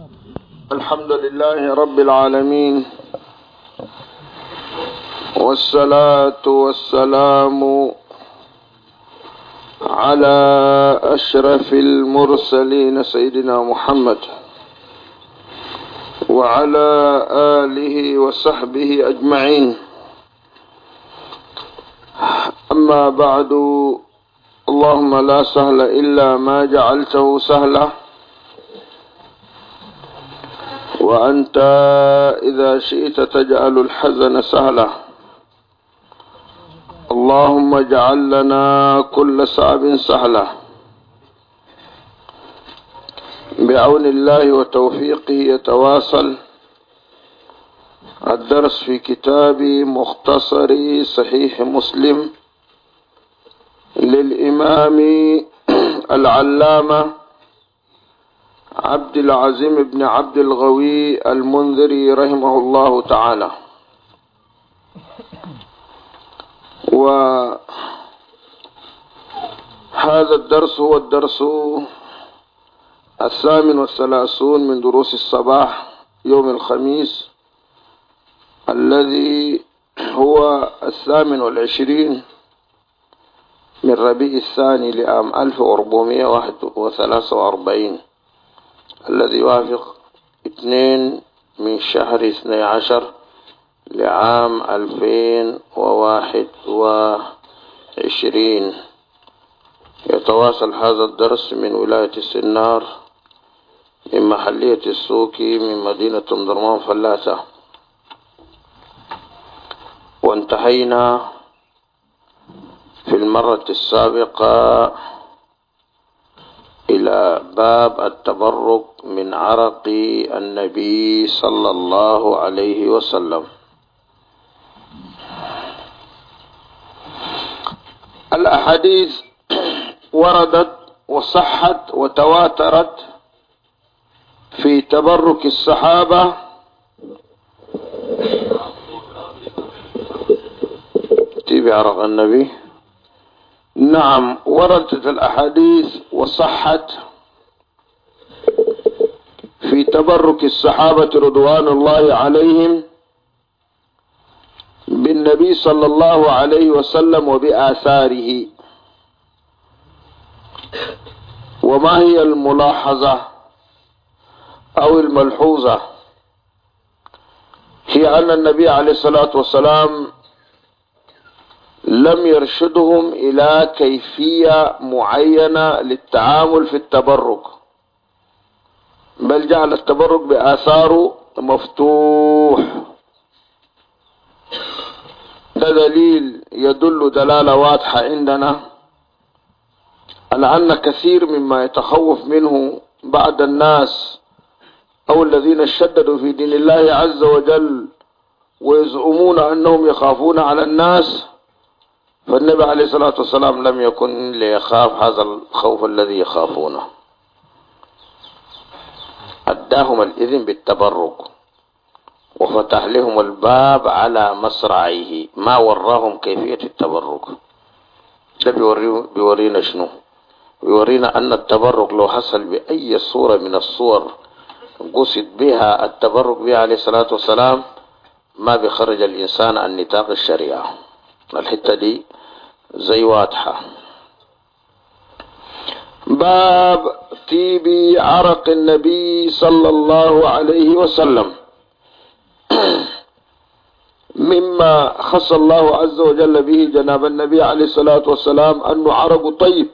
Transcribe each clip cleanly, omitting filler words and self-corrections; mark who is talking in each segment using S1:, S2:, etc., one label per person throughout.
S1: الحمد لله رب العالمين، والصلاة والسلام على أشرف المرسلين سيدنا محمد وعلى آله وصحبه أجمعين. أما بعد، اللهم لا سهل إلا ما جعلته سهلا، وأنت إذا شئت تجعل الحزن سهلا. اللهم اجعل لنا كل صعب سهلا. بعون الله وتوفيقه يتواصل الدرس في كتاب مختصر صحيح مسلم للإمام العلامة عبد العزيم بن عبد الغوي المنذري رحمه الله تعالى. وهذا الدرس هو الدرس 38 من دروس الصباح يوم الخميس، الذي هو 28 من ربيع الثاني لعام 1441، الذي يوافق 2 من شهر 12 لعام 2021. يتواصل هذا الدرس من ولاية السنار من محلية السوكي من مدينة درمان فلاتة. وانتهينا في المرة السابقة إلى باب التبرك من عرق النبي صلى الله عليه وسلم. الأحاديث وردت وصحت وتواترت في تبرك الصحابة بعرق النبي. نعم، وردت الأحاديث وصحت في تبرك الصحابة رضوان الله عليهم بالنبي صلى الله عليه وسلم وبآثاره. وما هي الملاحظة أو الملحوظة؟ هي أن النبي عليه الصلاة والسلام لم يرشدهم إلى كيفية معينة للتعامل في التبرك، بل جعل التبرك بآثاره مفتوح. ده دليل يدل دلالة واضحة عندنا على أن كثير مما يتخوف منه بعض الناس أو الذين شددوا في دين الله عز وجل ويزعمون أنهم يخافون على الناس، فالنبي عليه الصلاة والسلام لم يكن ليخاف هذا الخوف الذي يخافونه. أداهم الإذن بالتبرك وفتح لهم الباب على مصراعيه، ما وراهم كيفية التبرك. ده بيورينا شنو؟ بيورينا أن التبرك لو حصل بأي صورة من الصور قصد بها التبرك بها عليه الصلاة والسلام ما بيخرج الإنسان عن نطاق الشريعة. الحتة دي زي واضحة. باب طيب عرق النبي صلى الله عليه وسلم. مما خص الله عز وجل به جناب النبي عليه الصلاة والسلام أنه عرق طيب،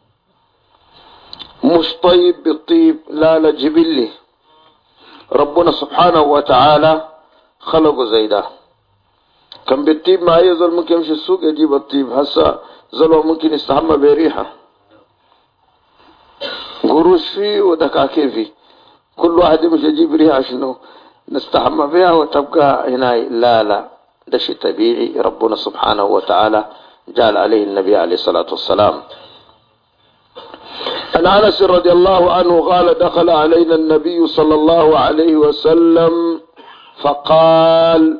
S1: مش طيب بالطيب، لا لجبله. ربنا سبحانه وتعالى خلقه زي ده. كان بالطيب ما أي زول ممكن يمشي السوق يجيب الطيب. هسا زول ممكن يستحمى بريحة قروش فيه ودكاكين فيه، كل واحد يمشي يجيب ريحة شنو نستحمى بها وتبقى هنا. لا، ده شيء طبيعي ربنا سبحانه وتعالى جعل عليه النبي عليه الصلاة والسلام. عن أنس رضي الله عنه قال: دخل علينا النبي صلى الله عليه وسلم فقال: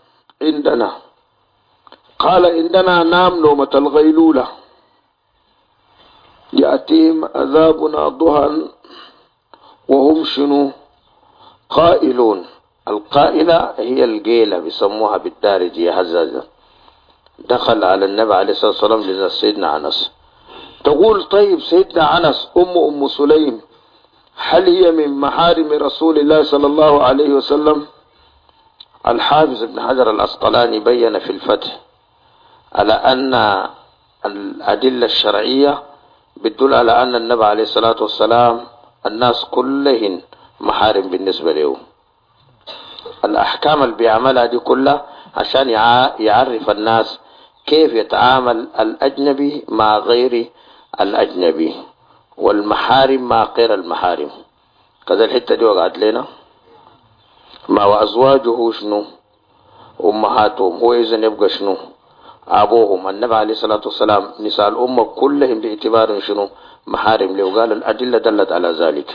S1: عندنا نام نومة الغيلولة، يأتيهم عذابنا ضحى وهم شنو قائلون. القائلة هي القيلة بيسموها بالدارجية هزازة. دخل على النبي عليه الصلاة والسلام لسيدنا أنس، تقول طيب سيدنا أنس أم سليم هل هي من محارم رسول الله صلى الله عليه وسلم؟ الحافظ ابن حجر العسقلاني بين في الفتح على أن الأدلة الشرعية بتدل على أن النبي عليه الصلاة والسلام الناس كلهن محارم بالنسبة له. الأحكام اللي بيعملها دي كلها عشان يعرف الناس كيف يتعامل الأجنبي مع غير الأجنبي والمحارم مع غير المحارم. كذا الحتة دي وقعت لنا. ما وأزواجه شنو؟ أمهاتهم. هو إذن يبقى شنو؟ أبوهم. النبي عليه الصلاة والسلام نساء الأمة كلهم باعتبار شنو؟ محارم له. قال الأدلة دلت على ذلك.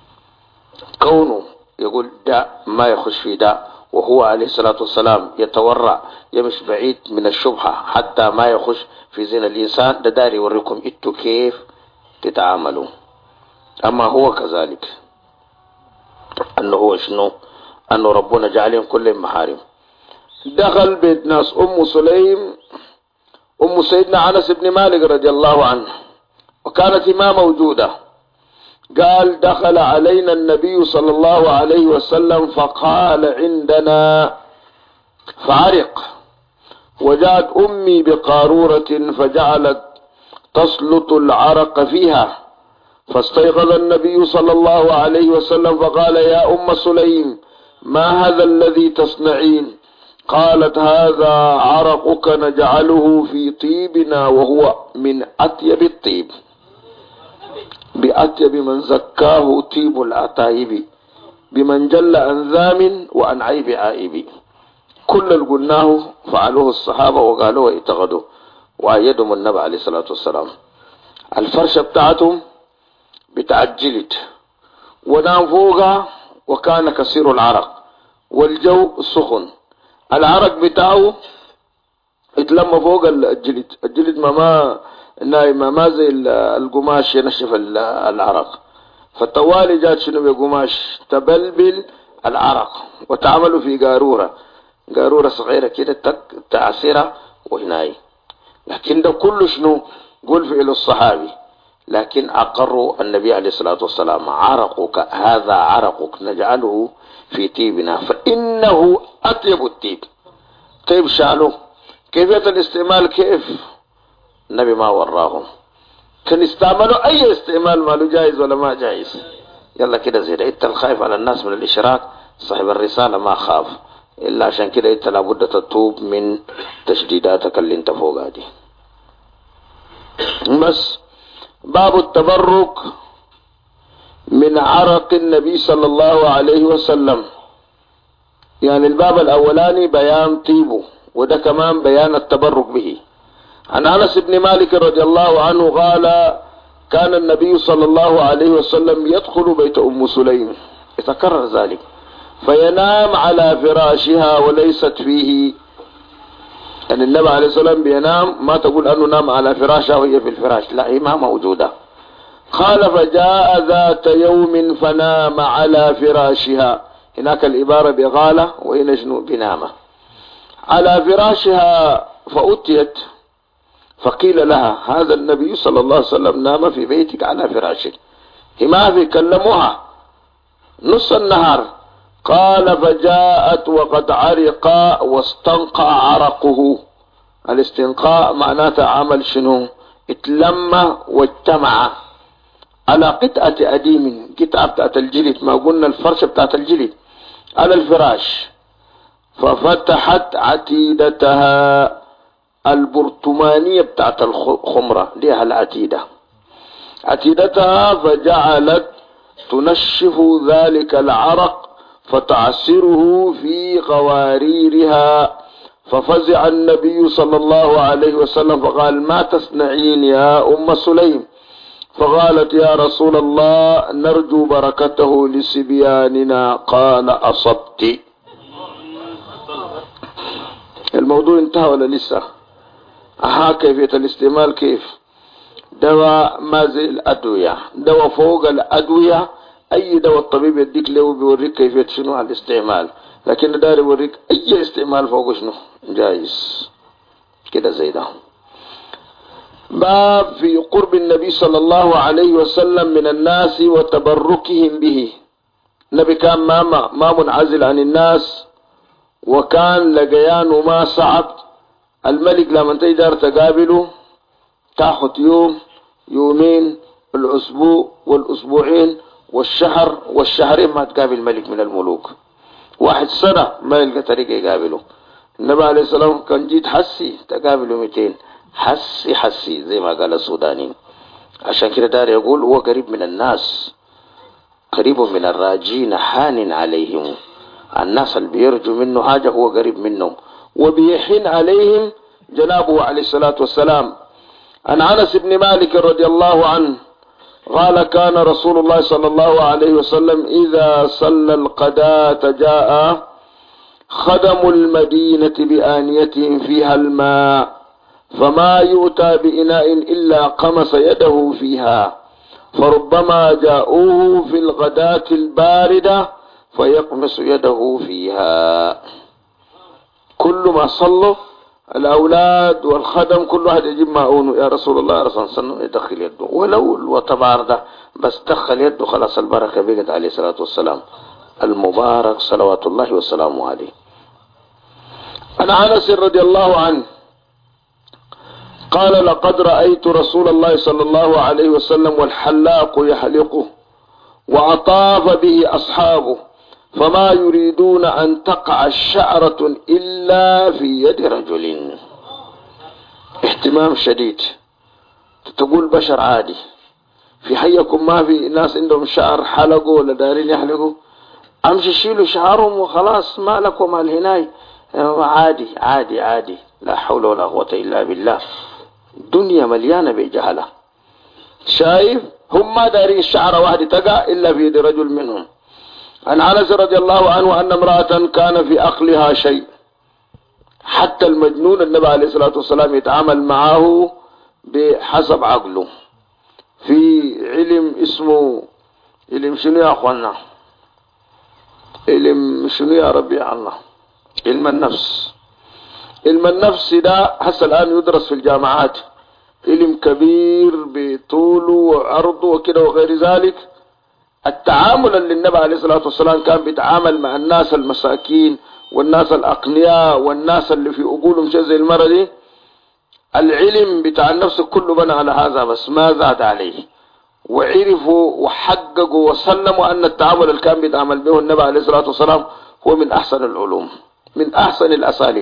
S1: كونه يقول دا ما يخش في دا، وهو عليه الصلاة والسلام يتورع يمش بعيد من الشبهة حتى ما يخش في زين الإنسان، ده داري يوريكم إنتو كيف تتعاملوا. أما هو كذلك أنه هو شنو؟ أنه ربنا جعلهم كلهم محارم. دخل بيت ناس أم سليم أم سيدنا أنس بن مالك رضي الله عنه، وكانت ما موجودة. قال دخل علينا النبي صلى الله عليه وسلم فقال عندنا فعرق، وجاءت أمي بقارورة فجعلت تسلط العرق فيها، فاستيقظ النبي صلى الله عليه وسلم فقال يا أم سليم ما هذا الذي تصنعين؟ قالت هذا عرقك نجعله في طيبنا وهو من أطيب الطيب، بأطيب من زكاه طيب الأطايب، بمن جل عن ذام وعن عيب عائب. كل اللي قلناه فعلوه الصحابة وقالوه اعتقدوا وأيدهم النبي عليه الصلاة والسلام. الفرشة بتاعتهم بتعجلت ونام فوقها وكان كثير العرق والجو سخن. العرق بتاعه اتلم فوق الجلد. الجلد ما زي القماش ينشف العرق، فالطوالي جات شنو بقماش تبلبل العرق وتعملوا في قارورة صغيرة كده تعصيرها وهناي. لكن ده كله شنو؟ قول فعل الصحابي. لكن أقروا النبي عليه الصلاة والسلام عرقك هذا عرقك نجعله في طيبنا فإنه أطيب الطيب. طيب شانه كيفية الاستعمال كيف؟ النبي ما وراهم، كان يستعملوا أي استعمال، ما له جائز ولا ما جائز. يلا كده زي انت الخايف على الناس من الإشراك، صاحب الرسالة ما خاف إلا عشان كده انت لابد تتوب من تشديداتك اللي انت فوقها دي. بس باب التبرك من عرق النبي صلى الله عليه وسلم، يعني الباب الأولاني بيان طيبه وده كمان بيان التبرك به. عن أنس بن مالك رضي الله عنه قال كان النبي صلى الله عليه وسلم يدخل بيت أم سليم، يتكرر ذلك، فينام على فراشها وليست فيه. يعني النبي عليه الصلاة والسلام بينام، ما تقول أنه نام على فراشها وهي في الفراش، لا هي ما موجودة. قال فجاء ذات يوم فنام على فراشها، هناك العبارة بغالة وهنا شنو بنامة على فراشها، فأتيت فقيل لها هذا النبي صلى الله عليه وسلم نام في بيتك على فراشك. ما في كلموها نص النهار. قال فجاءت وقد عرق واستنقى عرقه. الاستنقاء معناته عمل شنو؟ اتلم واجتمع على قطعة أديم، قطعة بتاعت الجلد، ما قلنا الفرشة بتاعت الجلد على الفراش. ففتحت عتيدتها، البرطمانية بتاعت الخمرة ليها العتيدة، عتيدتها، فجعلت تنشف ذلك العرق فتعصره في قواريرها. ففزع النبي صلى الله عليه وسلم فقال ما تصنعين يا أم سليم؟ فقالت يا رسول الله نرجو بركته لصبياننا. قال أصبت. الموضوع انتهى ولا لسه؟ كيفية الاستعمال كيف؟ دواء ما زي الأدوية، دواء فوق الأدوية أي دواء الطبيب يديك له بيوريك كيفية شنو على الاستعمال، لكن داري يوريك أي استعمال فوق شنو جايز كده زي ده. باب في قرب النبي صلى الله عليه وسلم من الناس وتبركهم به. النبي كان ما منعزل عن الناس، وكان لقيان ما صعب. الملك لما تقدر تقابله تاخد يوم يومين الأسبوع والأسبوعين والشهر والشهرين ما تقابل ملك من الملوك. واحد سنة ما يلقى طريقة يقابله. النبي عليه الصلاة والسلام كان جيت حسي تقابله 200 حسي زي ما قال السودانيين. عشان كده دار يقول هو قريب من الناس، قريب من الراجين حان عليهم. الناس اللي بيرجوا منه حاجة هو قريب منهم وبيحن عليهم جنابه عليه الصلاة والسلام. عن أنس بن مالك رضي الله عنه قال كان رسول الله صلى الله عليه وسلم إذا صلى الغداة جاء خدم المدينة بآنيتهم فيها الماء، فما يؤتى بإناء إلا قمص يده فيها، فربما جاءوه في الغداة الباردة فيقمص يده فيها. كل ما صلوا الأولاد والخدم كل واحد يجيب ماءونه، يا رسول الله رسول الله صلى الله عليه وسلم يدخل يده، ولو الوطبار ده بس دخل يده خلاص البركة بقت عليه الصلاة والسلام المبارك صلوات الله وسلامه عليه. عن أنس رضي الله عنه قال لقد رأيت رسول الله صلى الله عليه وسلم والحلاق يحلقه وأطاف به أصحابه، فما يريدون أن تقع شعرة إلا في يد رجل. اهتمام شديد. تقول بشر عادي في حيكم ما في ناس عندهم شعر حلقوا ولا دارين يحلقوا، امشي شيلوا شعرهم وخلاص ما لك وما الهناي، عادي عادي عادي. لا حول ولا قوة إلا بالله. دنيا مليانة بجهلة. شايف هم ما دارين الشعر واحد تقع إلا في يد رجل منهم. عن أنس رضي الله عنه أن امرأة كان في عقلها شيء، حتى المجنون النبي عليه الصلاة والسلام يتعامل معه بحسب عقله. في علم اسمه علم شنو يا أخوانا؟ علم شنو يا ربي يا الله؟ علم النفس. علم النفس ده هسه الآن يدرس في الجامعات، علم كبير بطوله وعرضه وكده وغير ذلك. التعامل اللي النبي عليه الصلاة والسلام كان بيتعامل مع الناس المساكين والناس الأقنياء والناس اللي في عقولهم شيء زي المرة دي، العلم بتاع النفس كله بنى على هذا بس ما زاد عليه، وعرفوا وحققوا وسلموا أن التعامل اللي كان بيتعامل به النبي عليه الصلاة والسلام هو من أحسن العلوم من أحسن الأساليب.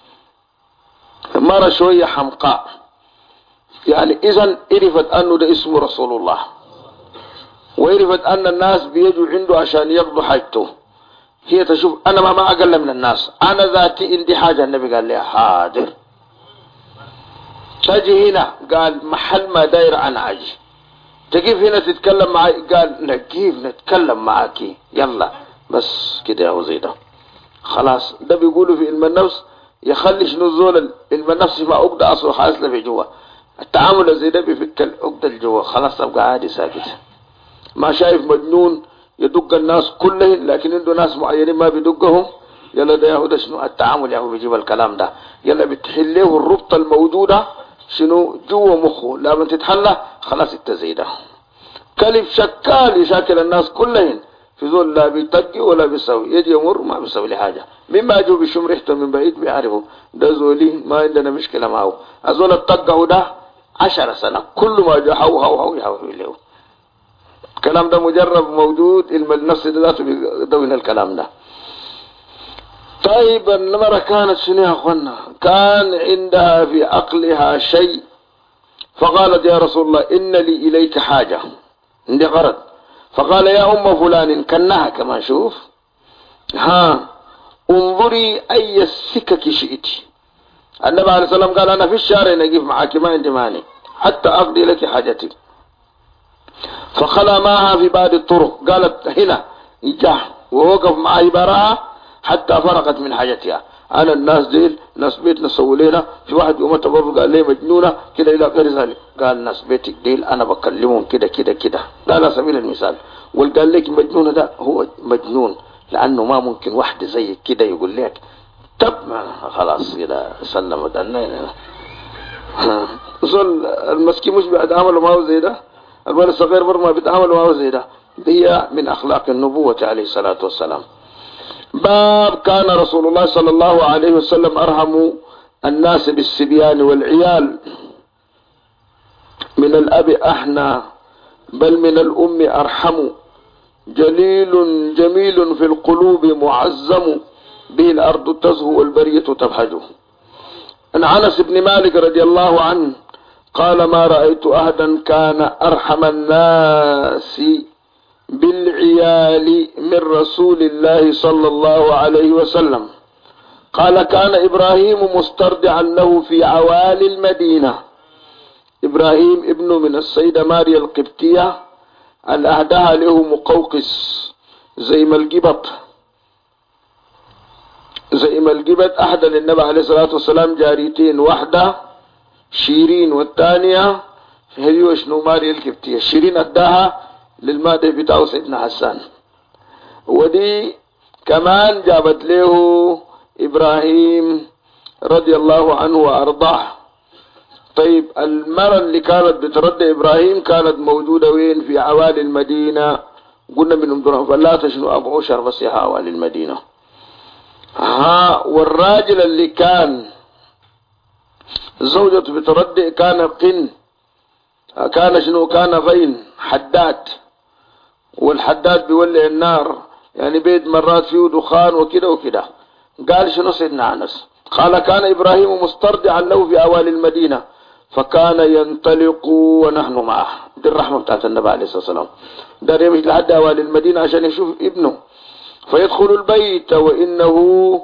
S1: مرة شوية حمقاء يعني إذن عرفت أنه ده اسمه رسول الله، وعرفت أن الناس بيجوا عنده عشان يقضوا حاجته. هي تشوف أنا ما أقل من الناس، أنا ذاتي عندي حاجة. النبي قال لي حاضر. تجي هنا قال محل ما داير أنا أجي. تجيب هنا تتكلم معي قال نجيب نتكلم معك يلا بس كده يا زيدة. خلاص ده بيقولوا في علم النفس يخلي شنو زول علم النفس ما عقدة أصله حاصلة في جوا. التعامل زي ده بيفك العقدة الجوا، خلاص تبقى عادي ساكت. ما شايف مجنون يدق الناس كلهم لكن عنده ناس معينين ما بيدقهم، يلا ده يهو ده شنو التعامل يهو بيجيب الكلام ده. يلا بتحليه الربطة الموجودة شنو جوا مخه، لما تتحلى خلاص التزيده. كلب شكال يشاكل الناس كلهم، في زول لا بيتقي ولا بيسوي، يجي يمر ما بيسوي له حاجه، مما جو بيشم ريحته من بعيد بيعرفوا ده زولي ما عندنا مشكله معه. الزول التقه ده 10 سنة كل ما جاء هو له. الكلام ده مجرب موجود، علم النفس ذاته بيدون الكلام ده. طيب المرة كانت شنو يا اخوانا؟ كان عندها في عقلها شيء، فقالت يا رسول الله إن لي إليك حاجة، عندي غرض. فقال يا أم فلان كنها كمان شوف ها انظري أي السكك شئت. النبي عليه الصلاة والسلام قال أنا في الشارع نقف معك ما عندي مانع حتى أقضي لك حاجتي. فخلى معها في بعض الطرق، قالت هنا إجاه ووقف معي براءة حتى فرقت من حاجتها. أنا الناس ديل ناس بيتنا سووا لنا، في واحد يوم تبرر قال لي مجنونة كده إلى غير ذلك، قال ناس بيتك ديل أنا بكلمهم كده كده كده، ده على سبيل المثال. والقال لك مجنون ده هو مجنون، لأنه ما ممكن واحد زي كده يقول لك طب خلاص كده سلمت أنا زول المسكين مش بيتعاملوا معه زي ده، الولد الصغير برضه ما بيتعاملوا معه زي ده. دي من أخلاق النبوة عليه الصلاة والسلام. باب كان رسول الله صلى الله عليه وسلم أرحم الناس بالصبيان والعيال، من الأب أحنى بل من الأم أرحم، جليل جميل في القلوب معزم، به الأرض تزهو والبرية تبهج. عن أنس بن مالك رضي الله عنه قال ما رأيت أحدا كان أرحم الناس بالعيال من رسول الله صلى الله عليه وسلم. قال كان إبراهيم مسترضعا له في عوالي المدينة. إبراهيم ابنه من السيدة ماريا القبطية اللي أهداها له مقوقس زي ما الجبت أحد للنبي عليه الصلاة والسلام جاريتين، واحدة شيرين والثانية هي وشنو ماريا القبطية. شيرين أداها للمادة بتاعه سيدنا حسان، ودي كمان جابت له إبراهيم رضي الله عنه وأرضاه. طيب المرأة اللي كانت بترد إبراهيم كانت موجودة وين؟ في عوالي المدينة. قلنا منهم دون فلا شنو أبو عشر بس يا عوالي المدينة. والراجل اللي كان زوجته بتردد كان غين حداد، والحداد بيولع النار يعني بيت مرات فيه دخان وكده وكده. قال شنو سيدنا أنس؟ قال كان إبراهيم مسترضعا له في أوالي المدينة فكان ينطلق ونحن معه. دي الرحمة بتاعت النبي عليه الصلاة والسلام، دار يمشي لحد أوالي المدينة عشان يشوف ابنه، فيدخل البيت وإنه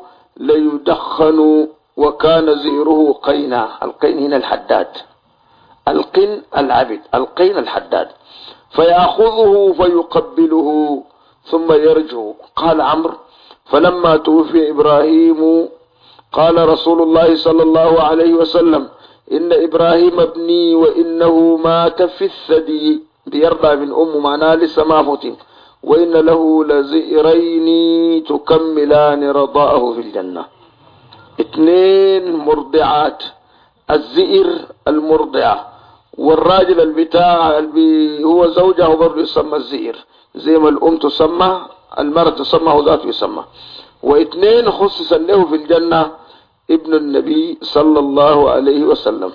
S1: ليدخن وكان زئره قينا. القين هنا الحداد، القن العبد، القين الحداد. فيأخذه فيقبله ثم يرجع. قال عمرو فلما توفي إبراهيم قال رسول الله صلى الله عليه وسلم إن إبراهيم ابني وإنه مات في الثدي، بيرضى من أمه معناه لسه ما فتن، وإن له لزئرين تكملان رضاءه في الجنة. 2 مرضعات، الزئر المرضعة، والراجل البتاع هو زوجه برضه يسمى الزئر، زي ما الأم تسمى المرأة تسمى وذاته يسمى. 2 خصصا له في الجنة ابن النبي صلى الله عليه وسلم.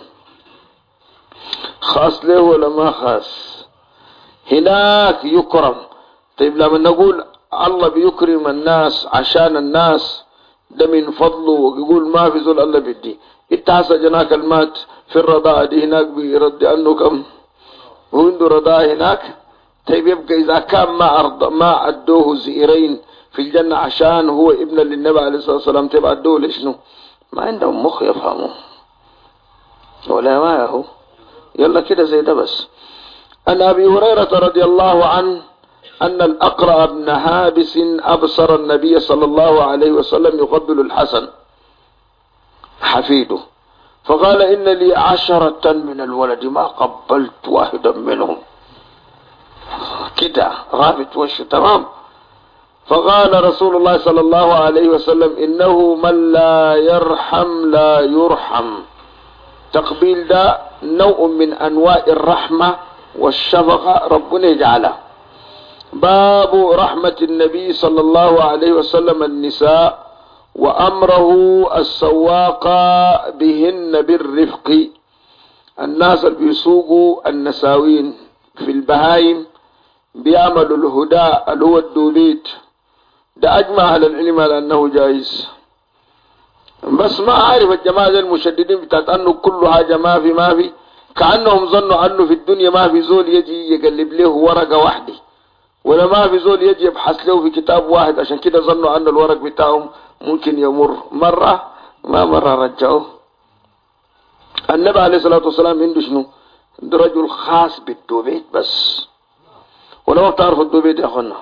S1: خاص له ولا ما خاص؟ هناك يكرم. طيب لما نقول الله بيكرم الناس عشان الناس ده من فضله، ويقول ما في زول الله بدي، انت هسه جناك المات في الرضاء دي هناك بيرد عنه كم وعنده رضاء هناك. طيب يبقى اذا كان ما ادوه زئرين في الجنة عشان هو ابن للنبي عليه الصلاة والسلام، تبقى ادوه لشنو؟ ما عندهم مخ يفهموا ولا ما هو يلا كده زي ده بس. عن أبي هريرة رضي الله عنه أن الأقرع بن حابس أبصر النبي صلى الله عليه وسلم يقبل الحسن حفيده، فقال إن لي 10 من الولد ما قبلت واحدا منهم، كده غابت وشه تمام. فقال رسول الله صلى الله عليه وسلم إنه من لا يرحم لا يرحم. تقبيل ده نوع من أنواع الرحمة والشفقة ربنا يجعله. باب رحمة النبي صلى الله عليه وسلم النساء وأمره السواق بهن بالرفق. الناس اللي بيسوقوا النساوين في البهايم بيعملوا الهداء اللي هو الدوبيت ده، أجمع على العلم على أنه جائز، بس ما عارف الجماعة المشددين بتاعت أنه كل حاجة ما في كأنهم ظنوا أنه في الدنيا ما في زول يجي يقلب له ورقة واحدة، ولا ما في زول يجي يبحث له في كتاب واحد، عشان كده ظنوا أن الورق بتاعهم ممكن يمر مرة ما مرة رجعوه. النبي عليه الصلاة والسلام عنده شنو؟ عنده رجل خاص بالدوبيت بس. ولو بتعرف الدوبيت يا أخوانا،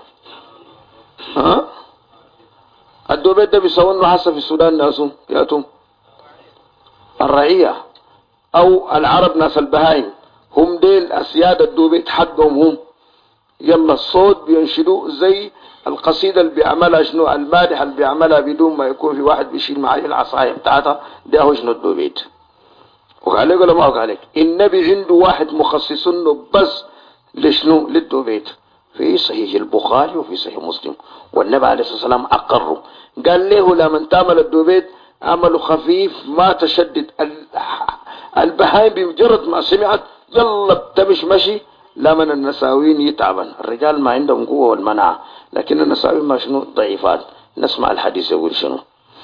S1: الدوبيت ده بيسوونه حسب في السودان ناسهم ياتهم الرعية أو العرب ناس البهايم، هم ديل أسياد الدوبيت حقهم هم.
S2: يلا الصوت بينشدوا زي القصيدة اللي بيعملها شنو المادح اللي بيعملها بدون ما يكون في واحد بيشيل معاه العصاية بتاعتها، ده هو شنو الدوبيت. وقال ولا ما وقع عليك؟ النبي عنده واحد مخصص انه بس لشنو؟ للدوبيت، في صحيح البخاري وفي صحيح مسلم. والنبي عليه الصلاة والسلام أقره، قال له لما تعمل الدوبيت عمله خفيف ما تشدد. البهايم بمجرد ما سمعت يلا بتمش مشي. لا من النساوين يتعبن، الرجال ما عندهم قوة والمناعة، لكن النساوين ما شنو ضعيفات. نسمع الحديث يقول شنو.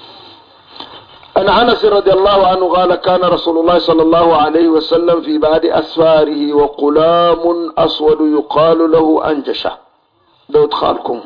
S2: عن انس رضي الله عنه قال كان رسول الله صلى الله عليه وسلم في بعد اسفاره وغلام اسود يقال له انجشه، ده ادخالكم،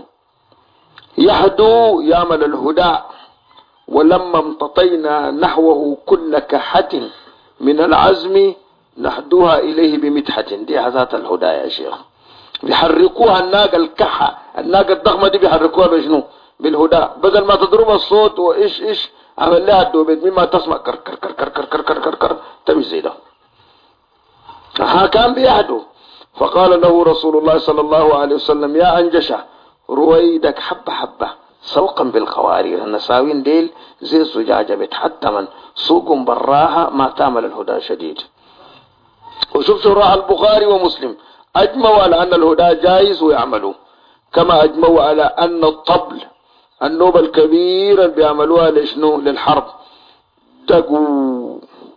S2: يحدو يعمل الهدى، ولما امتطينا نحوه كل كحة من العزم نحدوها اليه بمدحة. دي ذات الهدى يا شيخ، بيحركوها الناقة الكحة، الناقة الضخمة دي بيحركوها بشنو؟ بالهدى. بدل ما تضرب الصوت وايش عمل لها الدوبيت مما تسمع كر كر كر كر كر كر كر كر كر تمشي زي ده. ها كان بيحدو. فقال له رسول الله صلى الله عليه وسلم يا أنجشة رويدك حبة حبة سوقا بالقوارير. النساوين ديل زي الزجاجة بتحتما سوق براها ما تعمل الهدى شديد. وشوف شراح البخاري ومسلم أجمعوا على أن الهدى جائز ويعملوا، كما أجمعوا على أن الطبل النوبة الكبيرة اللي بيعملوها لشنو؟ للحرب. دقوا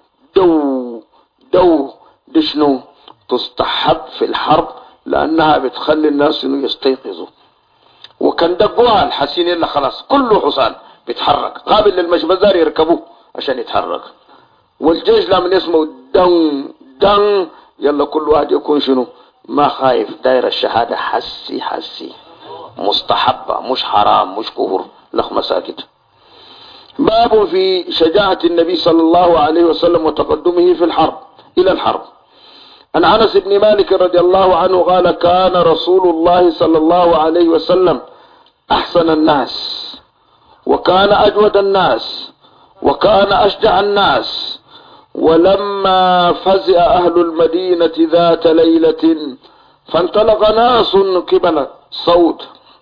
S2: دو دشنو؟ تستحب في الحرب لأنها بتخلي الناس إنه يستيقظوا. وكان دقوها الحسين إلا خلاص كله حصان بيتحرك قابل للمشبزار يركبوه عشان يتحرك. والجيش لما يسمعوا دن دن يلا كل واحد يكون شنو؟ ما خايف، داير الشهادة حسي مستحبة مش حرام مش كفر، لخ مساكت. باب في شجاعة النبي صلى الله عليه وسلم وتقدمه في الحرب إلى الحرب. عن انس بن مالك رضي الله عنه قال كان رسول الله صلى الله عليه وسلم احسن الناس وكان اجود الناس وكان اشجع الناس. ولما فزع اهل المدينة ذات ليلة فانطلق ناس قبل صوت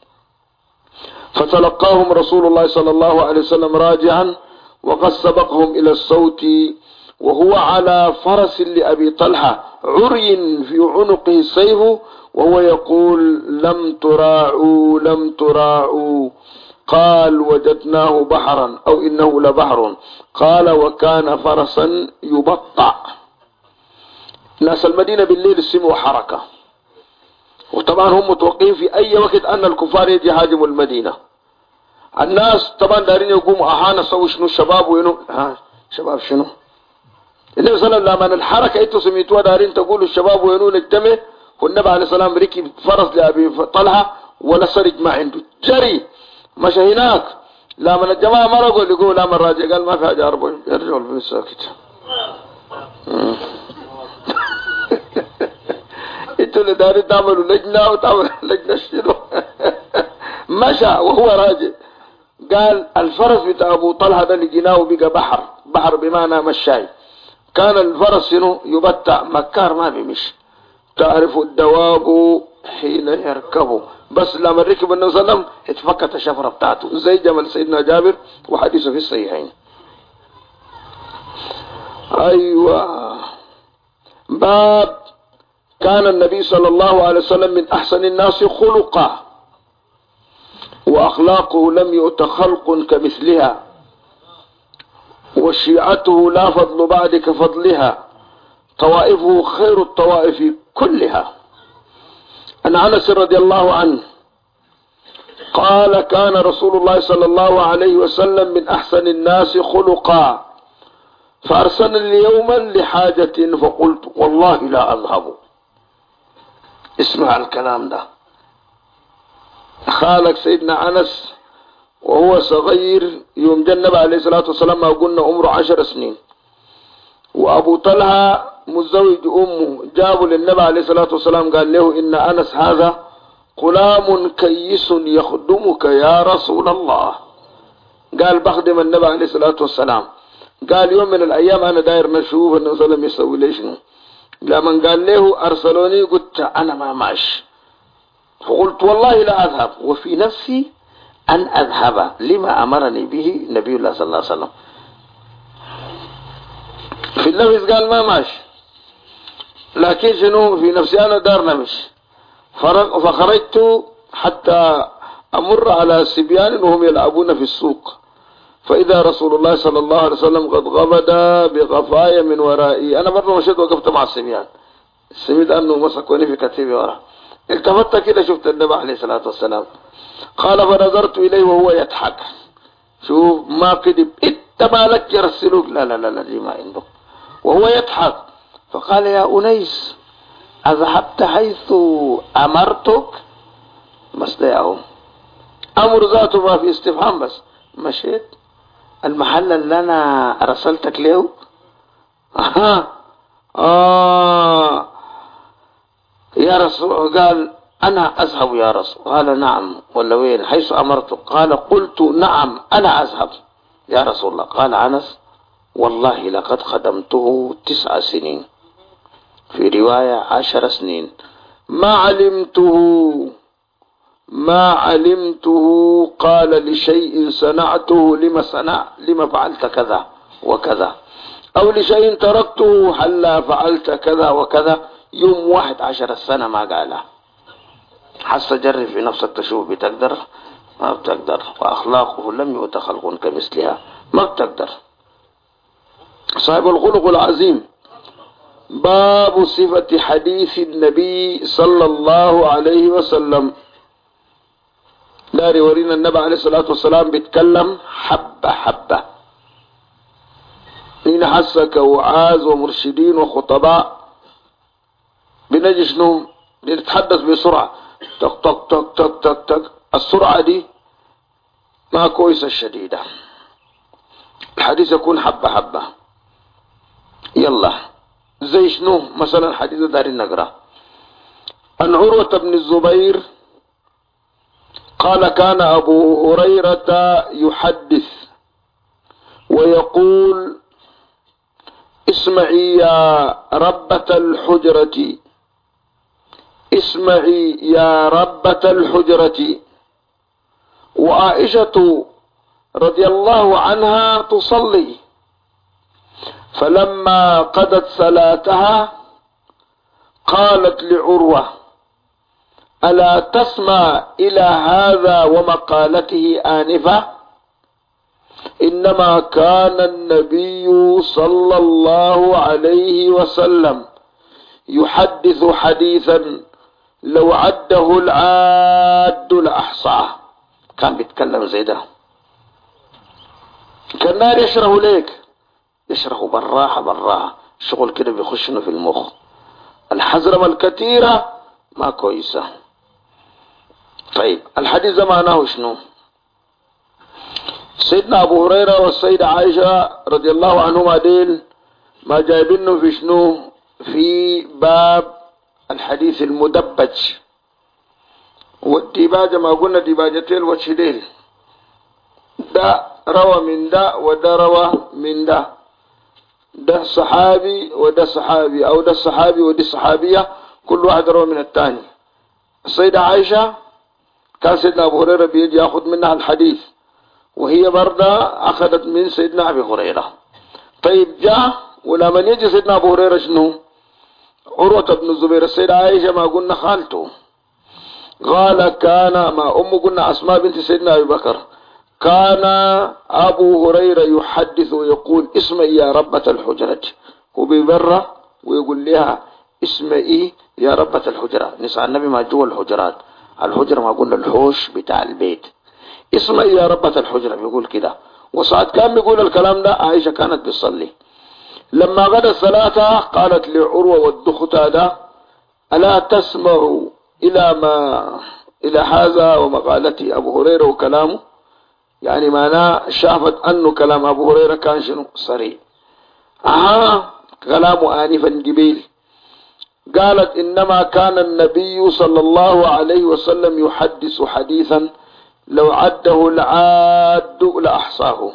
S2: فتلقاهم رسول الله صلى الله عليه وسلم راجعا وقد سبقهم الى الصوت وهو على فرس لأبي طلحة عري في عنقه السيف وهو يقول لم تراعوا. قال وجدناه بحرا أو إنه لبحر. قال وكان فرسا يبطع. ناس المدينة بالليل السموا حركة، وطبعا هم متوقعين في أي وقت أن الكفار يجي هاجموا المدينة. الناس طبعا دارين يقوموا أحانا سووا شنو الشباب وينو شباب شنو النبي صلى الله عليه وسلم. الحركة انتوا سميتوها دارين تقولوا الشباب وينو نجتمع، والنبي عليه السلام ركب فرس لأبي طلحة ولا سرج ما عنده جري مشى هناك. لما الجماعة مرقوا يقول لا من راجع قال ما في حاجة أربع يرجعوا في الساكت. انتوا اللي دارين تعملوا لجنة وتعملوا لجنة شنو. مشى وهو راجع. قال الفرس بتاع أبو طلحة ده لقيناه بقى بحر بمعنى مشاي. كان الفرس شنو يبتع مكار ما بيمشي. تعرف الدواب حين يركبوا، بس لما ركب النبي صلى الله عليه وسلم اتفكت الشفرة بتاعته زي جمل سيدنا جابر وحديثه في الصحيحين. ايوه. باب كان النبي صلى الله عليه وسلم من احسن الناس خلقا واخلاقه لم يؤت خلق كمثلها وشيعته لا فضل بعد كفضلها طوائفه خير الطوائف كلها. عن انس رضي الله عنه قال كان رسول الله صلى الله عليه وسلم من احسن الناس خلقا فارسلني يوما لحاجة فقلت والله لا اذهب. اسمع الكلام ده. خالك سيدنا انس وهو صغير يوم جنب عليه الصلاة والسلام ما قلنا عمره 10 سنين، وابو طلحة مزوج امه جابوا للنبي عليه الصلاة والسلام قال له ان انس هذا غلام كيس يخدمك يا رسول الله. قال بخدم النبي عليه الصلاة والسلام. قال يوم من الايام انا داير نشوف النبي صلى الله عليه وسلم يسوي لي شنو. لما قال له ارسلوني قلت انا ما ماشي. فقلت والله لا أذهب، وفي نفسي أن أذهب لما أمرني به نبي الله صلى الله عليه وسلم. في النفس قال ما ماشي، لكن شنو في نفسي أنا دار نمشي. فخرجت حتى أمر على صبيان وهم يلعبون في السوق، فإذا رسول الله صلى الله عليه وسلم قد غمد بغفايا من ورائي. أنا برضه مشيت وقفت مع الصبيان، سمعت أنه مسكوني في كتفي ورا، التفت كده شفت النبي عليه الصلاة والسلام. قال فنظرت إليه وهو يضحك، شوف ما كذب، انت مالك يرسلوك، لا لا لا لا دي ما عنده، وهو يضحك. فقال يا أنيس أذهبت حيث أمرتك؟ مصدعهم أمر ذاته ما في استفهام، بس مشيت المحل اللي أنا رسلتك له. يا رسول، قال أنا أذهب يا رسول. قال نعم، ولا وين حيث أمرتك؟ قال قلت نعم أنا أذهب يا رسول الله. قال أنس والله لقد خدمته 9 سنين، في رواية 10 سنين، ما علمته قال لشيء صنعته لما فعلت كذا وكذا، أو لشيء تركته هلا فعلت كذا وكذا. يوم 11 سنة ما قالها. حس جرب في نفسك تشوف بتقدر؟ ما بتقدر. وأخلاقه لم يؤت خلق كمثلها، ما بتقدر. صاحب الخلق العظيم. باب صفة حديث النبي صلى الله عليه وسلم. داري ورينا النبي عليه الصلاة والسلام بيتكلم حبة حبة، نين حسك وعاز ومرشدين وخطباء بنجي شنو نتحدث بسرعة، تك تك تك تك تك تك. السرعة دي ما كويسة الشديدة، الحديث يكون حبة حبة. يلا زي شنو مثلا حديث داري النقرة عن عروة بن الزبير قال كان أبو هريرة يحدث ويقول اسمعي يا ربة الحجرة، اسمعي يا ربة الحجرة. وعائشة رضي الله عنها تصلي، فلما قضت صلاتها قالت لعروة ألا تسمع إلى هذا ومقالته آنفة؟ إنما كان النبي صلى الله عليه وسلم يحدث حديثا لو عده العاد لأحصاه. كان بيتكلم زي ده، كان نار يشره ليك، يشره بالراحة بالراحة، شغل كده بيخشنا في المخ. الحزرمة الكثيرة ما كويسة. طيب الحديث ده معناه شنو؟ سيدنا أبو هريرة والسيدة عائشة رضي الله عنهما ديل ما جايبينه في شنو؟ في باب الحديث المدبج. والديباجة ما قلنا ديباجتين وشديل، ده روى من ده وده روى من ده، ده صحابي وده صحابي، أو ده صحابي ودي صحابية، كل واحد روى من الثاني. السيدة عائشة كان سيدنا أبو هريرة بيجي يأخذ منها الحديث، وهي برضه أخذت من سيدنا أبي هريرة. طيب جاء ولما يجي سيدنا أبو هريرة شنو؟ عروة بن الزبير، السيدة عائشة ما قلنا خالته، قال كان ما أم قلنا أسماء بنت سيدنا أبي بكر، كان أبو هريرة يحدث ويقول اسمعي يا ربة الحجرة، وبيبرة ويقول لها اسمعي يا ربة الحجرة. نسأل النبي ما جوا الحجرات، الحجرة ما قلنا الحوش بتاع البيت، اسمعي يا ربة الحجرة بيقول كده. وساعات كان بيقول الكلام ده عائشة كانت بتصلي. لما غدا الصلاة قالت لعروة والدختا ده ألا تسمع إلى هذا ومقالتي أبو هريرة وكلامه؟ يعني معناه شافت أنه كلام أبو هريرة كان شنو؟ صريح. كلامه آنفا جبيل. قالت إنما كان النبي صلى الله عليه وسلم يحدث حديثا لو عده العاد لأحصاه.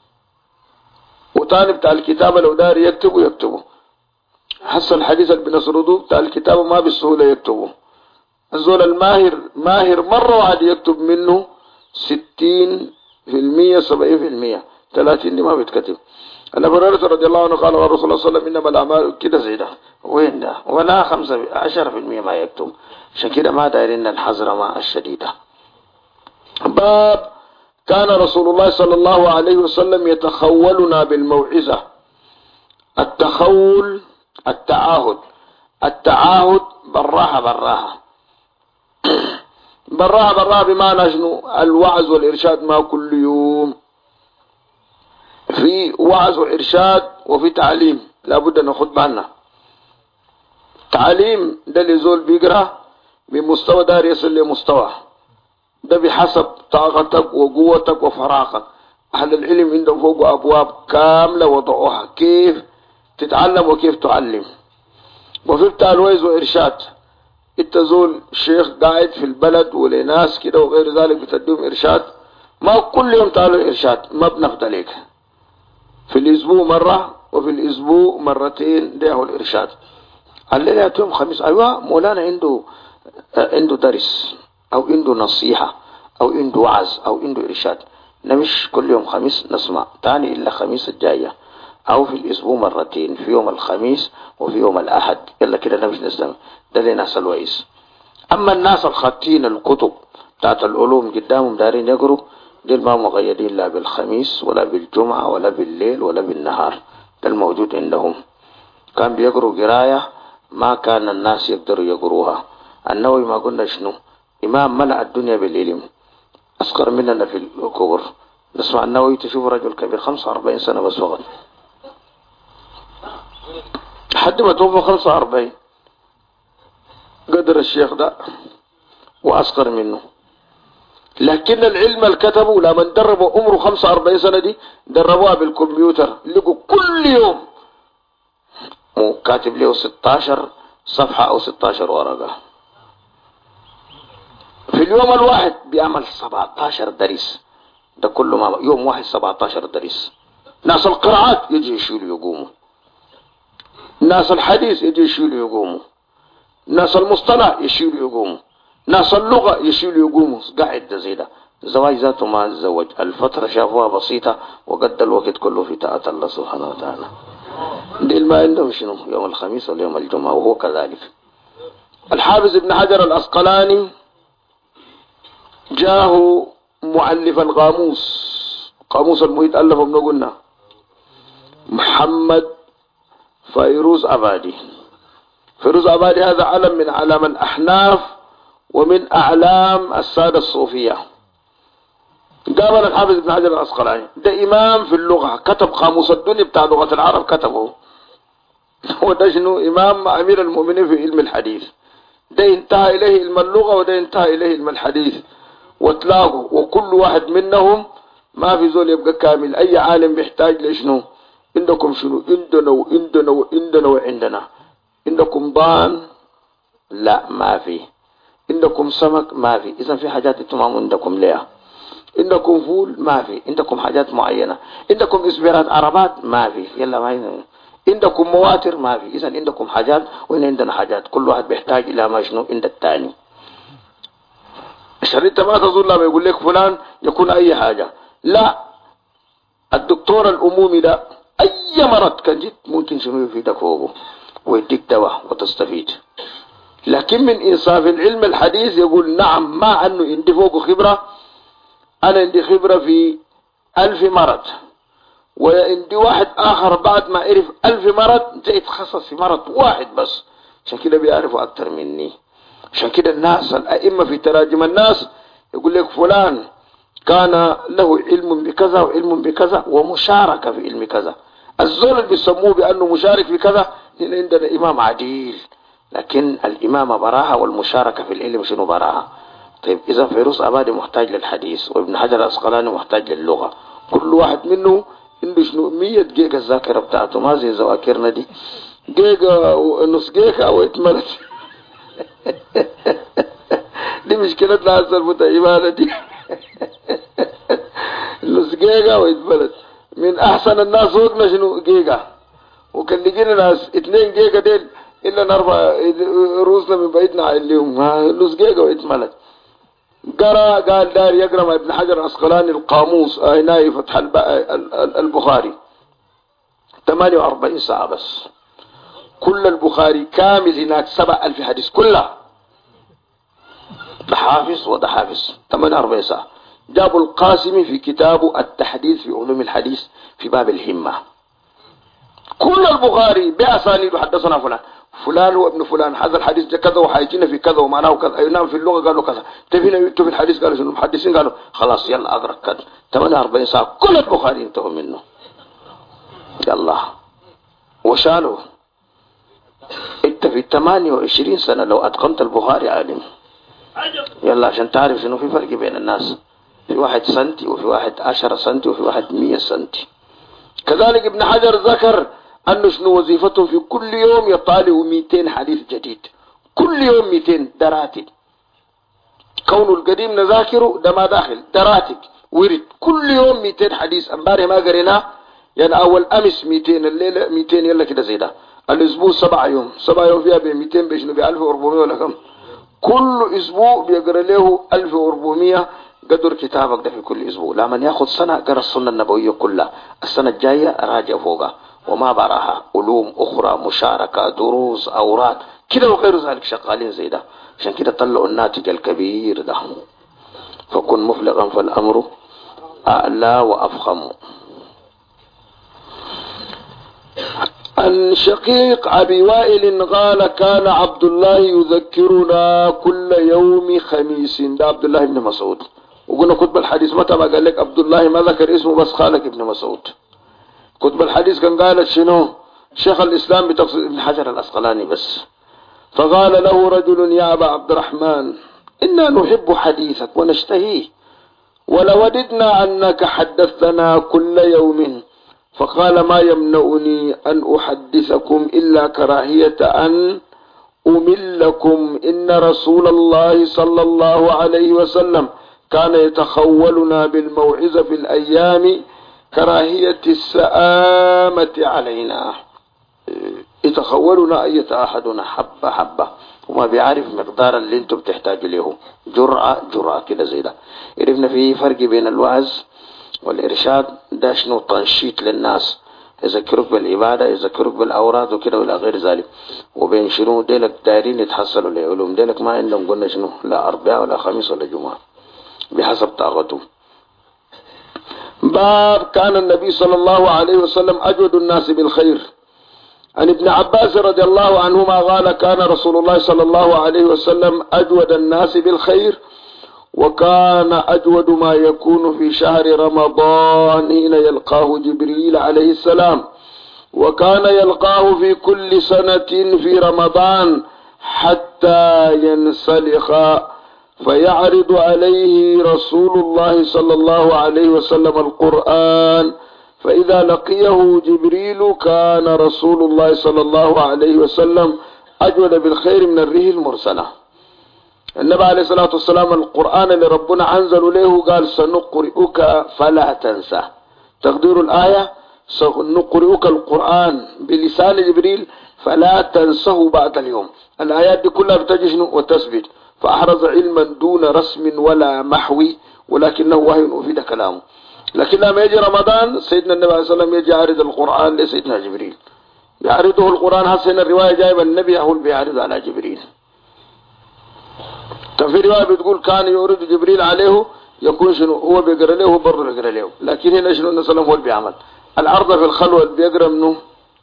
S2: وطالب بتاع الكتابة لو داري يكتبه. حس الحديث اللي بنسرده بتاع الكتابة ما بالسهولة يكتبه، الزول الماهر ماهر مرة واحد يكتب منه 60%، 70%، 30 دي ما بيتكتب. أبو هريرة رضي الله عنه قال الرسول صلى الله عليه وسلم إنما الأعمال كده زي ده، وين ده؟ ولا 10% ما يكتب. عشان كده ما دايرين الحذر مع الشديدة. باب كان رسول الله صلى الله عليه وسلم يتخولنا بالموعظة. التخول التعاهد، التعاهد براها براها بمعنى شنو؟ الوعظ والإرشاد. ما كل يوم في وعظ وإرشاد وفي تعليم، لابد أن ناخد بالنا. تعليم ده اللي زول بيقرأ بمستوى دار يصل لمستوى، ده بحسب طاقتك وقوتك وفراغك. أهل العلم عندهم فوق أبواب كاملة وضعوها كيف تتعلم وكيف تعلم. وفي بتاع الوعظ وإرشاد، انت زول شيخ قاعد في البلد ولناس كده وغير ذلك بتديهم إرشاد، ما كل يوم تعالوا إرشاد، ما بنفض عليك. في الأسبوع مرة وفي الأسبوع مرتين، ده هو الإرشاد. الليلة يوم خميس، أيوة مولانا عنده درس أو عنده نصيحة أو عنده وعظ أو عنده إرشاد، نمش كل يوم خميس نسمع تاني إلا خميس الجاية، أو في الأسبوع مرتين، في يوم الخميس وفي يوم الأحد، يلا كده نمش نسمع. ده لناس الوعيس. أما الناس الخاتين الكتب بتاعت العلوم قدامهم دارين يقروا، دول ما مقيدين لا بالخميس ولا بالجمعة ولا بالليل ولا بالنهار، ده الموجود عندهم. كان بيقروا قراية ما كان الناس يقدروا يقروها. النووي ما قلنا شنو؟ إمام ملأ الدنيا بالعلم، أصغر مننا في الكبر. نسمع النووي تشوف رجل كبير 45 سنة بس فقط، حد ما توفى 45 قدر الشيخ ده وأصغر منه. لكن العلم الكتبه لما دربوا عمره 45 سنة دي دربوها بالكمبيوتر، لقوا كل يوم كاتب له 16 صفحة أو 16 ورقة. في اليوم الواحد بيعمل 17 درس، ده كله ما يوم واحد 17 درس. ناس القراءات يجي يشيلوا يقوموا، ناس الحديث يجي يشيلوا يقوموا، ناس المصطلح يشيلوا يقوموا، ناس اللغة يشيلوا يقوموا. قاعد زي ده. الزواج ذاته ما تزوج، الفترة شافوها بسيطة وقد الوقت كله في طاعة الله سبحانه وتعالى. ديل ما عندهم شنو يوم الخميس ولا يوم الجمعة، وهو كذلك. الحافظ ابن حجر الأسقلاني جاه مؤلف القاموس، قاموس المحيط ألفه ابن قلنا محمد فيروز أبادي. فيروز أبادي هذا علم من علام الأحناف ومن أعلام السادة الصوفية. قابل الحافظ ابن حجر الأسقلاني، ده إمام في اللغة، كتب قاموس الدنيا بتاع لغة العرب كتبه. وده شنو؟ إمام أمير المؤمنين في علم الحديث. ده انتهى إليه علم اللغة وده انتهى إليه علم الحديث، وتلاقوا وكل واحد منهم ما في زول يبقى كامل. أي عالم بيحتاج لشنو؟ عندكم شنو؟ عندنا وعندنا وعندنا وعندنا. عندكم ضان؟ لا ما في. عندكم سمك؟ ما في. إذا في حاجات انتم عندكم ليها. عندكم فول؟ ما في. عندكم حاجات معينة. عندكم إسبيرات عربات؟ ما في. يلا ما هنا. عندكم مواتر؟ ما في. إذا عندكم حاجات وإن عندنا حاجات، كل واحد بيحتاج إلى ما شنو عند الثاني. الشريط ما تظن لما يقول لك فلان يكون أي حاجة، لا. الدكتور الأمومي ده أي مرض كان جيت ممكن شنو يفيدك فوقه ويديك دواء وتستفيد. لكن من إنصاف العلم الحديث يقول نعم، ما أنه عندي فوقه خبرة، أنا عندي خبرة في 1000 مرض، وعندي واحد آخر بعد ما عرف 1000 مرض جاي يتخصص في مرض واحد بس، عشان كده بيعرفوا أكتر مني. عشان كده الناس الأئمة في تراجم الناس يقول لك فلان كان له علم بكذا وعلم بكذا ومشاركة في علم كذا. الزول اللي بيسموه بأنه مشارك في كذا هنا عندنا إمام عديل، لكن الإمامة براها والمشاركة في العلم شنو براها. طيب إذا فيروز أبادي محتاج للحديث، وابن حجر الأسقلاني محتاج للغة، كل واحد منه عنده شنو 100 جيجا الذاكرة بتاعته، ما زي ذواكرنا دي جيجا ونص جيجا واتملت. دي مشكلتنا هسه المتعبانة دي. نص جيجا واتملت. من أحسن الناس فوقنا شنو جيجا، وكان لقينا ناس 2 جيجا ديل إلا نرفع رؤوسنا من بعيدنا عليهم لزقيقة وإتملت. قرأ قال دار يقرأ مع ابن حجر العسقلاني القاموس هنا فتح البخاري 48 ساعة بس. كل البخاري كامل هناك 7000 حديث كلها. ده حافظ وده حافظ 48 ساعة. جابوا القاسمي في كتابه التحديث في علوم الحديث في باب الهمة. كل البخاري بأسانيد حدثنا فلان فلان هو ابن فلان هذا الحديث كذا وحيجينا في كذا ومعناه كذا ينام في اللغة قالوا كذا تبينا في الحديث قالوا شنو المحدثين قالوا خلاص يلا أدرك كذا 48 ساعة كل البخاري انتهوا منه. يلا وشالوا. انت في 28 سنة لو أتقنت البخاري عالم. يلا عشان تعرف انه في فرق بين الناس. في واحد سنتي وفي واحد 10 سنتي وفي واحد 100 سنتي. كذلك ابن حجر ذكر أنه شنو وظيفتهم في كل يوم يطالعوا 200 حديث جديد. كل يوم 200 دراتب. كون القديم نذاكره ده ما داخل دراتب ورد كل يوم 200 حديث. امبارح ما قريناه يعني أول أمس 200 الليلة 200 يلا كده زي ده. الأسبوع 7 يوم 7 يوم فيها ب 200 بشنو ب 1400 ولا كم. كل أسبوع بيقرأ له 1400 قدر كتابك ده في كل أسبوع. لما ياخذ سنة قرأ السنة النبوية كلها. السنة الجاية راجع فوقها وما براها علوم أخرى مشاركة دروس أوراد كده وغير ذلك شغالين زي ده. عشان كده طلعوا الناتج الكبير ده. فكن مفلغا فالأمر أعلى وأفخم. عن شقيق أبي وائل قال كان عبد الله يذكرنا كل يوم خميس. ده عبد الله بن مسعود. وقلنا كتب الحديث متى ما قال لك عبد الله ما ذكر اسمه بس خالك ابن مسعود. كتب الحديث كان قالت شنو شيخ الإسلام بتقصد ابن حجر العسقلاني بس. فقال له رجل يا أبا عبد الرحمن إنا نحب حديثك ونشتهيه ولوددنا أنك حدثنا كل يوم. فقال ما يمنعني أن أحدثكم إلا كراهية أن أملكم. إن رسول الله صلى الله عليه وسلم كان يتخولنا بالموعظة في الأيام كراهية السآمة علينا. يتخولنا أن يتأحدنا حبة حبة وما بيعرف مقدار اللي انتم بتحتاجوا له. جرعة جرعة كده زي ده. عرفنا في فرق بين الوعظ والإرشاد. ده شنو تنشيط للناس يذكرك بالعبادة يذكرك بالأوراد وكده ولا غير ذلك. وبين شنو ديلك دايرين يتحصلوا لعلوم ديلك ما عندهم قلنا شنو لا أربعاء ولا خميس ولا جمعة بحسب طاقته. باب كان النبي صلى الله عليه وسلم أجود الناس بالخير. عن ابن عباس رضي الله عنهما قال كان رسول الله صلى الله عليه وسلم أجود الناس بالخير وكان أجود ما يكون في شهر رمضان حين يلقاه جبريل عليه السلام. وكان يلقاه في كل سنة في رمضان حتى ينسلخ فيعرض عليه رسول الله صلى الله عليه وسلم القرآن. فإذا لقيه جبريل كان رسول الله صلى الله عليه وسلم أجود بالخير من الريح المرسلة. النبي عليه الصلاة والسلام القرآن اللي ربنا أنزل له قال سنقرئك فلا تنسى. تقدير الآية سنقرئك القرآن بلسان جبريل فلا تنسه بعد اليوم. الآيات دي كلها بتجشن وتثبت. فأحرز علما دون رسم ولا محوي ولكنه وحي أفيد كلامه. لكن لما يجي رمضان سيدنا النبي عليه الصلاة والسلام يجي يعرض القرآن لسيدنا جبريل. يعرضه القرآن حسن الرواية جايبة النبي هو اللي بيعرض على جبريل. في رواية بتقول كان يورد جبريل عليه يكون شنو هو بيقرأ له برضه بيقرأ له. لكن هنا شنو النبي صلى الله عليه وسلم هو اللي بيعمل العرض في الخلوة اللي بيقرأ منه.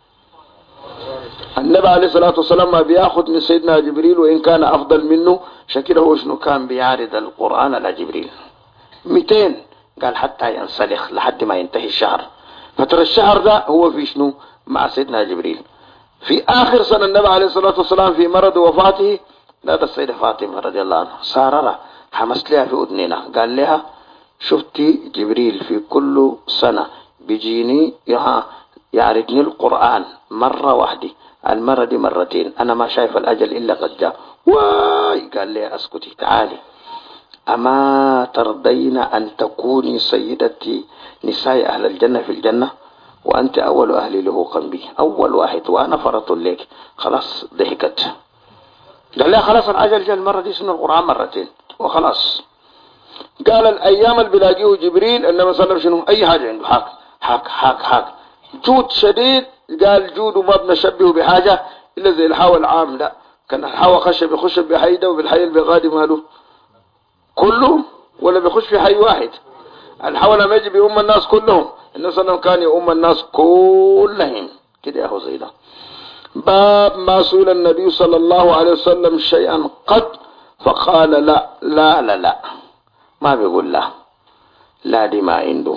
S2: النبي عليه الصلاة والسلام ما بياخد من سيدنا جبريل وإن كان أفضل منه شكله هو شنو كان بيعرض القرآن على جبريل 200 قال حتى ينسلخ لحد ما ينتهي الشهر. فترى الشهر ده هو في شنو مع سيدنا جبريل. في آخر سنة النبي عليه الصلاة والسلام في مرض وفاته لا السيدة فاطمة رضي الله عنها ساررة حمست لها في أذننا قال لها شفتي جبريل في كل سنة بيجيني يعرضني القرآن مرة واحدة المرة دي مرتين أنا ما شايف الأجل إلا قد جاء. واي قال لي أسكتي تعالي أما ترضين أن تكوني سيدتي نساء أهل الجنة في الجنة.
S1: وأنت أول أهلي له قنبي، أول واحد وأنا فرط لك. خلاص ضحكت، قال لها خلاص العجل جاء المرة دي سنة القرآن مرتين وخلاص. قال الأيام اللي بلاقيه جبريل النبي صلى الله عليه وسلم شنو أي حاجة عنده حاك حاك حاك حاك، جود شديد. قال جوده ما بنشبهه بحاجة إلا زي الحاوى العام، لا كان الحاوى خشب يخش بحيدة وبالحي البغادي ماله كله ولا بيخش في حي واحد. الحاوى لما يجي بيؤم الناس كلهم، النبي صلى الله عليه وسلم كان يؤم الناس كلهم كده. يا زي ده باب ما سئل النبي صلى الله عليه وسلم شيئا قد فقال لا لا لا لا، ما بيقول لا، لا دي ما عنده.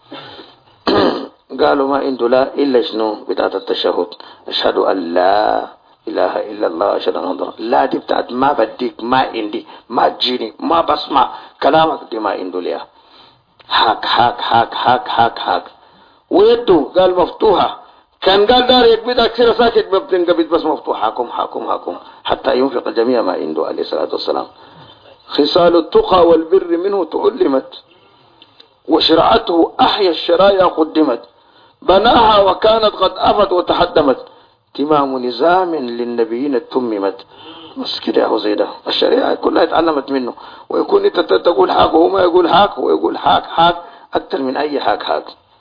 S1: قالوا ما عنده لا إلا شنو بتاعت التشهد، أشهد أن لا إله إلا الله أشهد أن محمدا، لا دي بتاعت ما بديك ما عندي ما تجيني ما بسمع كلامك، دي ما عنده ليها. حاك حاك حاك حاك حاك حاك ويده قال مفتوحة، كان قال دار يكبد أكثر ساكت بتنقبض بس مفتوح، حاكم حاكم حاكم حتى ينفق الجميع ما عنده عليه الصلاة والسلام. خصال التقى والبر منه تعلمت، وشرعته أحيا الشرايع قدمت، بناها وكانت قد أفت وتحدمت، تمام نظام للنبيين تممت. بس كده يا زي ده الشريعة كلها اتعلمت منه. ويكون انت تقول حاك وهو ما يقول حاك، ويقول حاك حاك أكثر من أي حاك حاك.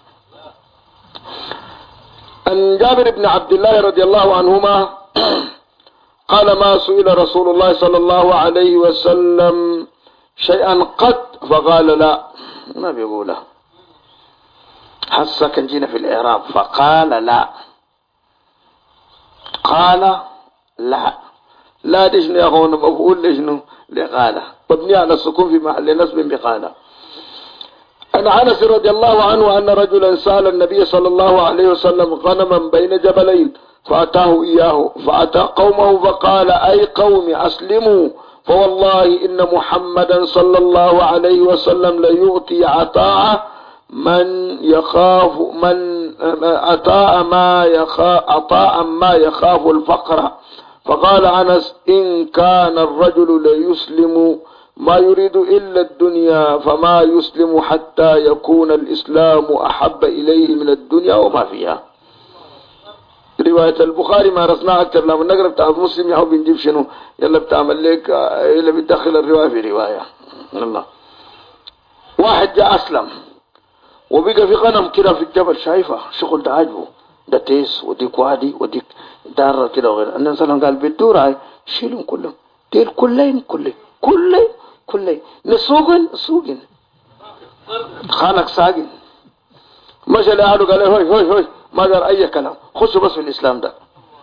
S1: عن جابر بن عبد الله رضي الله عنهما قال ما سئل رسول الله صلى الله عليه وسلم شيئا قد فقال لا، ما بيقوله. حسا كان جينا في الإعراب فقال لا، قال لا، لا دي شنو يا اخوانا مفعول لشنو لقال مبني على السكون في محل نصب بقال. عن انس رضي الله عنه ان رجلا سال النبي صلى الله عليه وسلم غنما بين جبلين فاتاه اياه، فاتى قومه فقال اي قوم اسلموا فوالله ان محمدا صلى الله عليه وسلم ليؤتي عطاء من يخاف عطاء ما يخاف الفقر. فقال انس ان كان الرجل ليسلم ما يريد إلا الدنيا فما يسلم حتى يكون الإسلام أحب إليه من الدنيا وما فيها. رواية البخاري ما رسناها أكثر، لما نقرأ بتاع مسلم يحب نجيب شنو يلا بتعمل لك إلا بتدخل الرواية في رواية. الله واحد جاء أسلم وبقى في غنم كده في الجبل، شايفة شغل ده عجبه، ده تيس وديك وادي وديك دار كده وغير. النبي صلى الله عليه وسلم قال بالدور هاي شيلهم كلهم، دير كلين نسوقن خانك ساقن. مشى لأهله قال هوي ما دار أي كلام، خشوا بس في الإسلام ده.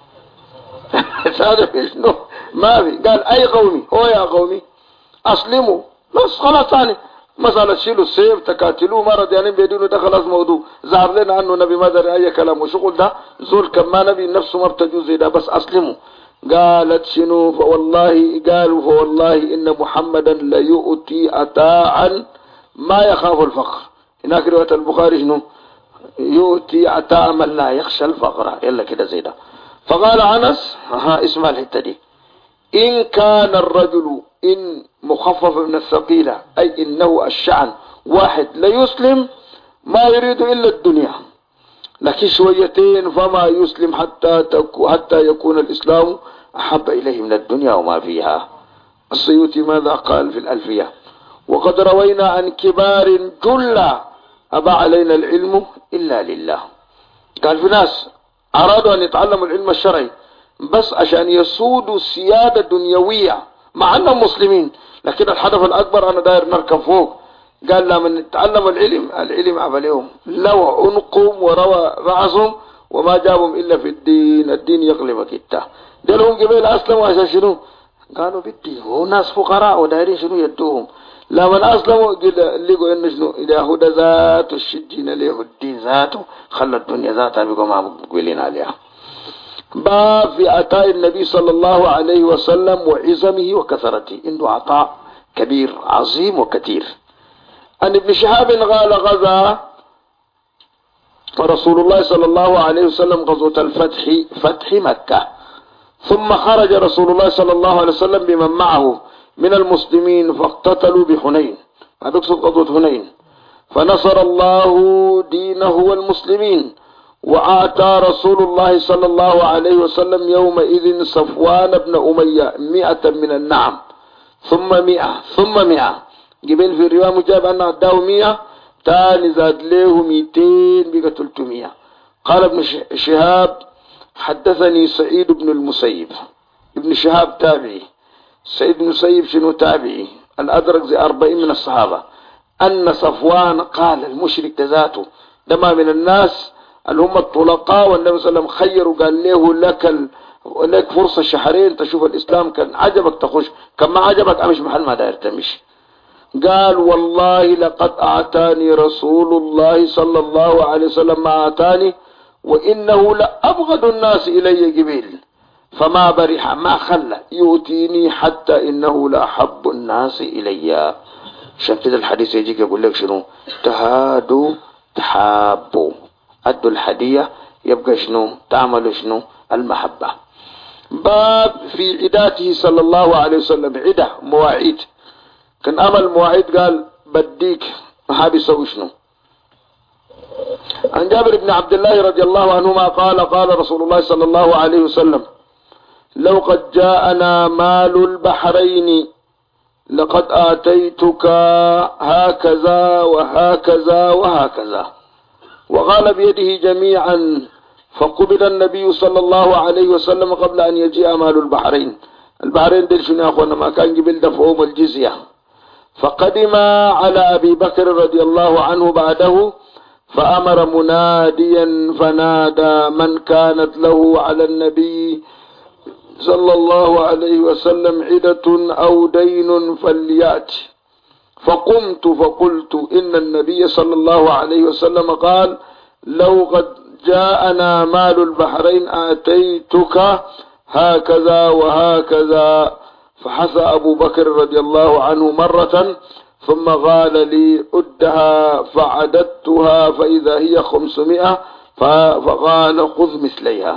S1: هذا في شنو ما في. قال أي قومي هو يا قومي أسلموا بس خلاص ثاني مسألة شيلوا السيف تكاتلوه مرض يعني بيدونه ده خلاص موضوع ظهر لنا عنه نبي ما دار أي كلام وشغل ده زول كما نبي نفسه ما بتجوز ده بس أسلموا. قالت شنو فوالله إن محمدا ليؤتي عطاء ما يخاف الفقر. هناك رواية البخاري شنو يؤتي عطاء من لا يخشى الفقر إلا كده زي ده. فقال أنس اسمع الحتة دي إن كان الرجل إن مخفف من الثقيلة أي إنه الشعن واحد لا يسلم ما يريد إلا الدنيا لكن شويتين فما يسلم حتى يكون الإسلام أحب إليه من الدنيا وما فيها. السيوطي ماذا قال في الألفية وقد روينا عن كبار جلا أبى علينا العلم إلا لله. قال في ناس أرادوا أن يتعلموا العلم الشرعي بس عشان يسودوا سيادة دنيوية مع أنهم مسلمين، لكن الهدف الأكبر أنا داير نركب فوق. قال لما نتعلم العلم عملهم لو عنقهم وروى رأسهم وما جابهم إلا في الدين يغلبك إنت. دلهم قبيل أسلموا عشان شنو؟ قالوا بدي هو ناس فقراء ودايرين شنو يدوهم. لما أسلموا لقوا إنه شنو إذا هدى ذات الشجين له الدين ذاته خلى الدنيا ذاتها بقوا ما مقبلين عليها. باب في عطاء النبي صلى الله عليه وسلم وعظمه وكثرته، إنه عطاء كبير عظيم وكثير. عن ابن شهاب قال غزا رسول الله صلى الله عليه وسلم غزوة فتح مكة، ثم خرج رسول الله صلى الله عليه وسلم بمن معه من المسلمين فاقتتلوا بحنين، هذا يقصد غزوة حنين، فنصر الله دينه والمسلمين
S2: وأعطى رسول الله صلى الله عليه وسلم يومئذ صفوان بن أمية 100 من النعم، ثم 100 ثم 100. قبل في الرواية مجاب أن أداه 100، تاني زاد له 200 بقى 300. قال ابن شهاب حدثني سعيد بن المسيب. ابن شهاب تابعي، سعيد بن المسيب شنو تابعي، الأدرك زي 40 من الصحابة، أن صفوان قال المشرك ذاته ده ما من الناس اللي هم الطلقاء، والنبي صلى الله عليه وسلم خير وقال له لك فرصة شهرين تشوف الإسلام، كان عجبك تخش، كان ما عجبك أمش محل ما داير تمشي. قال والله لقد أعطاني رسول الله صلى الله عليه وسلم ما أعطاني، وإنه لأبغض الناس إلي قبيل، فما برح ما خلى يؤتيني حتى إنه لأحب الناس إلي. عشان كده الحديث يجيك يقول لك شنو، تهادوا تحابوا، أدوا الهدية يبقى شنو، تعملوا شنو، المحبة. باب في عداته صلى الله عليه وسلم، عدة مواعيد، كان أمل مواعيد قال بديك ما بيسوي شنو. عن جابر بن عبد الله رضي الله عنهما قال قال رسول الله صلى الله عليه وسلم لو قد جاءنا مال البحرين لقد آتيتك هكذا وهكذا وهكذا، وقال بيده جميعا، فقبل النبي صلى الله عليه وسلم قبل أن يجيء مال البحرين. البحرين دل شنو يا أخوانا، ما كان قبل دفعهم الجزية. فقدم على أبي بكر رضي الله عنه بعده، فأمر مناديا فنادى من كانت له على النبي صلى الله عليه وسلم عدة أو دين فليأت. فقمت فقلت إن النبي صلى الله عليه وسلم قال لو قد جاءنا مال البحرين آتيتك هكذا وهكذا. فحث أبو بكر رضي الله عنه مرة ثم قال لي عدها، فعددتها فإذا هي 500، فقال خذ مثليها.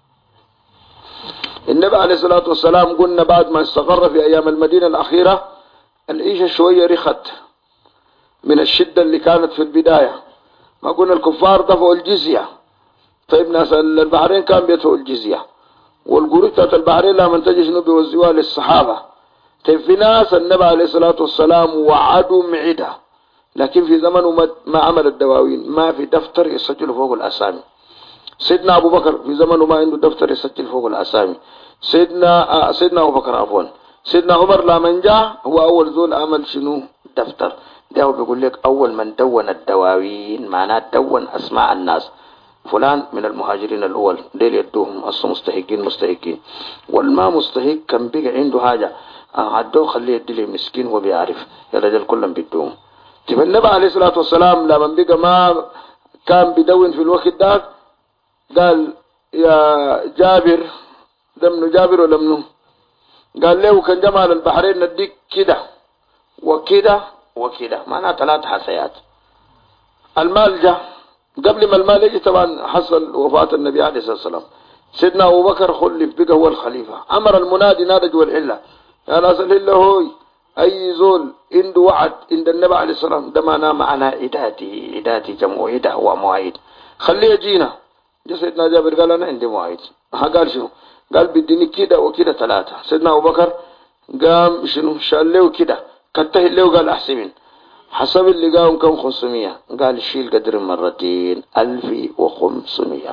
S2: النبي عليه الصلاة والسلام قلنا بعد ما استقر في أيام المدينة الأخيرة العيشة شوية رخت من الشدة اللي كانت في البداية. ما قلنا الكفار دفعوا الجزية، طيب ناس البحرين كان بيدفعوا الجزية، والقروش بتاعت البحرين لما تجي شنو بيوزعوها للصحابة. طيب في ناس النبي عليه الصلاة والسلام وعدوا معدة، لكن في زمنه ما عمل الدواوين، ما في دفتر يسجل فوق الأسامي. سيدنا أبو بكر في زمنه ما عنده دفتر يسجل فوق الأسامي. سيدنا أبو بكر عفوا، سيدنا عمر لما جاء هو أول زول عمل شنو دفتر. ده هو بيقول لك أول من دون الدواوين، معناه دون أسماء الناس، فلان من المهاجرين الأول ديل يدوهم أصلا مستحقين، والما مستحق كان بيجي عنده حاجة عدوه خليه يدي مسكين وبيعرف يا رجال كلهم بيدوهم. تبقى النبي عليه الصلاة والسلام لما بيجي ما كان بدون في الوقت ده قال يا جابر، ده منه جابر ولا منه؟ قال له كان جمال البحرين نديك كده وكده وكده، معناها 3 حسيات. المال جاء قبل ما المال يجي طبعا حصل وفاة النبي عليه الصلاة والسلام. سيدنا أبو بكر خلف بقى هو الخليفة، أمر المنادي نادج والعلة يا ناس الهلة هوي أي زول عنده وعد عند النبي عليه الصلاة والسلام ده معناه عداتي جمع عدة ومواعيد، خليه يجينا. جاء سيدنا جابر قال أنا عندي مواعيد. قال شنو؟ قال بديني كده وكده 3. سيدنا أبو بكر قام شنو شال له كده كته له قال أحسبين حسب اللي قام كم 500. قال شيل قدر مرتين 1500.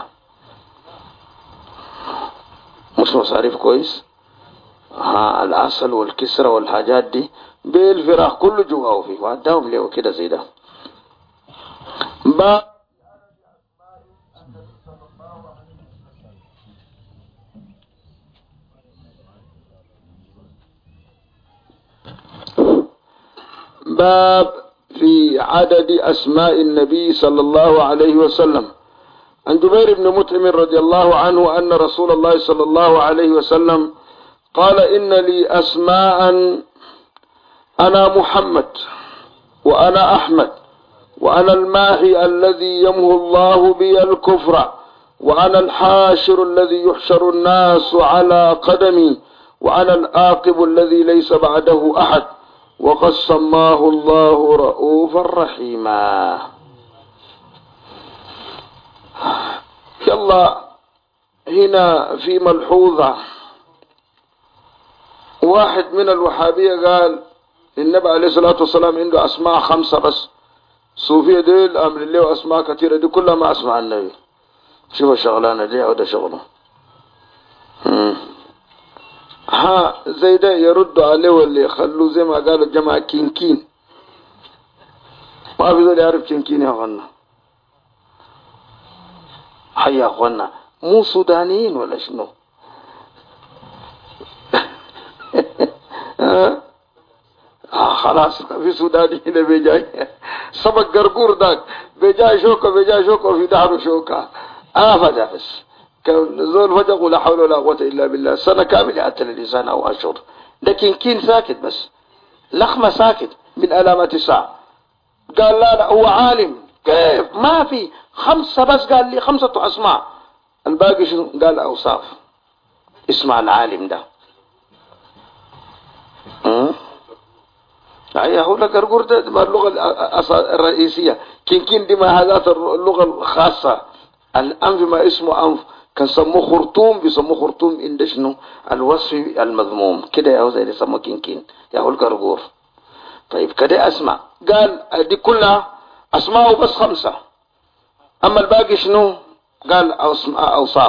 S2: مش مصاريف كويس؟ العسل والكسرة والحاجات دي بالفراخ كله جواه فيه وعداهم له كده زي ده. باب في عدد أسماء النبي صلى الله عليه وسلم. عن جبير بن مطعم رضي الله عنه أن رسول الله صلى الله عليه وسلم قال إن لي أسماء، أنا محمد وأنا أحمد وأنا الماحي الذي يمحو الله بي الكفر وأنا الحاشر الذي يحشر الناس على قدمي وأنا العاقب الذي ليس بعده أحد وقد سماه الله رؤوفا رحيما. يلا هنا في ملحوظة، واحد من الوهابية قال النبي عليه الصلاة والسلام عنده أسماء 5 بس، صوفية ديل أمر الله أسماء كثيرة دي كلها ما أسمع النبي. شوف الشغلانة دي وده شغله. ها زي ده يرد عليه واللي يخلوه زي ما قال الجماعة كين ما في ذلك يعرف كين يا أخوانا. حي يا أخوانا مو سودانيين ولا شنو؟ خلاص في سودانيين بيجاي سبق قرقور داك بيجاي شوكة في داره شوكة فجأة بس زول فجأة ولا حول ولا قوة إلا بالله. سنة كاملة يقتل الإنسان أو أشهر، لكن كين ساكت بس، لخمة ساكت من علامات الساعة. قال لا هو عالم. كيف ما في 5 بس؟ قال لي 5 أسماء، الباقي شنو؟ قال أوصاف. اسمع العالم ده. هي هو قرقور ده اللغة الرئيسية. كين دي ما هذات اللغة الخاصة. الأنف ما اسمه أنف، كان سموه خرطوم، بيسموه خرطوم عند شنو؟ الوصف المذموم كده يا هو زي اللي سموه كين يا هو القرقور. طيب كده أسمع. قال دي كلها أسماء بس 5، أما الباقي شنو؟ قال أوصاف.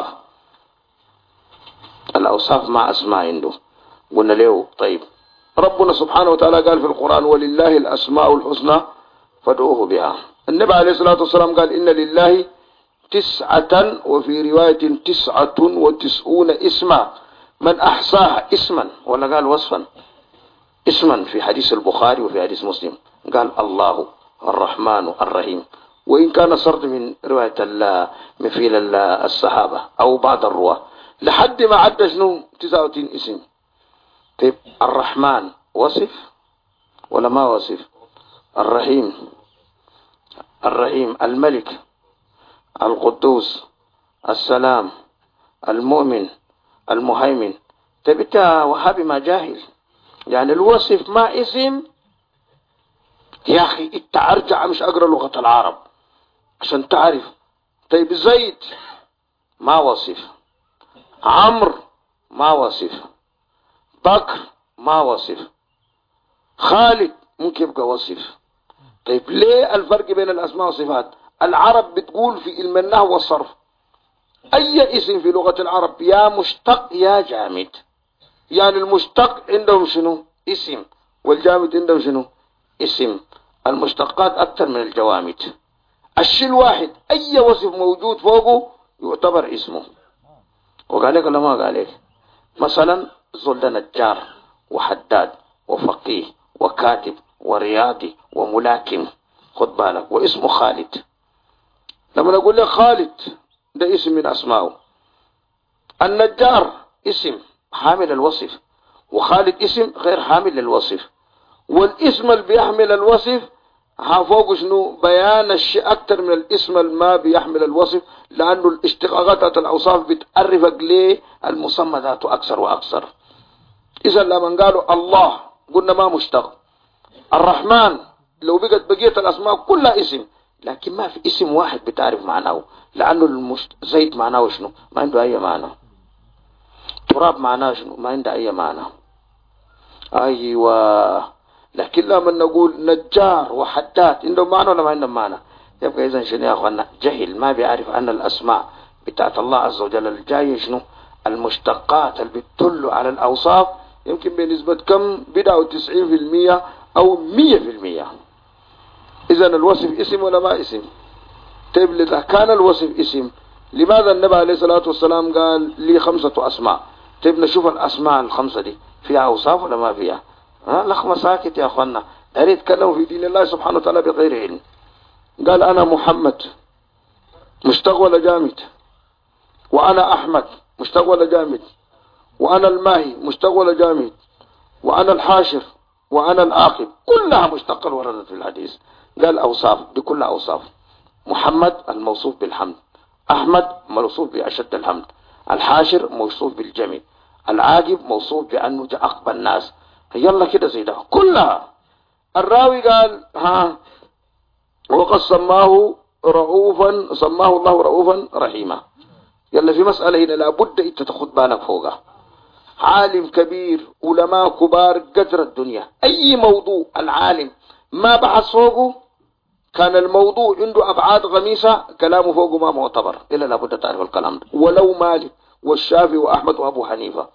S2: الأوصاف مع أسماء عنده. قلنا له طيب ربنا سبحانه وتعالى قال في القرآن ولله الأسماء الحسنى فادعوه بها. النبي عليه الصلاة والسلام قال إن لله 9 وفي رواية 99 اسما من أحصاها اسما، ولا قال وصفا اسما في حديث البخاري وفي حديث مسلم. قال الله الرحمن الرحيم، وإن كان صرت من رواية من فيل الصحابة أو بعض الرواة لحد ما عد شنو 99 اسم. طيب الرحمن وصف ولا ما وصف؟ الرحيم الملك القدوس السلام المؤمن المهيمن. طيب انت وهابي ما جاهل، يعني الوصف ما اسم يا اخي. انت ارجع مش اقرا لغة العرب عشان تعرف. طيب زيد ما وصف، عمرو ما وصف، بكر ما وصف، خالد ممكن يبقى وصف. طيب ليه الفرق بين الاسماء والصفات؟ العرب بتقول في علم النحو والصرف اي اسم في لغة العرب يا مشتق يا جامد. يعني المشتق عندهم شنو؟ اسم، والجامد عندهم شنو؟ اسم. المشتقات اكثر من الجوامد. الشيء الواحد اي وصف موجود فوقه يعتبر اسمه. وقال لك ولا ما قال لك؟ مثلا زول ده نجار وحداد وفقيه وكاتب ورياضي وملاكم، خد بالك، واسمه خالد. لما نقول لك خالد ده اسم من اسمائه. النجار اسم حامل الوصف، وخالد اسم غير حامل للوصف. والاسم اللي بيحمل الوصف فوق شنو؟ بيان الشيء اكثر من الاسم اللي ما بيحمل الوصف، لانه الاشتقاقات الاوصاف بتعرفك ليه المسمى ذاته اكثر واكثر. اذا لما قالوا الله قلنا ما مشتق. الرحمن لو بقيت الاسماء كلها اسم، لكن ما في اسم واحد بتعرف معناه، لانه زيت معناه شنو؟ ما عنده اي معنى. تراب معناه شنو؟ ما عنده اي معنى. ايوه. لكن لما نقول نجار وحداد عندهم معنى ولا ما عندهم معنى؟ يبقى اذا شنو يا اخوانا؟ جهل ما بيعرف ان الاسماء بتاعت الله عز وجل الجايه شنو؟ المشتقات اللي بتدل على الاوصاف يمكن بنسبه كم؟ بدأوا 90% او 100%. اذا الوصف اسم ولا ما اسم؟ طيب اذا كان الوصف اسم لماذا النبي عليه الصلاه والسلام قال لي 5 اسماء؟ طيب نشوف الاسماء ال5 دي فيها اوصاف ولا ما فيها؟ لخمة ساكت يا اخوانا. داري يتكلموا في دين الله سبحانه وتعالى بغير علم. قال انا محمد مشتق ولا جامد؟ وانا احمد مشتق ولا جامد؟ وانا الماهي مشتق ولا جامد؟ وانا الحاشر وانا العاقب، كلها مشتقة وردت في الحديث. قال اوصاف، دي كلها اوصاف. محمد الموصوف بالحمد، احمد موصوف باشد الحمد، الحاشر موصوف بالجميل، العاقب موصوف بانه جاء اقبى الناس. يلا كده زي ده كلها. الراوي قال وقد سماه الله رؤوفا رحيما. يلا في مسألة هنا لابد انت تاخد بالك فوقها. عالم كبير، علماء كبار قدر الدنيا، اي موضوع العالم ما بحث فوقه كان الموضوع عنده ابعاد غميسة، كلامه فوقه ما معتبر، الا لابد تعرف الكلام ده. ولو مالك والشافعي واحمد وابو حنيفة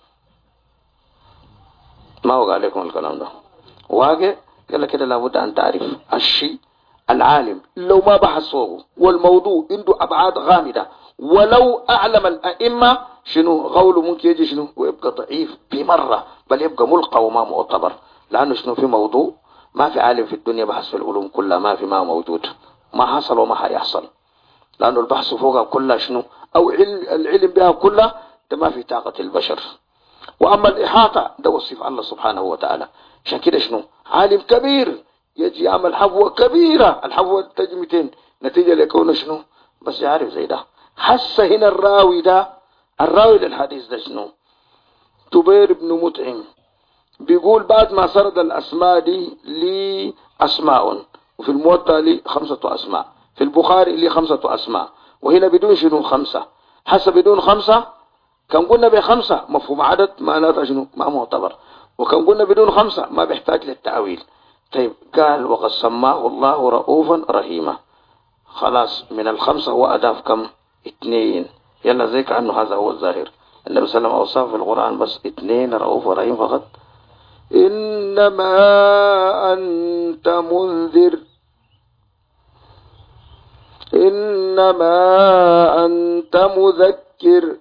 S2: ما وقع عليكم الكلام ده واقع، قال كده لابد ان تعرف الشيء العالم لو ما بحث فوقه والموضوع عنده ابعاد غامضة، ولو اعلم الائمة شنو قوله ممكن يجي شنو ويبقى ضعيف بمرة، بل يبقى ملقى وما معتبر، لانه شنو في موضوع ما في عالم في الدنيا بحث في العلوم كلها، ما في ما موجود، ما حصل وما حيحصل، لانه البحث فوقها كلها شنو او العلم بها كلها ده ما في طاقة البشر. واما الاحاطة ده وصف الله سبحانه وتعالى. عشان كده شنو عالم كبير يجي يعمل حفوة كبيرة، الحفوة تجي 200 نتيجة لكونه شنو بس يعرف زي ده. حس هنا الراوي ده، الراوي للحديث ده شنو جبير بن مطعم، بيقول بعد ما سرد الاسماء دي لي اسماء، وفي الموطأ لي 5 اسماء، في البخاري لي 5 اسماء، وهنا بدون شنو 5، حسب بدون 5 كان قلنا ب5 مفهوم عدد معناتها شنو ما معتبر، وكان قلنا بدون 5 ما بيحتاج للتأويل. طيب قال وقد سماه الله رؤوفا رحيما، خلاص من ال5 هو أضاف كم 2، يلا زي كأنه هذا هو الظاهر. النبي صلى الله عليه وسلم أوصاف في القرآن بس 2 رؤوف ورحيم فقط. إنما أنت منذر، إنما أنت مذكر،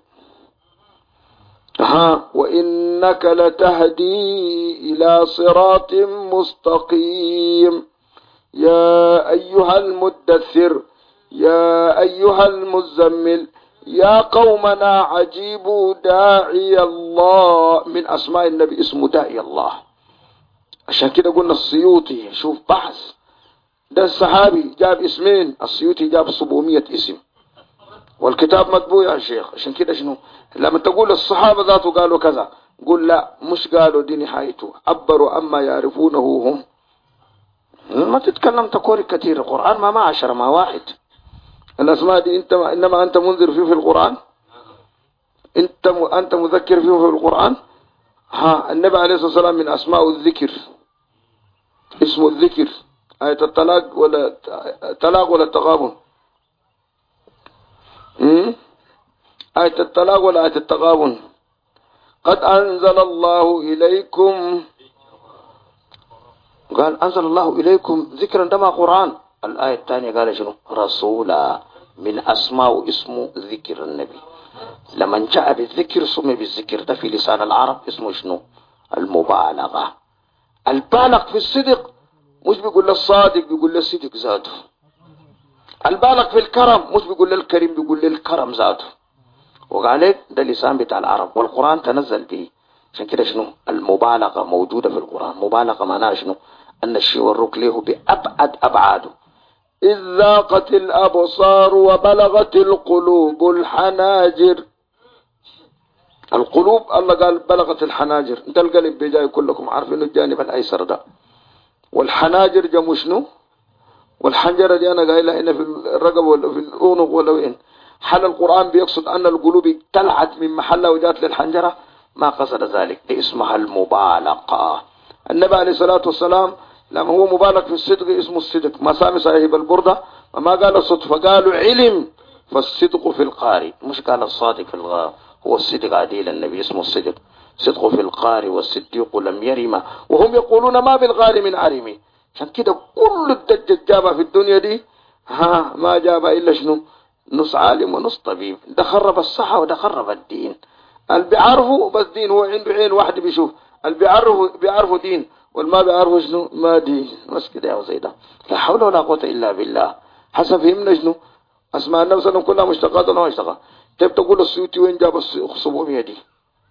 S2: وإنك لتهدي إلى صراط مستقيم. يا أيها المدثر، يا أيها المزمل، يا قومنا عجيبوا داعي الله. من أسماء النبي اسمه داعي الله. عشان كده قلنا السيوطي شوف بحث ده الصحابي جاب اسمين، السيوطي جاب 700 اسم، والكتاب مطبوع يا شيخ. عشان كده شنو لما تقول الصحابة ذاته قالوا كذا، قول لا مش قالوا دي نهايته، عبروا أما يعرفونه هم. ما تتكلم تكوري كثير، القرآن ما 10 ما 1. الأسماء دي انت إنما أنت منذر فيه في القرآن، أنت مذكر فيه في القرآن. النبي عليه الصلاة والسلام من أسماء الذكر اسمه الذكر، آية الطلاق ولا طلاق ولا التغابن، آية الطلاق ولا آية التغابن. قد أنزل الله إليكم، قال أنزل الله إليكم ذكرا ده ما قرآن. الآية الثانية قال شنو رسولا، من أسماء اسمه ذكر النبي. لما جاء بالذكر سمي بالذكر ده في لسان العرب اسمه شنو المبالغة. البالغ في الصدق مش بيقول للصادق، بيقول للصدق ذاته. البالغ في الكرم مش بيقول للكريم، بيقول للكرم ذاته. وقال ده لسان بتاع العرب والقرآن تنزل به. عشان كده شنو المبالغة موجودة في القرآن. مبالغة معناها شنو أن الشيء والرك له بأبعد أبعاده. إذ ذاقت الأبصار وبلغت القلوب الحناجر. القلوب الله قال بلغت الحناجر، انت القلب بيجاي كلكم عارفين الجانب الأيسر ده، والحناجر جمو شنو، والحنجرة دي أنا قايلها هنا في الرقبة ولا في الأعنق ولا وين. حل القرآن بيقصد أن القلوب تلعت من محلها وجات للحنجرة، ما قصد ذلك، دي اسمها المبالغة. النبي عليه الصلاة والسلام لما هو مبالغ في الصدق اسمه الصدق، ما سامي صاحب البردة وما قال الصدق فقالوا علم، فالصدق في القاري، مش قال الصادق في الغار، هو الصدق عديل النبي اسمه الصدق. صدق في القاري والصديق لم يرم، وهم يقولون ما بالغار من عرمي. عشان كده كل الدجال جابها في الدنيا دي ما جابها إلا شنو نص عالم ونص طبيب. ده خرب الصحة وده خرب الدين. اللي بيعرفوا بس دين، هو عنده عين واحد بيشوف، اللي بيعرفوا دين والما بيعرفوا شنو ما دين، بس كده يا زي ده. لا حول ولا قوة إلا بالله. حسب فهمنا شنو أسماء النبي صلى الله عليه وسلم كلها مشتقات ولا ما مشتقات. طيب تقول السيوطي وين جاب 700 دي؟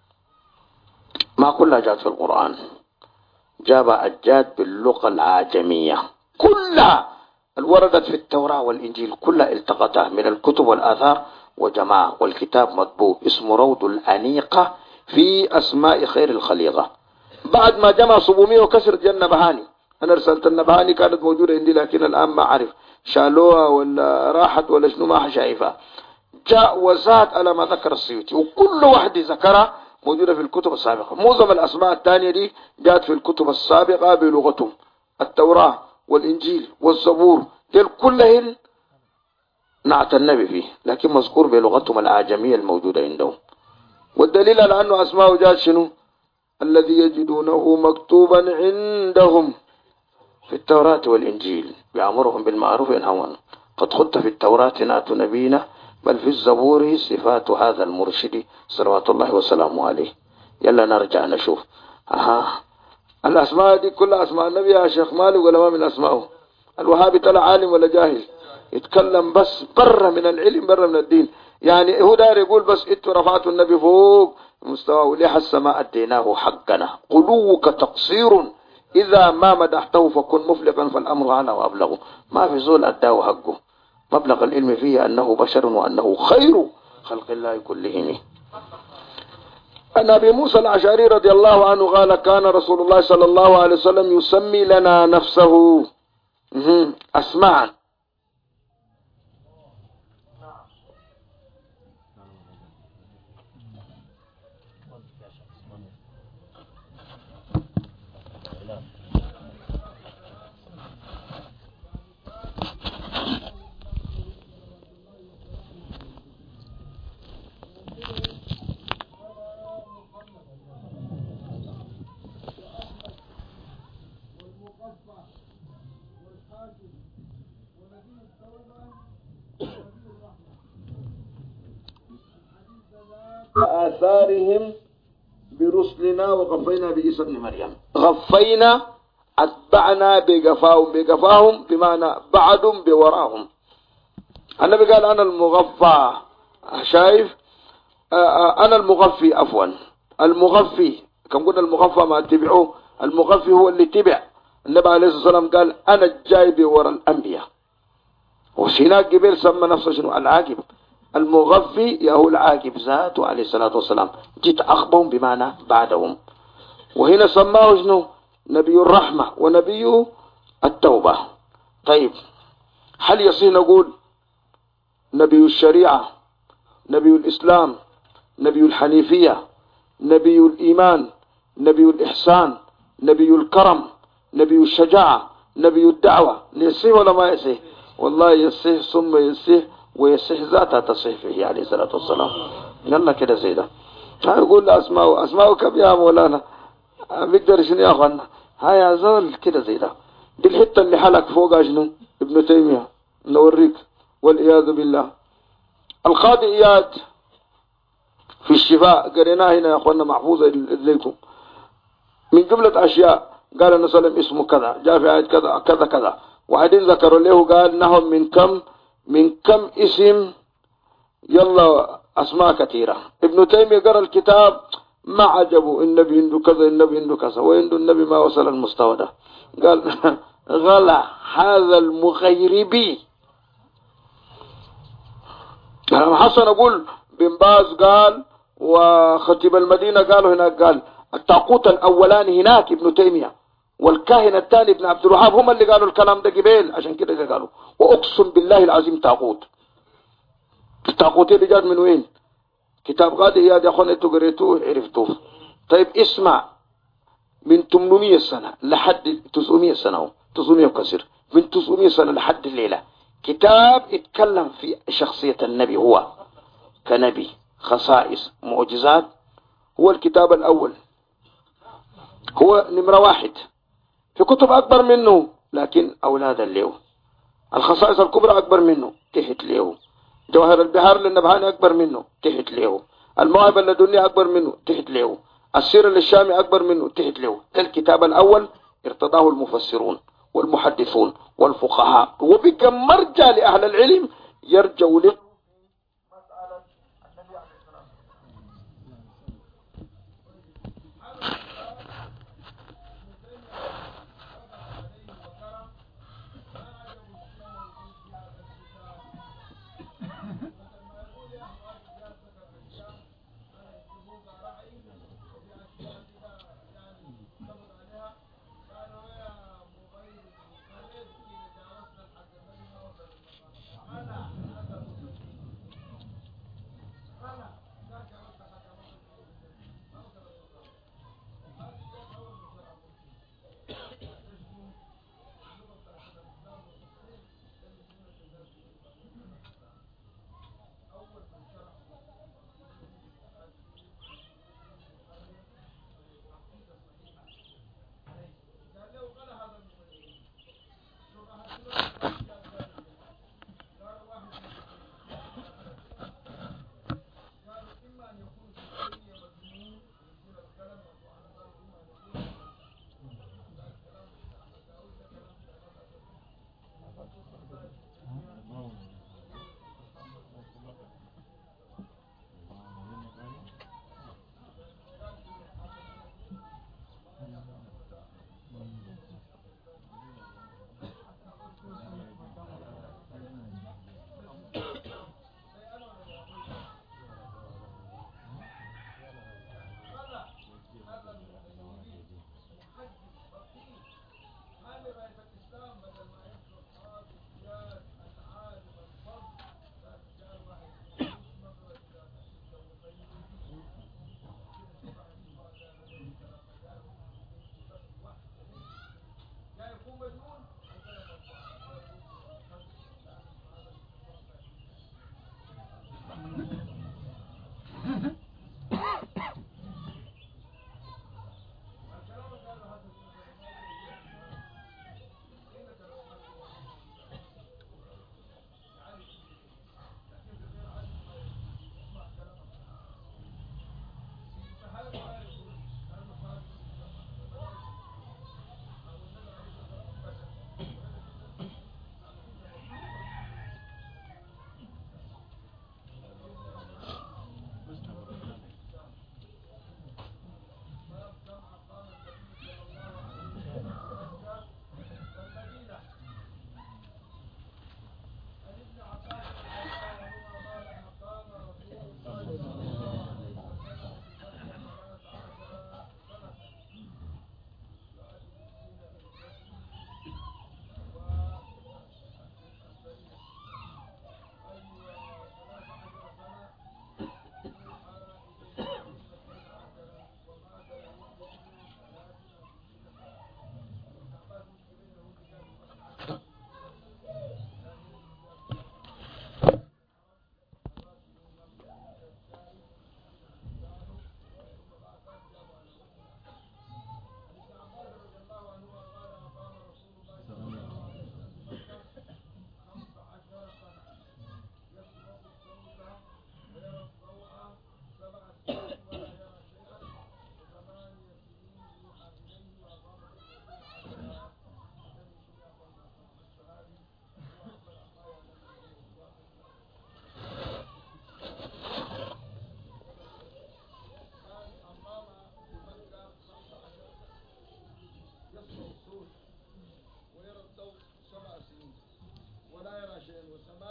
S2: ما كلها جات في القرآن، جابها الجاد باللغة العجمية كلها الوردت في التوراة والإنجيل، كلها التقطها من الكتب والآثار وجماعة، والكتاب مطبوع اسمه روض الأنيقة في أسماء خير الخليقة. بعد ما جمع 700 وكسر جنة بهاني، أنا رسالة النبهاني كانت موجودة عندي لكن الآن ما أعرف شالوها ولا راحت ولا شنو، ما شايفها. جاء وزاد على ما ذكر السيوطي، وكل واحد ذكرها موجودة في الكتب السابقة. معظم الأسماء الثانية دي جاءت في الكتب السابقة بلغتهم، التوراة والإنجيل والزبور، ديل كلهن نعت النبي فيه، لكن مذكور بلغتهم الأعجمية الموجودة عندهم. والدليل على أنه أسماء جاءت شنو؟ الذي يجدونه مكتوبا عندهم في التوراة والإنجيل يأمرهم بالمعروف وينهون عنه. قد خط في التوراة نعت نبينا، بل في الزبور صفات هذا المرشد صلوات الله وسلامه عليه. يلا نرجع نشوف. الأسماء دي كلها أسماء النبي يا شيخ مالك ولا ما من أسمائه؟ الوهابي طلع عالم ولا جاهل؟ يتكلم بس برا من العلم، برا من الدين. يعني هو داير يقول بس انتوا رفعتوا النبي فوق مستواه، وليح السماء أديناه حقنا. قلوك تقصير إذا ما مدحته فكن مفلقا، فالأمر عنه وأبلغه. ما في زول أداه حقه. مبلغ العلم فيه أنه بشر وأنه خير خلق الله كلهم. عن أبي موسى الأشعري رضي الله عنه قال كان رسول الله صلى الله عليه وسلم يسمي لنا نفسه أسماء. آثارهم برسلنا وغفينا بعيسى ابن مريم. غفينا أتبعنا بقفاهم بمعنى بعدهم بوراهم. النبي قال أنا المغفى، شايف؟ أنا المغفي، عفوا المغفي. كم قلنا المغفى ما تبعوه، المغفي هو اللي تبع النبي عليه الصلاة والسلام. قال أنا الجاي بورا الأنبياء. وسيناك قبل سمى نفسه شنو؟ العاقب. المغفي يهو العاقب ذاته عليه الصلاة والسلام، جيت أخبهم بمعنى بعدهم. وهنا سماه شنو؟ نبي الرحمة ونبي التوبة. طيب هل يصير نقول نبي الشريعة، نبي الإسلام، نبي الحنيفية، نبي الإيمان، نبي الإحسان، نبي الكرم، نبي الشجاعة، نبي الدعوة؟ يصيح ولا ما يصيح؟ والله يصيح ثم يصيح، ويصيح ذاتها تصيح فيه عليه الصلاة والسلام. يلا كده زي ده. يقول أسماءه كم يا مولانا؟ بيقدر شنو يا أخوانا؟ هيا زول كده زي ده. دي الحتة اللي حلق فوقها شنو؟ ابن تيمية نوريك والعياذ بالله. القاضي إياد في الشفاء قريناه هنا يا أخوانا، محفوظة إليكم. من جملة أشياء قال أن سلم اسمه كذا، جاء في آية كذا كذا كذا، وبعدين ذكروا له قال نهم من كم اسم، يلا أسماء كثيرة. ابن تيمية قرأ الكتاب ما عجبه، النبي عنده كذا، النبي عنده كذا، وعنده النبي ما وصل المستوى ده. قال غلا هذا المغيربي. أنا حسن أقول بن باز قال، وخطيب المدينة قالوا هناك، قال الطاقوت الأولاني هناك ابن تيمية، والكاهن الثاني ابن عبد الوهاب، هم اللي قالوا الكلام ده قبيل، عشان كده قالوا. وأقسم بالله العظيم طاقوت. الطاقوت اللي جات من وين؟ كتاب غادي يا أخواني، انتوا قريتوه عرفتوه. طيب اسمع، من 800 سنة لحد 900 سنة، 900 وكسر، من 900 سنة لحد الليلة كتاب اتكلم في شخصية النبي، هو كنبي، خصائص، معجزات. هو الكتاب الأول، هو نمرة واحد. في كتب أكبر منه لكن أولادا له. الخصائص الكبرى أكبر منه تحت له. جوهر البحار للنبهاني أكبر منه تحت له. المواهب اللدنية أكبر منه تحت له. السير للشامي أكبر منه تحت له. الكتاب الأول ارتضاه المفسرون والمحدثون والفقهاء، وبقى مرجع لأهل العلم يرجعوا له.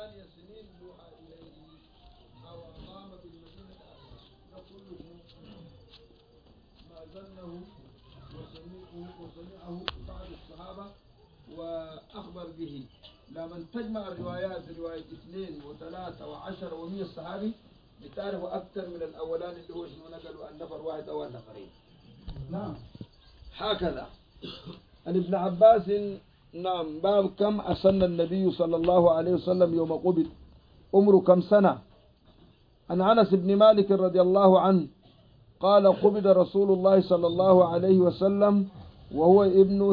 S2: سنين يوحى إليه أو أقام بالمدينة نقول ما ظنه وسمعه بعض الصحابة وأخبر به. لما تجمع الروايات رواية 2 و3 و10 و100 صحابي بتعرفوا أكثر من الأولان اللي هو شنو نقلوا النفر واحد أو النفرين. نعم هكذا. عن ابن عباس نعم باب كم أسن النبي صلى الله عليه وسلم يوم قبض عمره كم سنة. عن أنس بن مالك رضي الله عنه قال قبض رسول الله صلى الله عليه وسلم وهو ابن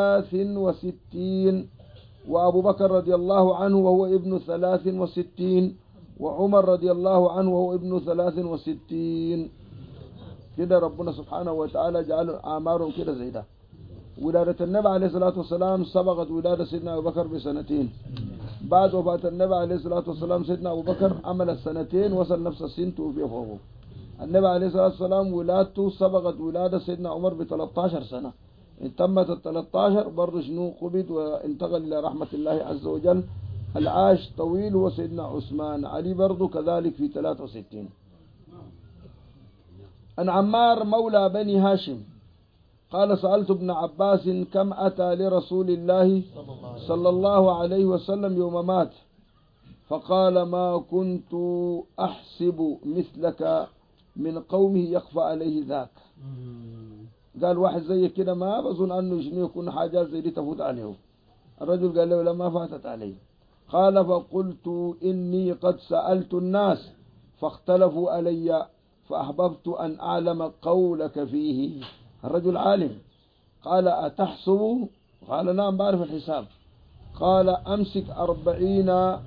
S2: 63 وأبو بكر رضي الله عنه وهو ابن 63 وعمر رضي الله عنه وهو ابن 63. كده ربنا سبحانه وتعالى جعل أعمارهم كده زي ده. ولادة النبي عليه الصلاة والسلام سبقت ولادة سيدنا أبو بكر بسنتين. بعد وفاة النبي عليه الصلاة والسلام سيدنا أبو بكر عمل السنتين وصل نفس السن توفي فوقه. النبي عليه الصلاة والسلام ولادته سبقت ولادة سيدنا عمر ب 13 سنة. إن تمت ال 13 برضه شنو قبض وانتقل إلى رحمة الله عز وجل. العاش طويل وسيدنا عثمان. علي برضه كذلك في 63. عن عمار مولى بني هاشم قال سألت ابن عباس كم أتى لرسول الله صلى الله عليه وسلم يوم مات فقال ما كنت أحسب مثلك من قومه يخفى عليه ذاك. قال واحد زي كده ما بظن أنه شنو يكون حاجات زي دي تفوت عليه. الرجل قال له لما فاتت عليه. قال فقلت إني قد سألت الناس فاختلفوا علي فأحببت أن أعلم قولك فيه. الرجل عالم. قال أتحسب؟ قال نعم بعرف الحساب. قال أمسك 40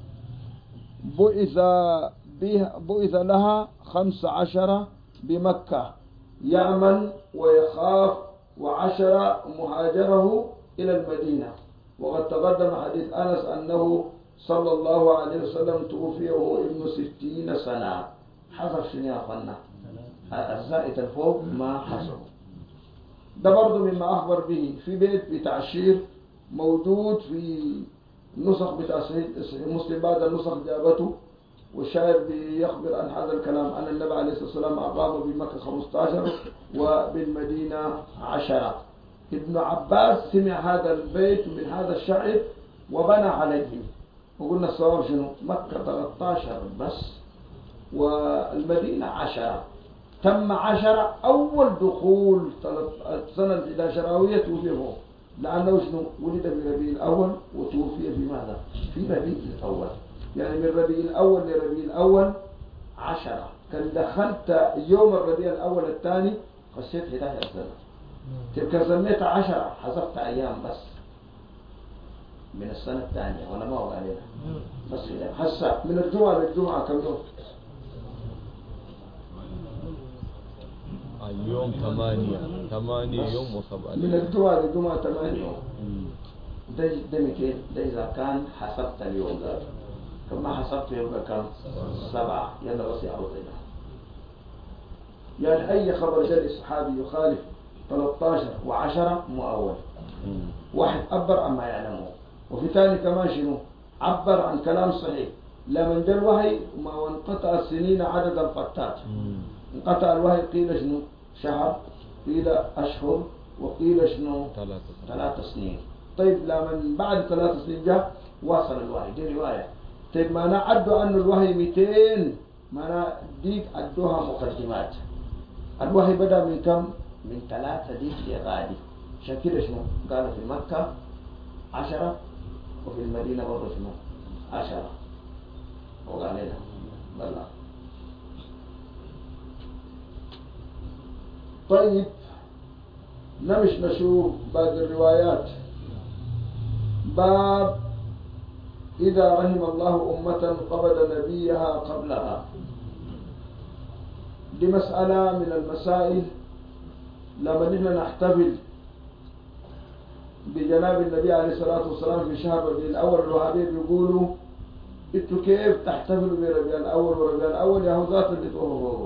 S2: بعث لها 15 بمكة يأمن ويخاف 10 مهاجره إلى المدينة. وقد تقدم حديث أنس أنه صلى الله عليه وسلم توفي وهو ابن 60 سنة. حسب شنو يا أخوانا الزائد الفوق ما حسب. ده برضه مما أخبر به في بيت بتعشير موجود في نسخ بتاع صحيح مسلم. بعد النسخ جابته والشاعر بيخبر عن هذا الكلام أن النبي عليه الصلاة والسلام أقام بمكة 15 وبالمدينة 10. ابن عباس سمع هذا البيت من هذا الشاعر وبنى عليه. وقلنا الصواب شنو؟ مكة 13 بس والمدينة 10. تم 10 أول دخول السنة العشراوية توفيه لأنه شنو ولد في ربيع الأول وتوفي في ماذا؟ في ربيع الأول. يعني من ربيع الأول لربيع الأول 10. كان دخلت يوم الربيع الأول الثاني خشيت 11 سنة. تلك سميت 10 حذفت أيام بس من السنة الثانية ولا ما هو علينا بس هسه من الجمعة للجمعة كم يوم؟
S3: اليوم 8 يوم و7
S2: من الجمعة للجمعة 8 يوم. ده 200. ده إذا كان حسبت اليوم ده كما حسبت يبقى كم 7. يلا بس يعود لنا. يعني أي خبر جاء الصحابي يخالف 13 و10 مؤول. واحد عبر عما يعلمه وفي ثاني كمان شنو عبر عن كلام صحيح. لمن جاء الوحي ما وانقطع السنين عدد الفتات. انقطع الوحي قيل شنو شهر قيل أشهر وقيل شنو 3 سنين. طيب لمن بعد 3 سنين جاء واصل الوحي. دي رواية. طيب ما عدوا أنه الوحي 200 ما ديك عدوها مقدمات. الوحي بدأ من كم؟ من 3 ديك لغادي. عشان كده شنو قال في مكة 10 وفي المدينة برضه شنو 10 وقال لنا بالله. طيب نشوف بعض الروايات. باب إذا رحم الله أمة قبض نبيها قبلها. دي مسألة من المسائل لما نحن نحتفل بجناب النبي عليه الصلاة والسلام في شهر ربيع الأول. الوهابية بيقولوا انتوا كيف تحتفلوا بربيع الأول وربيع الأول يا هو ذات اللي توهوا.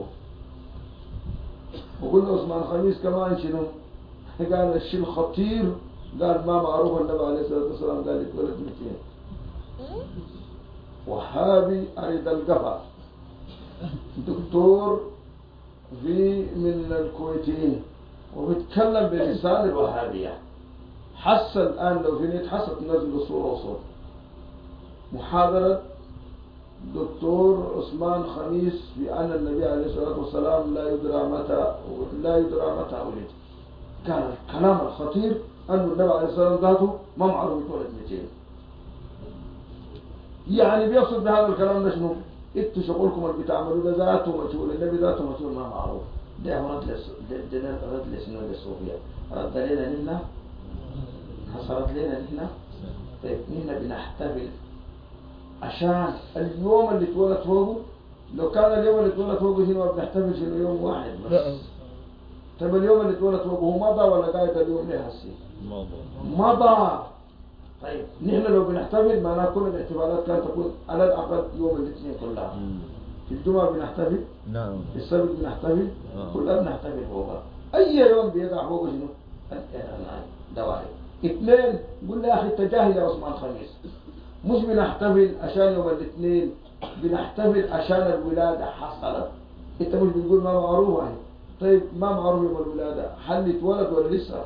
S2: وقلنا عثمان خميس كمان شنو قال الشيء الخطير قال ما معروف النبي عليه الصلاة والسلام قال يتولد 200. وهابي أريد القفا، دكتور في من الكويتيين وبيتكلم بلسان الوهابية. حس الآن لو في نت حس تنزل صورة وصوت. محاضرة دكتور عثمان خميس بأن النبي عليه الصلاة والسلام لا يدرى متى ولد. كان الكلام الخطير أن النبي عليه الصلاة والسلام ذاته ما معروف يتولد 200. يعني بيقصد بهذا الكلام ده شنو؟ انتوا شغلكم اللي بتعملوا ده ذاته مجهول، النبي ذاته مجهول ما معروف. ده رد لشنو للصوفية؟ رد لنا نحن؟ حصلت لنا نحن؟ طيب نحن بنحتفل عشان اليوم اللي اتولد فوقه. لو كان اليوم اللي اتولد فوقه هنا ما بنحتفل شنو يوم واحد بس. طيب اليوم اللي اتولد فوقه هو مضى ولا قاعد اليوم ليه هسي؟ مضى. طيب نحن لو بنحتفل معناها كل الاحتفالات كانت تكون على الأقل يوم الاثنين كلها. في الجمعة بنحتفل،
S3: نعم،
S2: في السبت بنحتفل، كلها بنحتفل فوقها. أي يوم بيقع فوقه شنو؟ ده واحد. اثنين قول لي يا أخي التجاهل يا عثمان خميس، مش بنحتفل عشان يوم الاثنين، بنحتفل عشان الولادة حصلت. انت مش بتقول ما معروف يعني. طيب ما معروف يوم الولادة، هل اتولد ولا لسه؟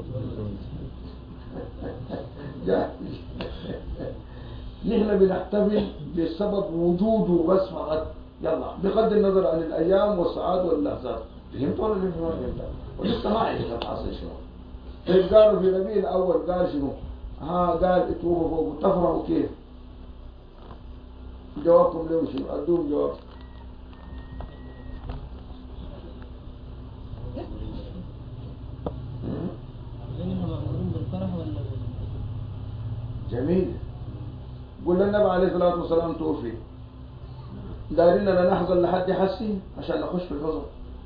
S2: نحن بنحتفل بسبب وجوده بس فقط. يلا بغض النظر عن الأيام والساعات واللحظات. فهمت ولا ما فهمت؟ ولسه ما عرفت حاصل شنو. طيب قالوا في ربيع الأول قال شنو؟ قال اتوفوا فوق تفرحوا كيف؟ جوابكم لهم شنو؟ أدوم جواب. جميل. قلنا النبي عليه الصلاة والسلام توفي، دارينا نحزن لحد حسي عشان نخش في الحزن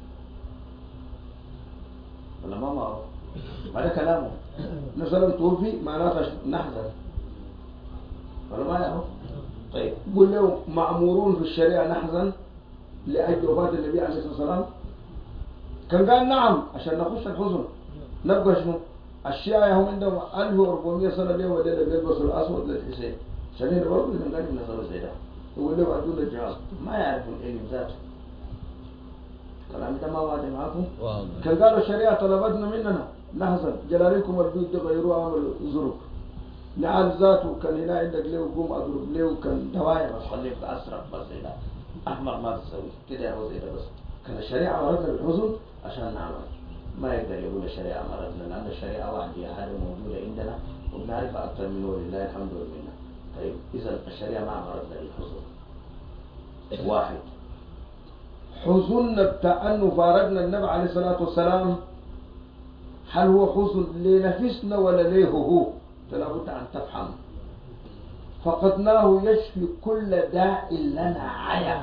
S2: ولا ما معه؟ هذا كلامه. نسلم توفي معناته نحزن ولا ما يعرف؟ طيب قل له مأمورون في الشريعة نحزن لأجل وفاة النبي عليه الصلاة والسلام؟ كان قال نعم عشان نخش الحزن. نبقى شنو؟ الشيعة هم عندهم 1400 سنة اليوم الليلة بيلبسوا الأسود للحسين عشان هنا برضه من قال نظر زي ده. يقول له بعدون الجواب ما يعرفون العلم ذاته. كلام ده ما واضح معكم؟ كان قالوا الشريعة طلبتنا مننا نحزن جلالكم البيوت غيروا عمل ظروف. نعال ذاته كان هنا عندك ليه قوم أضرب ليه وكان دوائر أصلي بأسرق بس زي ده أحمر ما تسوي كده هو زي ده. بس كان الشريعة وردنا بالحزن عشان نعمل. ما يقدر يقول الشريعة مرضنا لأن الشريعة واحدة هذه موجودة عندنا وبنعرفها أكثر منه ولله الحمد والمنة. طيب إذا الشريعة ما مرضنا بالحزن. واحد حزن بتاع أنه فارقنا النبي عليه الصلاة والسلام، هل هو حزن لنفسنا ولا ليه هو؟ فلا بد أن تفهم. فقدناه يشفي كل داء لنا عيا.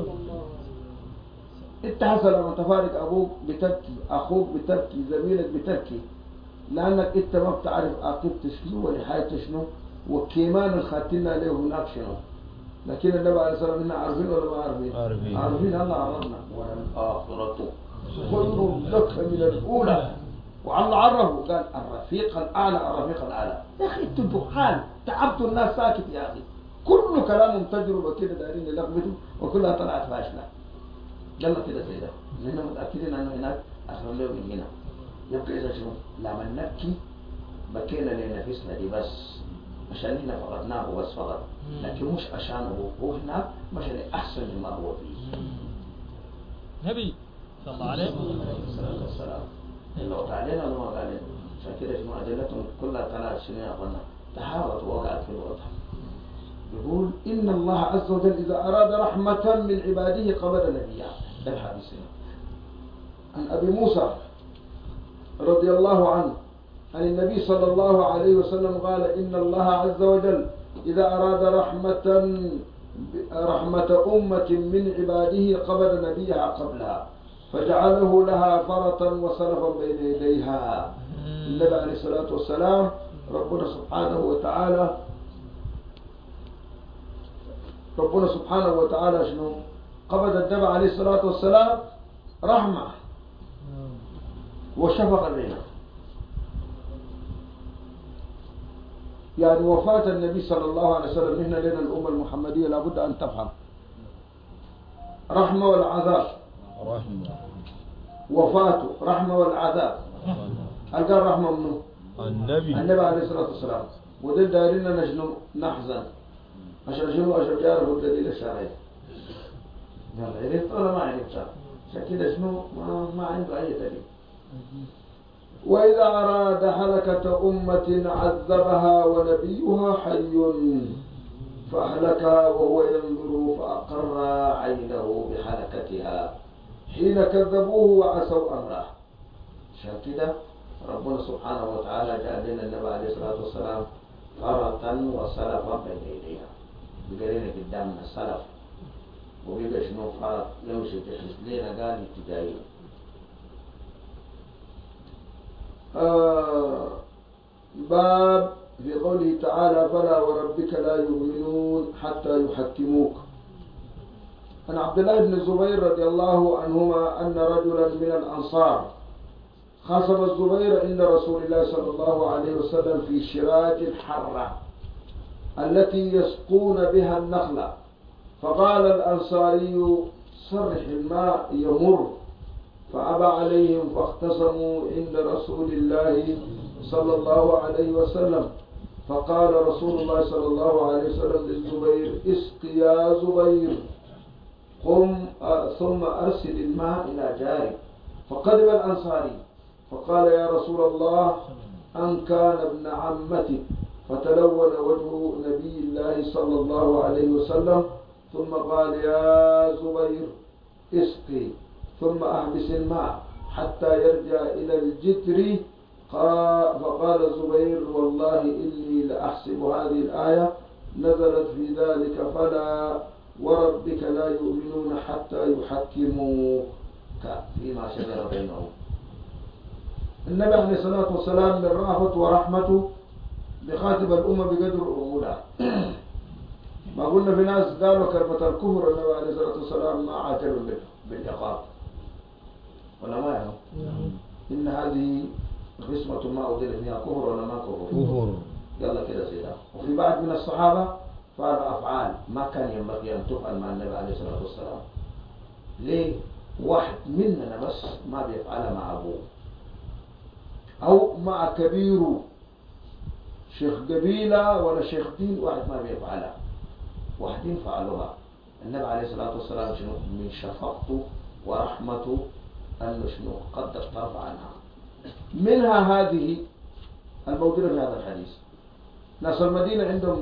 S2: انت حصل لما تفارق ابوك بتبكي، اخوك بتبكي، زميلك بتبكي، لانك انت ما بتعرف عاقبت شنو ونهايته شنو وكمان الخاتمه له هناك شنو. لكن النبي عليه الصلاه والسلام عارفين ولا ما عارفين؟ عارفين. الله عرفنا. وللآخرة خير لك من الاولى. والله عرفه قال الرفيق الاعلى الرفيق الاعلى. يا اخي انتوا دخان تعبتوا الناس ساكت يا اخي. كل كلامهم تجربه كده دايرين يلخبطوا وكلها طلعت فاشله. يلا كده زي ده لأننا متأكدين أنه هناك أخرج له من هنا. يبقى إذا شنو لما نبكي بكينا لنفسنا دي بس عشان هنا فقدناه بس فقط، لكن مش عشانه هو هناك مشان أحسن مما هو فيه.
S4: نبي صلى الله عليه
S2: وسلم لو تعلينا ولا ما قالين عشان كده شنو أدلتهم كلها طلعت شنو يا أخوانا تحاورت ووقعت في الوضع. يقول إن الله عز وجل إذا أراد رحمة من عباده قبل نبيها. ده الحديث عن أبي موسى رضي الله عنه عن النبي صلى الله عليه وسلم قال إن الله عز وجل إذا أراد رحمة أمة من عباده قبل نبيها قبلها فجعله لها فرطا وسلفا بين يديها. النبي عليه الصلاة والسلام ربنا سبحانه وتعالى شنو قبض النبي عليه الصلاة والسلام رحمة وشفقة علينا. يعني وفاة النبي صلى الله عليه وسلم هنا لنا الأمة المحمدية لابد أن تفهم رحمة والعذاب.
S3: رحمة.
S2: وفاته رحمة والعذاب. قال رحمة منه النبي عليه الصلاة والسلام. ودل دارنا نجنو نحزن عشان شنو؟ عشان يعرفوا الدليل الشرعي. يلا عرفت ولا ما عرفت؟ عشان كده شنو ما عنده أي دليل. وإذا أراد هلكة أمة عذبها ونبيها حي فأهلكها وهو ينظر فأقر عينه بحلكتها حين كذبوه وعصوا أمره. عشان كده ربنا سبحانه وتعالى جعل لنا النبي عليه الصلاة والسلام فرطا وسلفا بين يدينا. بقى لنا قدامنا السلف وبيبقى شنو فرط يمشي تحس لنا قال اتجاهي. باب في قوله تعالى فلا وربك لا يؤمنون حتى يحكموك. عن عبد الله بن الزبير رضي الله عنهما أن رجلا من الأنصار خاصم الزبير عند رسول الله صلى الله عليه وسلم في شراج الحرة التي يسقون بها النخلة، فقال الأنصاري صرح الماء يمر، فأبى عليهم فاختصموا عند رسول الله صلى الله عليه وسلم، فقال رسول الله صلى الله عليه وسلم للزبير اسق يا زبير قم ثم أرسل الماء إلى جاري. فقدم الأنصاري فقال يا رسول الله أن كان ابن عمتي، فتلون وجه نبي الله صلى الله عليه وسلم ثم قال يا زبير اسقي ثم أحبس الماء حتى يرجع إلى الجتر. فقال الزبير والله إني لأحسب هذه الآية نزلت في ذلك فلا وربك لا يؤمنون حتى يحكموك فيما شجر بينهم. النبي عليه الصلاة والسلام من رأفته ورحمته بخاتم الأمة بقدر أولى. ما قلنا في ناس قالوا كلمة الكفر النبي عليه الصلاة والسلام ما عاتلوا بالعقاب ولا ما يعلم إن هذه قسمة ما أودل فيها كفر ولا ما كفر. يلا كده سيدا. وفي بعض من الصحابة فعلوا أفعال ما كان ينبغي أن تفعل مع النبي عليه الصلاة والسلام. ليه؟ واحد مننا بس ما بيفعلها مع أبوه أو مع كبيره شيخ قبيلة ولا شيخ دين، واحد ما بيفعلها، واحدين فعلوها. النبي عليه الصلاة والسلام شنو من شفقته ورحمته أنه شنو قدر طرف عنها. منها هذه الموجودة في هذا الحديث. ناس المدينة عندهم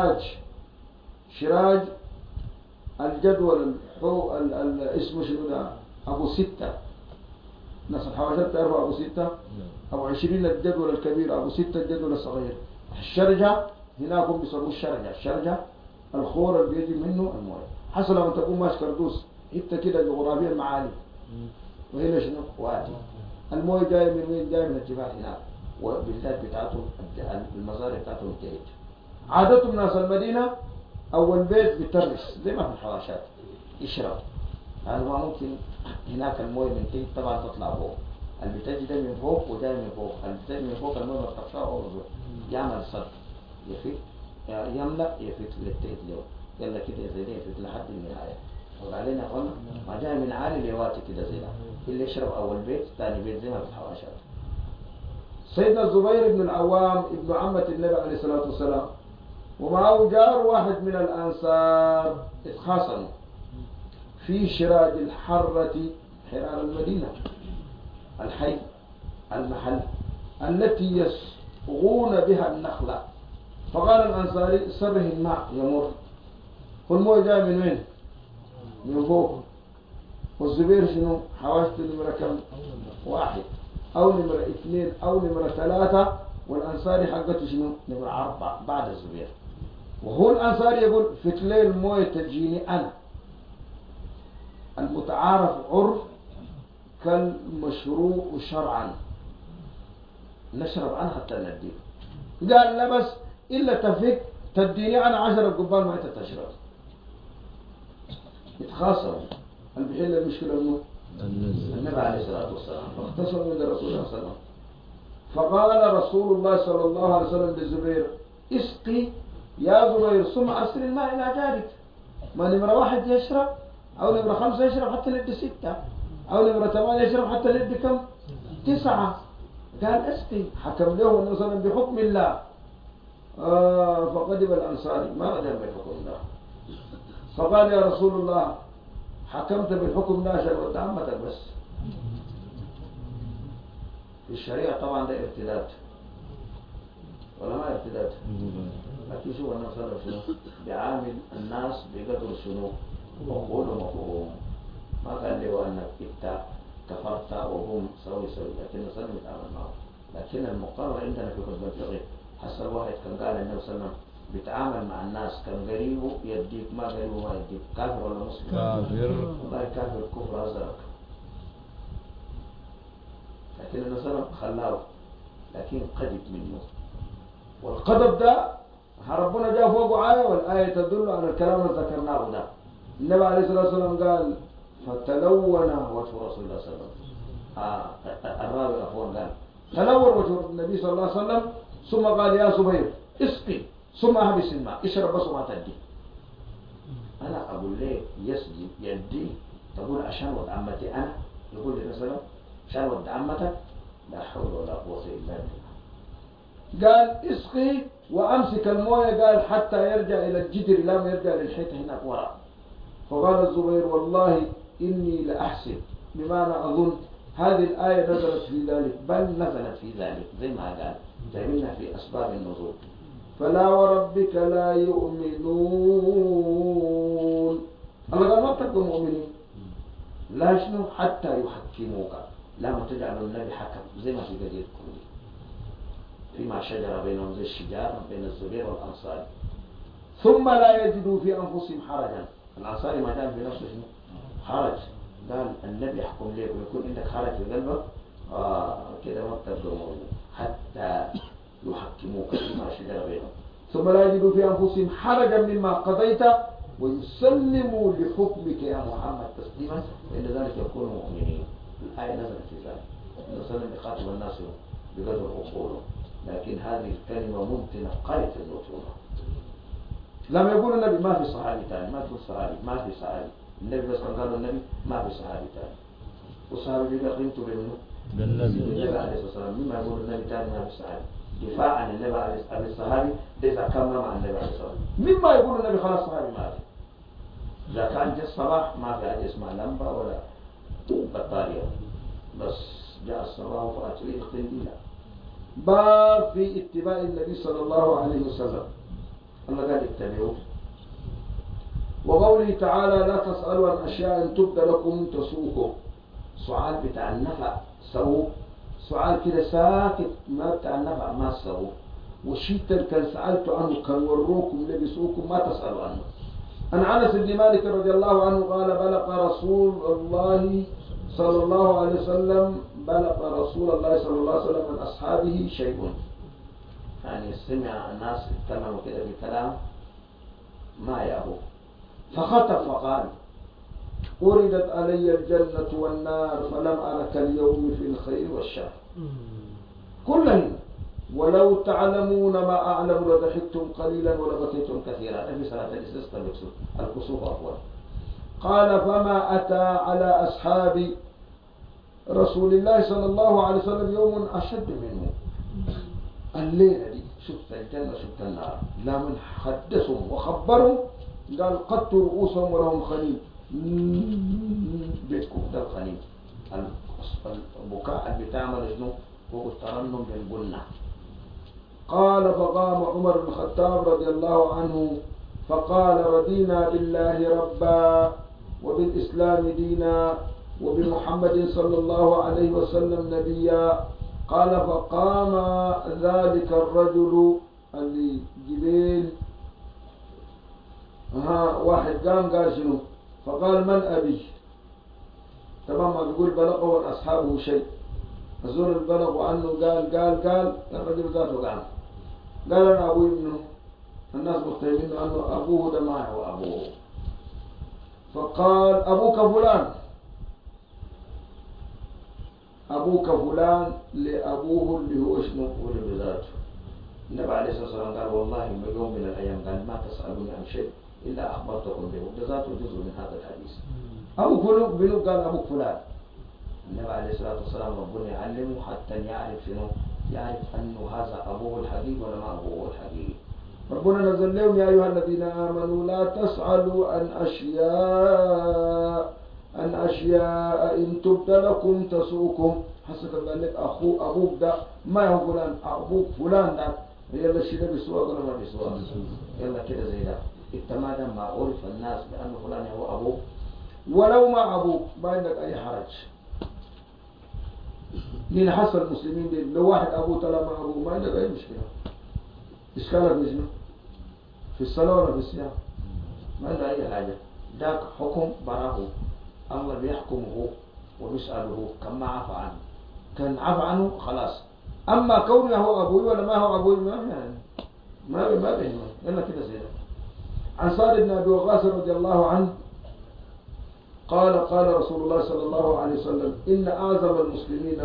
S2: شراج الجدول اسمه شنو ده أبو ستة. ناس الحواشات تعرفوا أبو ستة أبو 20 الجدول الكبير، أبو 6 الجدول الصغير. الشرجة هناكم بيسموه الشرجة الخور اللي بيجي منه المويه. حصل لما تكون ماشي كردوس حتى كده جغرافيا معالي، وهنا شنو وادي المويه جاي من وين؟ جاي من الجبال هناك، وبالذات بتاعته المزارع بتاعته انتهت. عادتهم ناس المدينة أول بيت بيترس زي ما في الحواشات يشرب. هذا ما ممكن هناك المويه من تحت طبعا تطلع فوق، اللي بتجي ده من فوق وده من فوق، اللي بتجي من فوق المويه ما بتطلع يعمل صرف يفيد يملأ يفيد للتحت له، يلا كده زي ده يفيد لحد النهاية. وبعدين قلنا ما جاي من عالي لواتي كده زي ده، اللي يشرب أول بيت ثاني بيت زي ما في الحواشات. سيدنا الزبير بن العوام ابن عمة النبي عليه الصلاة والسلام ومعه جار واحد من الأنصار اتخاصموا في شراج الحرة، حرار المدينة الحي المحل التي يسقون بها النخلة. فقال الأنصاري سره الماء يمر. والمويه جاي من وين؟ من فوق. والزبير شنو حواشته نمرة كم؟ 1 أو نمرة 2 أو نمرة 3، والأنصاري حقته شنو نمرة 4 بعد الزبير. وهو الأنصاري يقول في الليل المويه تجيني أنا المتعارف عرف كالمشروع شرعا نشرب عنها حتى نديه. قال لا بس إلا تفك تديني أنا 10 قبال ما أنت تشرب. يتخاصموا البحيل المشكلة الموت النبي عليه الصلاة والسلام، فاختصموا عند رسول الله صلى الله عليه وسلم. فقال رسول الله صلى الله عليه وسلم للزبير اسقي يا زبير ثم أرسل الماء إلى جارك. ما نمرة 1 يشرب، أو نمرة 5 يشرب حتى لد 6، أو نمرة 8 يشرب حتى لد كم؟ 9. قال اسقي. حكم له النبي صلى الله عليه وسلم بحكم الله. فقدم الأنصاري ما رجع بحكم الله، فقال يا رسول الله حكمت بالحكم لا شربت عمتك بس. في الشريعة طبعا ده ارتداد ولا ما ارتداد؟ لكن شو النبي صلى الله عليه وسلم بيعامل الناس بقدر شنو وقولهم وفهمهم. ما قال له انك كفرت وهم سوي، لكن النبي صلى الله عليه وسلم يتعامل معه. لكن المقرر عندنا في كتب الفقه حسب واحد كان قال النبي صلى الله عليه وسلم بيتعامل مع الناس كان قريبه يديك، ما قريبه ما يديك. كافر ولا مسلم؟
S3: كافر.
S2: والله كافر كفر أزرق. لكن النبي صلى الله عليه وسلم خلاه، لكن قدب منه. والقدب ده ربنا جاء فوقه آية، والآية تدل على الكلام اللي ذكرناه ده. النبي عليه الصلاة والسلام قال فتلون وجه رسول الله صلى الله عليه وسلم. الراوي أخوان قال تلون وجه النبي صلى الله عليه وسلم، ثم قال يا زبير اسقي ثم احبس الماء، اشرب بس وما تدي. انا اقول ليه يسجد يدي تقول عشان ود عمتي؟ انا يقول لي مثلا عشان ود عمتك؟ لا حول ولا قوه الا بالله. قال اسقي وامسك المويه، قال حتى يرجع الى الجدر، لا ما يرجع للحيطه هناك وراء. فقال الزبير والله اني لاحسب، بمعنى اظن هذه الآية نزلت في ذلك، بل نزلت في ذلك زي ما قال جايبينها في أسباب النزول. فلا وربك لا يؤمنون. الله قال ما تبقوا مؤمنين، لا شنو حتى يحكموك، لا ما تجعلوا النبي حكم زي ما في قضية كل فيما شجر بينهم زي الشجار بين الزبير والأنصاري، ثم لا يجدوا في أنفسهم حرجا. الأنصاري ما دام في نفسه حرج، قال النبي يحكم لك ويكون عندك حرج في قلبك، كده ما بتبقى مؤمن حتى يحكموك فيما شجر بينهم، ثم لا يجدوا في أنفسهم حرجا مما قضيت ويسلموا لحكمك يا محمد تسليما، فإن ذلك يكونوا مؤمنين. الآية نزلت في ذلك. النبي صلى الله عليه وسلم يخاطب الناس بقدر عقولهم، لكن هذه الكلمة ممكنة قرية النطولة. لما يقول النبي ما في صحابي ثاني، ما تقول صحابي، ما في صحابي. النبي بس قالوا النبي ما في صحابي ثاني، والصحابي بيقى قيمته بالنبي عليه الصلاة والسلام. مما يقول النبي ثاني ما في صحابي، دفاع عن النبي عليه الصحابي إذا كان مع النبي عليه الصلاة والسلام. مما يقول النبي خلاص صحابي ما في. إذا كان جاء الصباح ما في حاجة اسمها لمبة ولا بطارية، بس جاء الصباح فأتريد قنديلا. باب في اتباع النبي صلى الله عليه وسلم. الله قال اتبعوه. وقوله تعالى لا تسألوا عن أشياء إن تبد لكم تسوكم. سؤال بتاع النفع سووا، سؤال كده ساكت ما بتاع النفع ما سووا، وشيء كان سألت عنه كان وروكم لبسوكم ما تسألوا عنه. عن أنس بن مالك رضي الله عنه قال بلغ رسول الله صلى الله عليه وسلم من أصحابه شيء، يعني سمع الناس يتكلموا كده بكلام ما يأبوا، فخطب فقال أردت علي الجنة والنار فلم أرك اليوم في الخير والشر كلهن، ولو تعلمون ما أعلم لضحكتم قليلا ولبكيتم كثيرا. في صلاة الاستسقاء الكسوف أفضل. قال فما أتى على أصحاب رسول الله صلى الله عليه وسلم يوم أشد منه. الليلة دي شفت الجنة شفت النار، لا من حدثهم وخبرهم قال قدت رؤوسهم ولهم خليل بيتكم ده الخليل البكاء اللي بتعمل شنو هو الترنم بالبنة. قال فقام عمر بن الخطاب رضي الله عنه فقال رضينا بالله ربا وبالإسلام دينا وبمحمد صلى الله عليه وسلم نبيا. قال فقام ذلك الرجل اللي جبيل واحد قال شنو؟ فقال من أبي؟ طبعا ما بيقول بلغه أصحابه شيء، الزول البلغ عنه قال الرجل ذاته قال أنا أبوي ابنه، الناس مختلفين أنه أبوه ده ما هو أبوه. فقال أبوك فلان لأبوه اللي هو شنو ولد ذاته، النبي عليه الصلاة والسلام قال والله ما يوم من الأيام قال ما تسألوني عن شيء إلا أخبرتكم به، وده ذاته جزء من هذا الحديث. أبو بنو قال أبو فلان، النبي عليه الصلاة والسلام ربنا يعلمه حتى يعرف شنو، يعرف أنه هذا أبوه الحقيقي ولا ما أبوه الحقيقي. ربنا نزل لهم يا أيها الذين آمنوا لا تسألوا عن أشياء إن تبد لكم تسؤكم. حسك قال لك أبوك ده ما هو فلان، أبوك فلان ده يلا الشيء ده بيسوى ولا ما بيسوى؟ يلا كده زي ده. التمادى ما عرف الناس بأنه فلان هو أبوك ولو ما أبوك ما عندك أي حرج. لين حصل المسلمين دي لو واحد أبوه طلع ما أبوه ما عندك أي مشكلة. إشكالك في شنو؟ في الصلاة ولا في الصيام؟ ما عنده أي حاجة. ذاك حكم براه الله بيحكمه وبيسأله كما عفى عنه، كان عفى عنه خلاص. أما كونه هو أبوي ولا ما هو أبوي ما يعني ما بينه. يلا كده زي ده. عن سعد بن أبي وقاص رضي الله عنه قال رسول الله صلى الله عليه وسلم إن أعظم المسلمين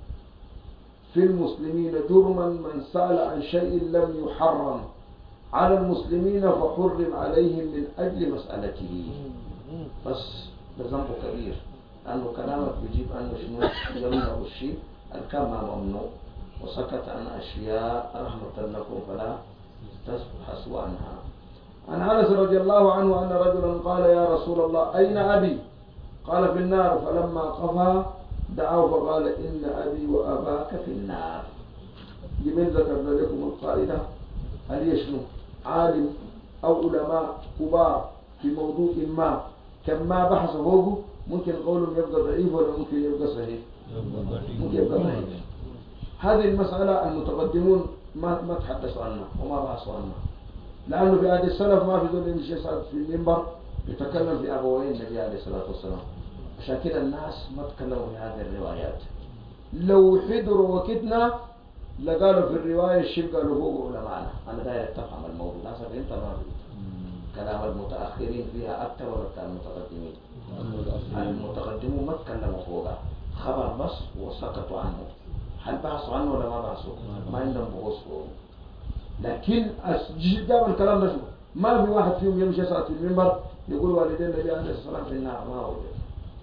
S2: في المسلمين جرما من سأل عن شيء لم يحرم على المسلمين فحرم عليهم من أجل مسألته. بس ده ذنب كبير، لأنه كلامك بيجيب أنه شنو يمنع الشيء الكلام ممنوع، وسكت عن أشياء رحمة لكم فلا تبحثوا عنها. عن أنس رضي الله عنه أن رجلا قال يا رسول الله أين أبي؟ قال في النار. فلما قفى دعاه فقال إن أبي وأباك في النار. لمن ذكرنا لكم القاعدة هل يشنو عالم أو علماء كبار في موضوع ما كما بحث هو ممكن قولهم يبقى ضعيف ولا ممكن يبقى صحيح؟ ممكن يبقى ضعيف. هذه المسألة المتقدمون ما تحدثوا عنها وما بحثوا عنها، لأنه في عهد السلف ما في ذول يمشي في المنبر يتكلم في أبوين النبي عليه الصلاة والسلام. عشان كده الناس ما تكلموا في هذه الروايات. لو حضروا وكتنا لقالوا في الرواية الشيء قالوا هو علماءنا. أنا داير تفهم الموضوع للأسف أنت ما كلام المتأخرين فيها أكثر ولا المتقدمين. المتقدمون ما تكلموا فوقها، خبر بس وسكتوا عنه. هل بحثوا عنه ولا ما بحثوا؟ ما عندهم بحوث فوقه. لكن جاب الكلام ده ما في واحد فيهم يمشي يسعد في المنبر يقول والدين النبي عليه الصلاة والسلام في النار. ما وجد.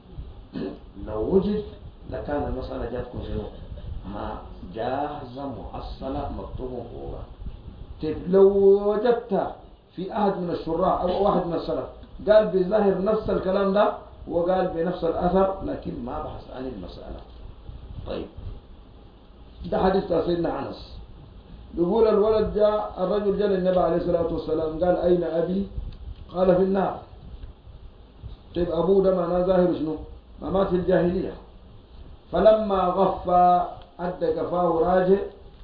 S2: لو وجد لكان المسألة جاتكم شنو؟ ما جاهزة مؤصلة مكتوبة فوقها. طيب لو وجدت في أحد من الشراح أو واحد من السلف قال بظاهر نفس الكلام ده وقال بنفس الأثر لكن ما بحث عن المسألة. طيب ده حديث سيدنا أنس يقول الرجل جاء للنبي عليه الصلاة والسلام قال أين أبي؟ قال في النار. طيب أبوه ده معناه ظاهر شنو؟ ما مات في الجاهلية. فلما غفى أدى قفاه راجع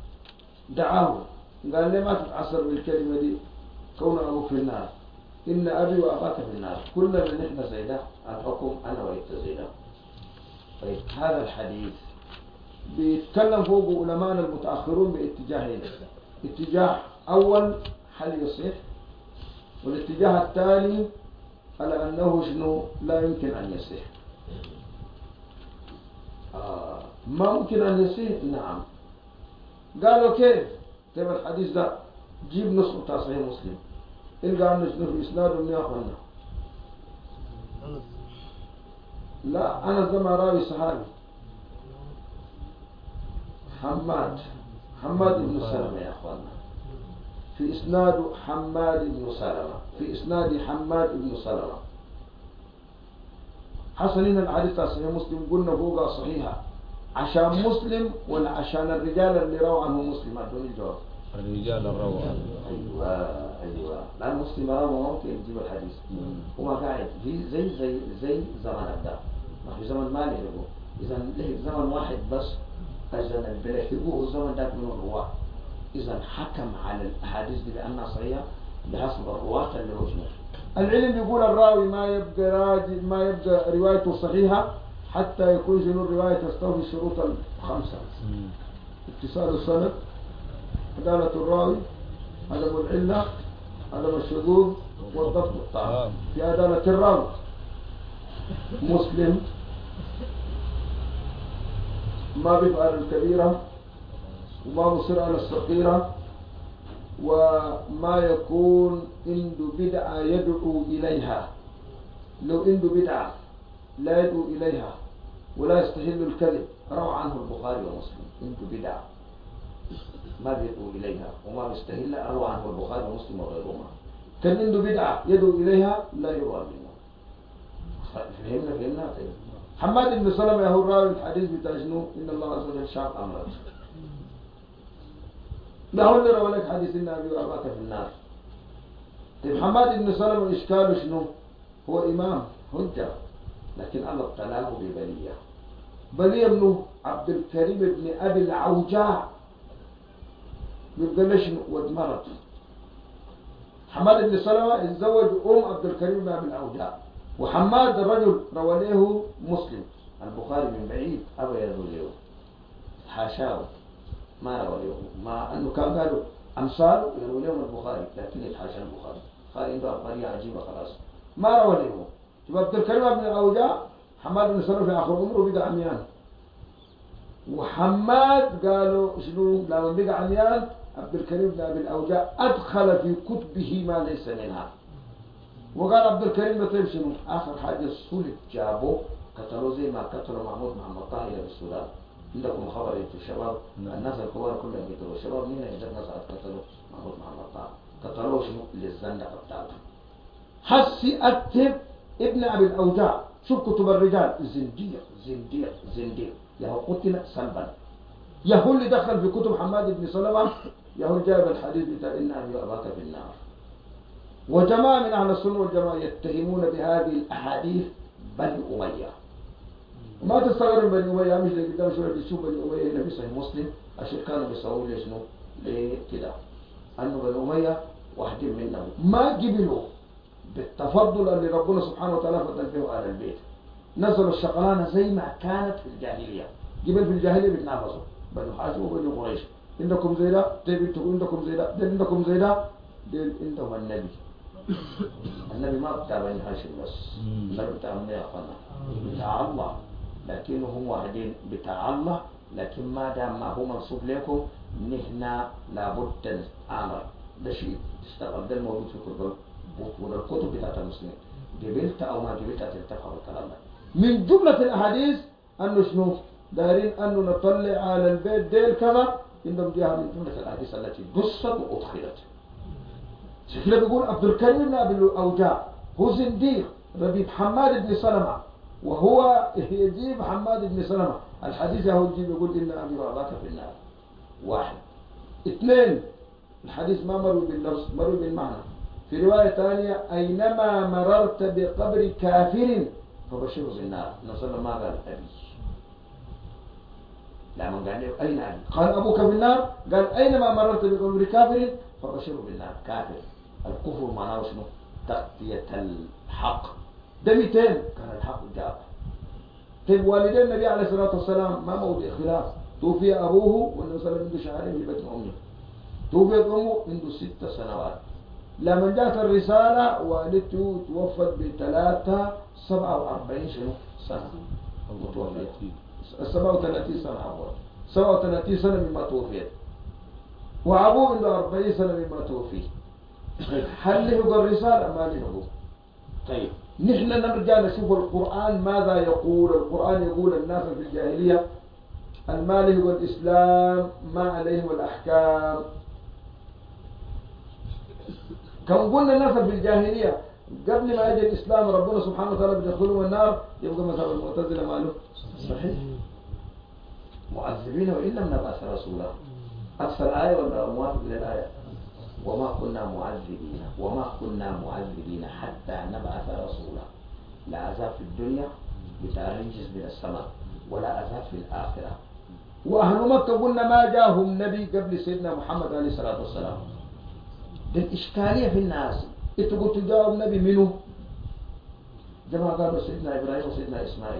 S2: دعاه قال لي ما تتعصر بالكلمة دي كون أبوك في النار، إن أبي وأباك في النار، كلنا من نحن زيدا الحكم أنا وإنت زيدا. طيب هذا الحديث بيتكلم فوق علماء المتأخرون باتجاهين. اتجاه أول هل يصح، والاتجاه الثاني على أنه شنو لا يمكن أن يصح. ما ممكن أن يصح. نعم. قالوا كيف؟ طيب الحديث ده جيب نسخة صحيح مسلم إلقى عنه شنو في إسناده من أخوانا. لا أنا زمان راوي صحابي حماد بن سلمة يا أخوانا. في إسناد حماد بن سلمة، في إسناد حماد بن سلمة. حسنين الحديث صحيح مسلم قلنا فوقها صحيحة عشان مسلم ولا عشان الرجال اللي روى عنه مسلم؟ هذول الجواب.
S3: الرجال الروى.
S2: أيوة لأن مسلم روى ممكن يجيب الحديث وما قاعد في زي زمان أبدا. ما في زمن مالي له. إذا له زمن واحد بس إذا البلحقوه الزمن ذاك من الرواة. إذا حكم على الأحاديث دي بأنها صحيحة بحسب الرواة اللي هو شنو. العلم يقول الراوي ما يبقى روايته صحيحة حتى يكون شنو الرواية تستوفي الشروط الخمسة: اتصال السند، عدالة الراوي، عدم العلة، عدم الشذوذ، والضبط الطعام. في عدالة الراوي مسلم ما بيفعل الكبيرة وما مصر على الصغيرة وما يكون عنده بدعة يدعو إليها. لو عنده بدعة لا يدعو إليها ولا يستحل الكذب روى عنه البخاري ومسلم. عنده بدعة ما بيدعو إليها وما بيستحل روى عنه البخاري ومسلم وغيرهما. كان عنده بدعة يدعو إليها لا يروى منه. فهمنا طيب. حماد بن سلمة يهو الراوي الحديث بتاع شنو؟ إن الله عز وجل شاق أمرك. لا هو اللي روى لك حديث إن أبي وأباك في النار. طيب حماد بن سلمة إشكاله شنو؟ هو إمام حجة لكن الله ابتلاه ببلية. بلية منه عبد الكريم بن أبي العوجاع يبقى له شنو؟ ود مرض. حماد بن سلمة اتزوج عبد الكريم بن أبي العوجاع. وحماد الرجل روى له مسلم البخاري من بعيد أبا يروي له حاشاه ما روى له مع أنه كان قالوا أمثاله يروي لهم البخاري لكن يتحاشى البخاري. قال عنده عبقرية عجيبة خلاص ما روى له. تبقى عبد الكريم بن الأوجاع حماد بن سلمة في آخر عمره بقى عميان. وحماد قالوا شنو لما بقى عميان عبد الكريم بن أبي الأوجاع أدخل في كتبه ما ليس منها. وقال عبد الكريم بطيب شنو آخر حاجة صلب جابه قتلوا زي ما قتلوا محمد طاهر في السودان. عندكم خبر انتوا الشباب الناس الكبار كلهم يقتلوا الشباب مين يقدر ناس قتلوا محمد طاهر قتلوه شنو للزندقة بتاعته. حسي أكتب ابن أبي الأوجاع شوف كتب الرجال زنديق يهو قتل سلبا. يهو اللي دخل في كتب حماد بن سلمة يهو جاب الحديث بتاع إن أبي وأباك في النار. وجماعة من أهل السنة والجماعة يتهمون بهذه الأحاديث بني أمية. وما تستغرب بني أمية مش اللي قدام شوية بيشوف بني أمية النبي صحيح مسلم عشان كانوا بيسووا لي شنو ليه كده أنه بني أمية واحدين منهم ما قبلوا بالتفضل اللي ربنا سبحانه وتعالى فضل فيه أهل البيت. نزلوا الشغلانة زي ما كانت في الجاهلية. قبل في الجاهلية بيتنافسوا بني حاشم وبني قريش عندكم زي ده عندكم زي ده عندكم زي ده عندهم النبي. النبي ما بتاع بني هاشم بس النبي بتاع من يا أخوانا بتاع الله لكنهم واحدين بتاع الله. لكن ما دام ما هو منصوب لكم نحن لابد نعمل ده شيء تشتغل. ده الموجود في الكتب بتاعت المسلمين قبلت أو ما قبلت تلتفع بالكلام ده. من جملة الأحاديث أنه شنو دارين أنه نطلع على البيت ديل كذا عندهم جهة من جملة الأحاديث التي دست وأدخلت. شكله بيقول عبد الكريم بن أبي الأوجاع هو زنديق ربيب حماد بن سلمة وهو يجيب حماد بن سلمة الحديث هو يجيب يقول إن أبي وأباك في النار. واحد. اثنين الحديث ما مروي باللفظ مروي بالمعنى. في رواية ثانية أينما مررت بقبر كافر فبشره بالنار. نصر ما قال أبي لما قال له أين أبي قال أبوك في النار. قال أينما مررت بقبر كافر فبشره بالنار. كافر الكفر معناه شنو تغطية الحق. ده 200 كان الحق جاء. طيب والدين النبي عليه الصلاة والسلام ما موضع خلاف. توفي أبوه والنبي صلى الله عليه وسلم عنده شهرين في بطن أمه. توفيت أمه عنده 6 سنوات. لما جاءت الرسالة والدته توفت ب47 شنو سنة. 37 سنة عفوا 37 سنة مما توفيت. وأبوه عنده 40 سنة مما توفي. هل له الرسالة ما له. طيب نحن نرجع نشوف القرآن ماذا يقول. القرآن يقول الناس في الجاهلية المال هو الإسلام ما عليهم الأحكام. كم قلنا الناس في الجاهلية قبل ما يجي الإسلام ربنا سبحانه وتعالى بيدخلهم النار يبقى مثلا المعتزلة ماله صحيح معذبين وإن لم نبعث رسولا. أكثر آية ولا موافق للآية وما كنا معذبين حتى نبعث رسولا. لا عذاب في الدنيا بتعريجز من السماء ولا عذاب في الآخرة. وأهل مكة قلنا ما جاهم نبي قبل سيدنا محمد عليه الصلاة والسلام. دي الإشكالية في الناس انتوا قلتوا جاءوا نبي منه. جماعة قالوا سيدنا إبراهيم وسيدنا إسماعيل.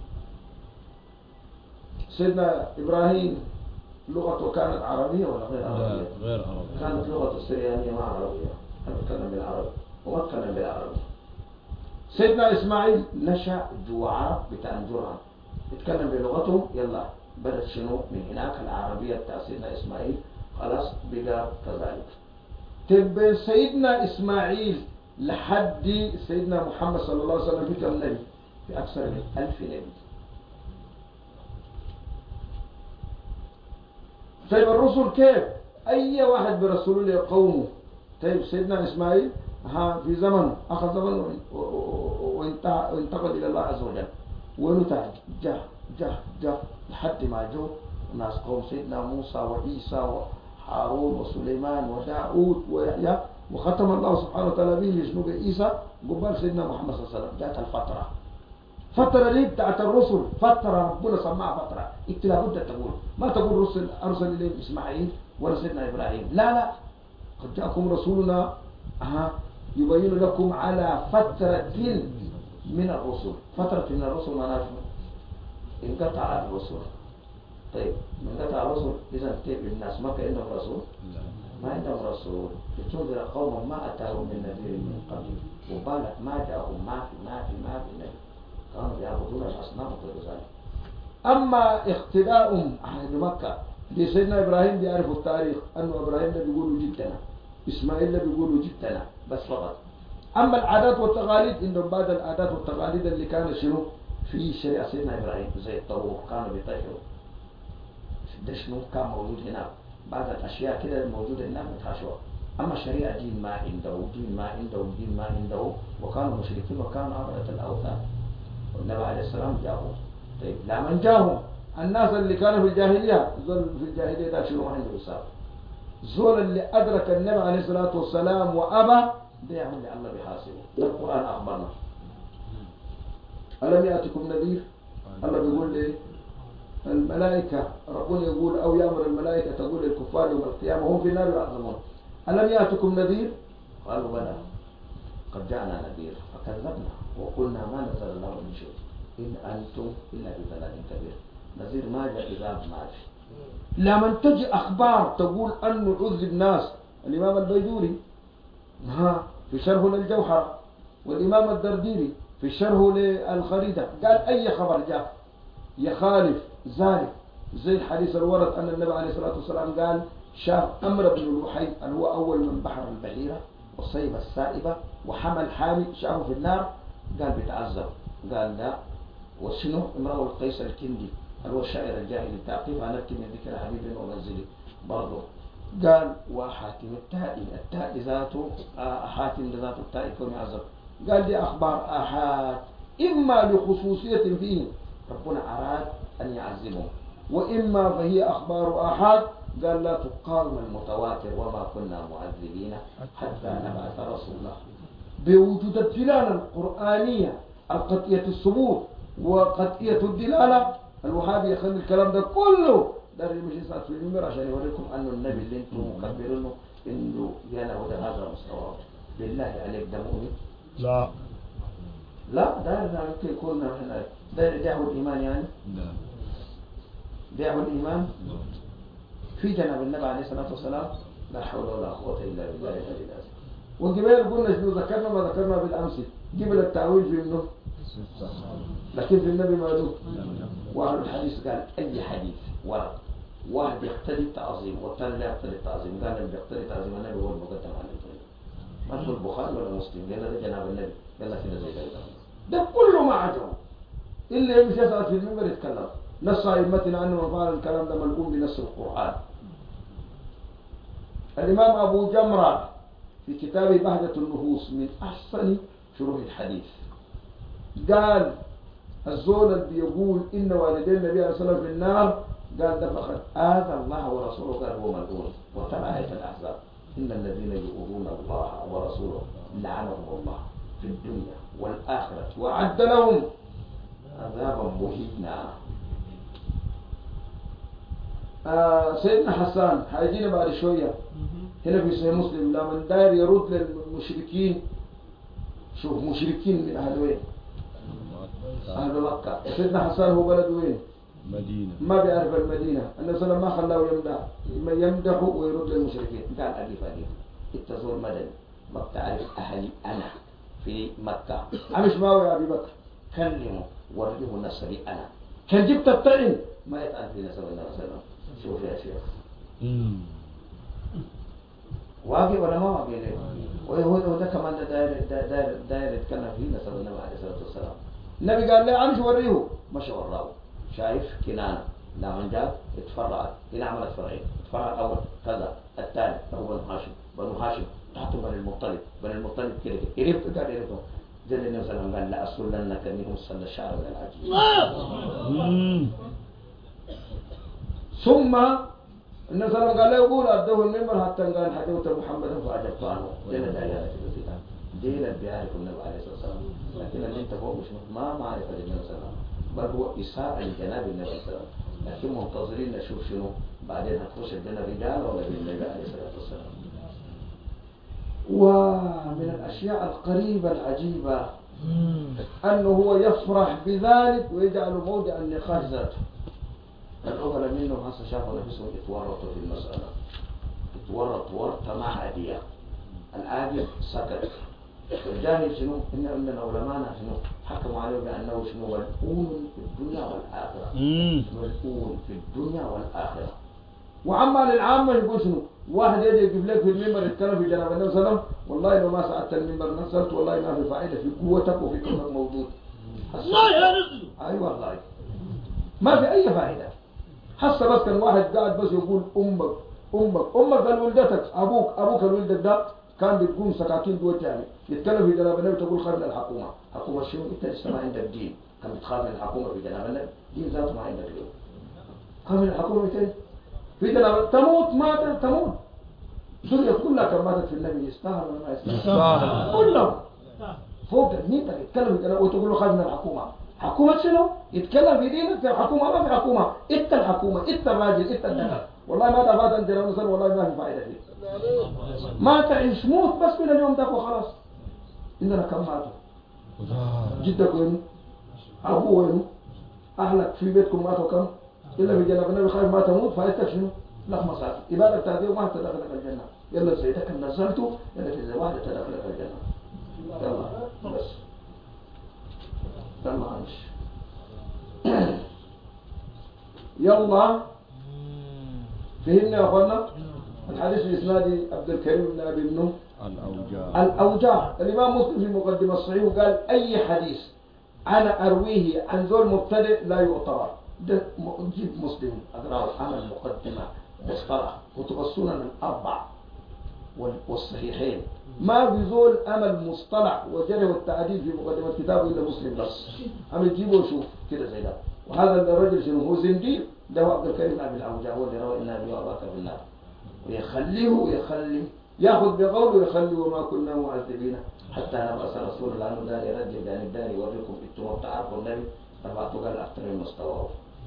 S2: سيدنا إبراهيم لغته كانت عربية ولا غير عربية؟
S3: غير عربية.
S2: كانت لغته السريانية ما عربية. كان يتكلم بالعربي وما تكلم بالعربي. سيدنا إسماعيل نشأ جوا عرب بتاع جرهم يتكلم بلغتهم. يلا بدأت شنو من هناك العربية بتاع سيدنا إسماعيل خلاص بقى كذلك. تبين سيدنا إسماعيل لحد سيدنا محمد صلى الله عليه وسلم في كم نبي؟ في أكثر من 1000 نبي. طيب الرسل كيف؟ أي واحد برسول له قومه. طيب سيدنا إسماعيل في زمن أخذ زمن وانتقل إلى الله عز وجل، ونتع جه لحد ما جو ناس قوم سيدنا موسى وعيسى وهارون وسليمان وداود ويحيى، وختم الله سبحانه وتعالى به لجنوب عيسى قبال سيدنا محمد صلى الله عليه وسلم. جاءت الفترة، فترة دي بتاعت الرسل، فترة ربنا سماها فترة. انت لابد تقول، ما تقول أرسل إليهم إسماعيل ولا سيدنا إبراهيم، لا قد جاءكم رسولنا يبين لكم على فترة من الرسل. فترة من الرسل معناته انقطع الرسل. طيب انقطع الرسل، إذا كيف الناس ما كان عندهم رسول؟ ما عندهم رسول. لتنذر قوما ما أتاهم من نذير من قبل، وبالك ما جاءهم ما في نبي، كانوا يعبدون الأصنام وغير ذلك. أما اقتداء أهل مكة بسيدنا إبراهيم بيعرفوا التاريخ، أنه إبراهيم ده بيقولوا جدنا، إسماعيل ده بيقولوا جدنا بس فقط. أما العادات والتقاليد عندهم بعض العادات والتقاليد اللي كانت شنو في شريعة سيدنا إبراهيم، زي الطهور كانوا بيطهروا، ده شنو كان موجود هناك، بعض الأشياء كده الموجودة هناك بتحشوها. أما شريعة دين ما عنده، وكانوا مشركين وكانوا عبدة الأوثان. والنبي عليه السلام جاءهم. طيب لما جاءهم الناس اللي كانوا في الجاهلية، زول في الجاهلية ده شنو عنده حساب، زول اللي أدرك النبي عليه الصلاة والسلام وأبى، ده يعمل اللي الله بيحاسبه. ده القرآن أخبرنا. ألم يأتكم نذير؟ الله بيقول لي الملائكة، ربنا يقول أو يأمر الملائكة تقول للكفار يوم القيامة هم في النار يعظمون، ألم يأتكم نذير؟ قالوا بلى قد جاءنا نذير فكذبنا وقلنا ما نزل الله من شيء إن أنتم إلا بضلال كبير. نذير ما جاء إذا ما جاء. لما تجي أخبار تقول أنه عذب ناس، الإمام البيجوري في شرحه للجوهرة، والإمام الدرديري في شرحه للخريدة، قال أي خبر جاء يخالف ذلك، زي الحديث الورد أن النبي عليه الصلاة والسلام قال شاف أمر بن لوحي اللي هو أول من بحر البحيرة وصيب السائبة وحمل حامي، شافه في النار، قال بيتعذب. قال لا، وشنو امرأة القيس الكندي اللي هو الشاعر الجاهلي، تعقيبها نبكي من ذكر حبيب ومنزلي برضه. قال وحاتم التاء ذاته حاتم ذاته التاء يكون يعذب. قال دي أخبار آحاد، إما لخصوصية فيه ربنا أراد أن يعذبهم، وإما فهي أخبار آحاد. قال لا تقارن المتواتر وما كنا معذبين حتى نبعث رسولا. بوجود الدلالة القرآنية القطعية الثبوت وقطعية الدلالة، الوهابي يخلي الكلام ده كله ده اللي مش يسعد في المنبر عشان يوريكم أنه النبي اللي انتم مكبرينه إنه يانا هو ده هذا مستواه. بالله عليك ده مؤمن؟ لا ده ممكن يكون ده دعوة الإيمان يعني؟ دعوة الإيمان؟ في جناب النبي عليه الصلاة والسلام لا حول ولا قوة إلا بالله العلي العظيم. وقبل قلنا شنو ذكرنا ما ذكرنا بالأمس، قبل التعويل في منه، لكن في النبي ما له. وأهل الحديث قال أي حديث ورد واحد يقتضي التعظيم والثاني لا يقتضي التعظيم، قال اللي يقتضي التعظيم النبي هو المقدم على الجنة. ما تقول البخاري ولا مسلم، قال ده جناب النبي، قال كده زي ده كله ما عجبه إلا يمشي يسعد في المنبر يتكلم. نص أئمتنا أنه فعل الكلام ده ملؤوم بنص القرآن. الإمام أبو جمرة في كتابه بهجة النفوس من أحسن شروح الحديث قال الزول اللي بيقول إن والدين النبي عليه الصلاة والسلام في النار، قال ده فقد آذى الله ورسوله، قال هو ملعون. وتبع آية الأحزاب إن الذين يؤذون الله ورسوله لعنهم الله في الدنيا والآخرة وأعد لهم عذابا مهينا. سيدنا حسان هيجينا بعد شوية هنا في صحيح مسلم لما داير يرد للمشركين، شوف مشركين من أهل وين؟ أهل مكة. سيدنا حسان هو بلد وين؟
S3: مدينة.
S2: ما بيعرف المدينة. النبي صلى الله عليه وسلم ما خلاه يمدح ويرد للمشركين. قال ألف التزور مدني ما بتعرف أهلي أنا في مكة. مش ماوي يا أبي بكر، كلمه ورده نصري أنا، كان جبت الطعن ما يتعرف في نسب النبي صلى الله عليه وسلم. شوف يا شيخ واقع ولا ما واقع ليه؟ وهو ده كمان داير يتكلم فيه نسأل النبي عليه الصلاة والسلام. النبي قال له عمش وريه، مشى وراه. شايف كنانة لما جاء اتفرعت، هنا عملت فرعين، الفرع الأول كذا، الثاني هو بنو هاشم تحت بني المطلب كده يريد قاعد يريد زي النبي صلى الله عليه وسلم قال لا أصلنك منهم صلى الشعر من العجيب. ثم النبي صلى الله عليه وسلم قال له يقول أدوه المنبر حتى قال حديث محمدا فأجبت عنه. دين الآيات دين بيعرف النبي عليه الصلاة والسلام، لكن اللي انت فوق مش ما معرفة للنبي صلى الله عليه وسلم، بل هو إساءة لجناب النبي صلى الله عليه وسلم، لكن منتظرين نشوف شنو بعدين هتخش الجنة رجال ولا بالنبي عليه الصلاة والسلام. ومن الأشياء القريبة العجيبة أنه هو يفرح بذلك ويجعل موضع النقاش ذاته. الأول منهم هسه شافوا نفسهم يتورطوا في المسألة، يتورط ورطة ما عادية. العادي سكت، الجاهل شنو؟ إن عندنا علماء شنو حكموا عليه بأنه شنو ملعون في الدنيا والآخرة، ملعون في الدنيا والآخرة. وعما للعامة يقول شنو؟ واحد يجي يجيب لك في المنبر يتكلم في جناب النبي صلى الله عليه وسلم، والله لو ما ساعدت المنبر نزلت والله ما في فائدة في قوتك وفي كونك موجود.
S4: الله يا رجل.
S2: أي والله ما في أي فائدة. حتى بس كان واحد قاعد بس يقول أمك قال ولدتك، أبوك الولدك ده كان بتقوم سكاكين دوت يعني يتكلم في جناب النبي تقول خير من الحكومة. حكومة شنو؟ أنت لسه ما عندك دين، كان بتخاف من الحكومة في جناب النبي، دين ذاته ما عندك له. خاف من الحكومة في جناب تموت ما تموت. الدنيا كلها كان ماتت في النبي، يستاهل ولا ما يستاهل؟ كلهم فوق نيتك يتكلم في جناب وتقول له خاف من الحكومة. حكومة شنو؟ يتكلم في دينك في الحكومة، ما في حكومة، انت الحكومة، انت الراجل، انت الدخل. والله ما دفعت انت لو نصر والله ما في فائدة فيه. ما تعيش موت بس من اليوم ده وخلاص. عندنا كم ماتوا؟ جدك وين؟ أبوه وين؟ أهلك في بيتكم ماتوا كم؟ إلا في جناب النبي خايف ما تموت فائدتك شنو؟ لك مصاري. إبادة تهديه وما تدخلك الجنة. يلا زيتك نزلته يلا في الزواج تدخلك الجنة. يلا بس. يلا عايش. يلا فهمنا يا أخوانا؟ الحديث الإسنادي عبد الكريم بن أبي النم الأوجاع. الإمام مسلم في مقدمة الصحيح وقال أي حديث أنا أرويه عن زول مبتدئ لا يعتبر. ده جيب مسلم أقرأه عمل مقدمة مصطلح كتب السنن الأربع والصحيحين ما بزول أمل مصطلح وجره والتعديل في مقدمة كتابه إلا مسلم بس. عمل جيبه وشوف كده زي ده. وهذا الرجل شنو هو زنديق، ده هو عبد الكريم أبي الأوجاع هو اللي روى إن أبي وأباك في النار، ويخلي ياخذ بقوله ويخلي وما كنا معذبين حتى نبعث رسول الله عنه داري رجل داني الداري يوريكم انتم بتعرفوا النبي رفعته قال أكثر من مستواه.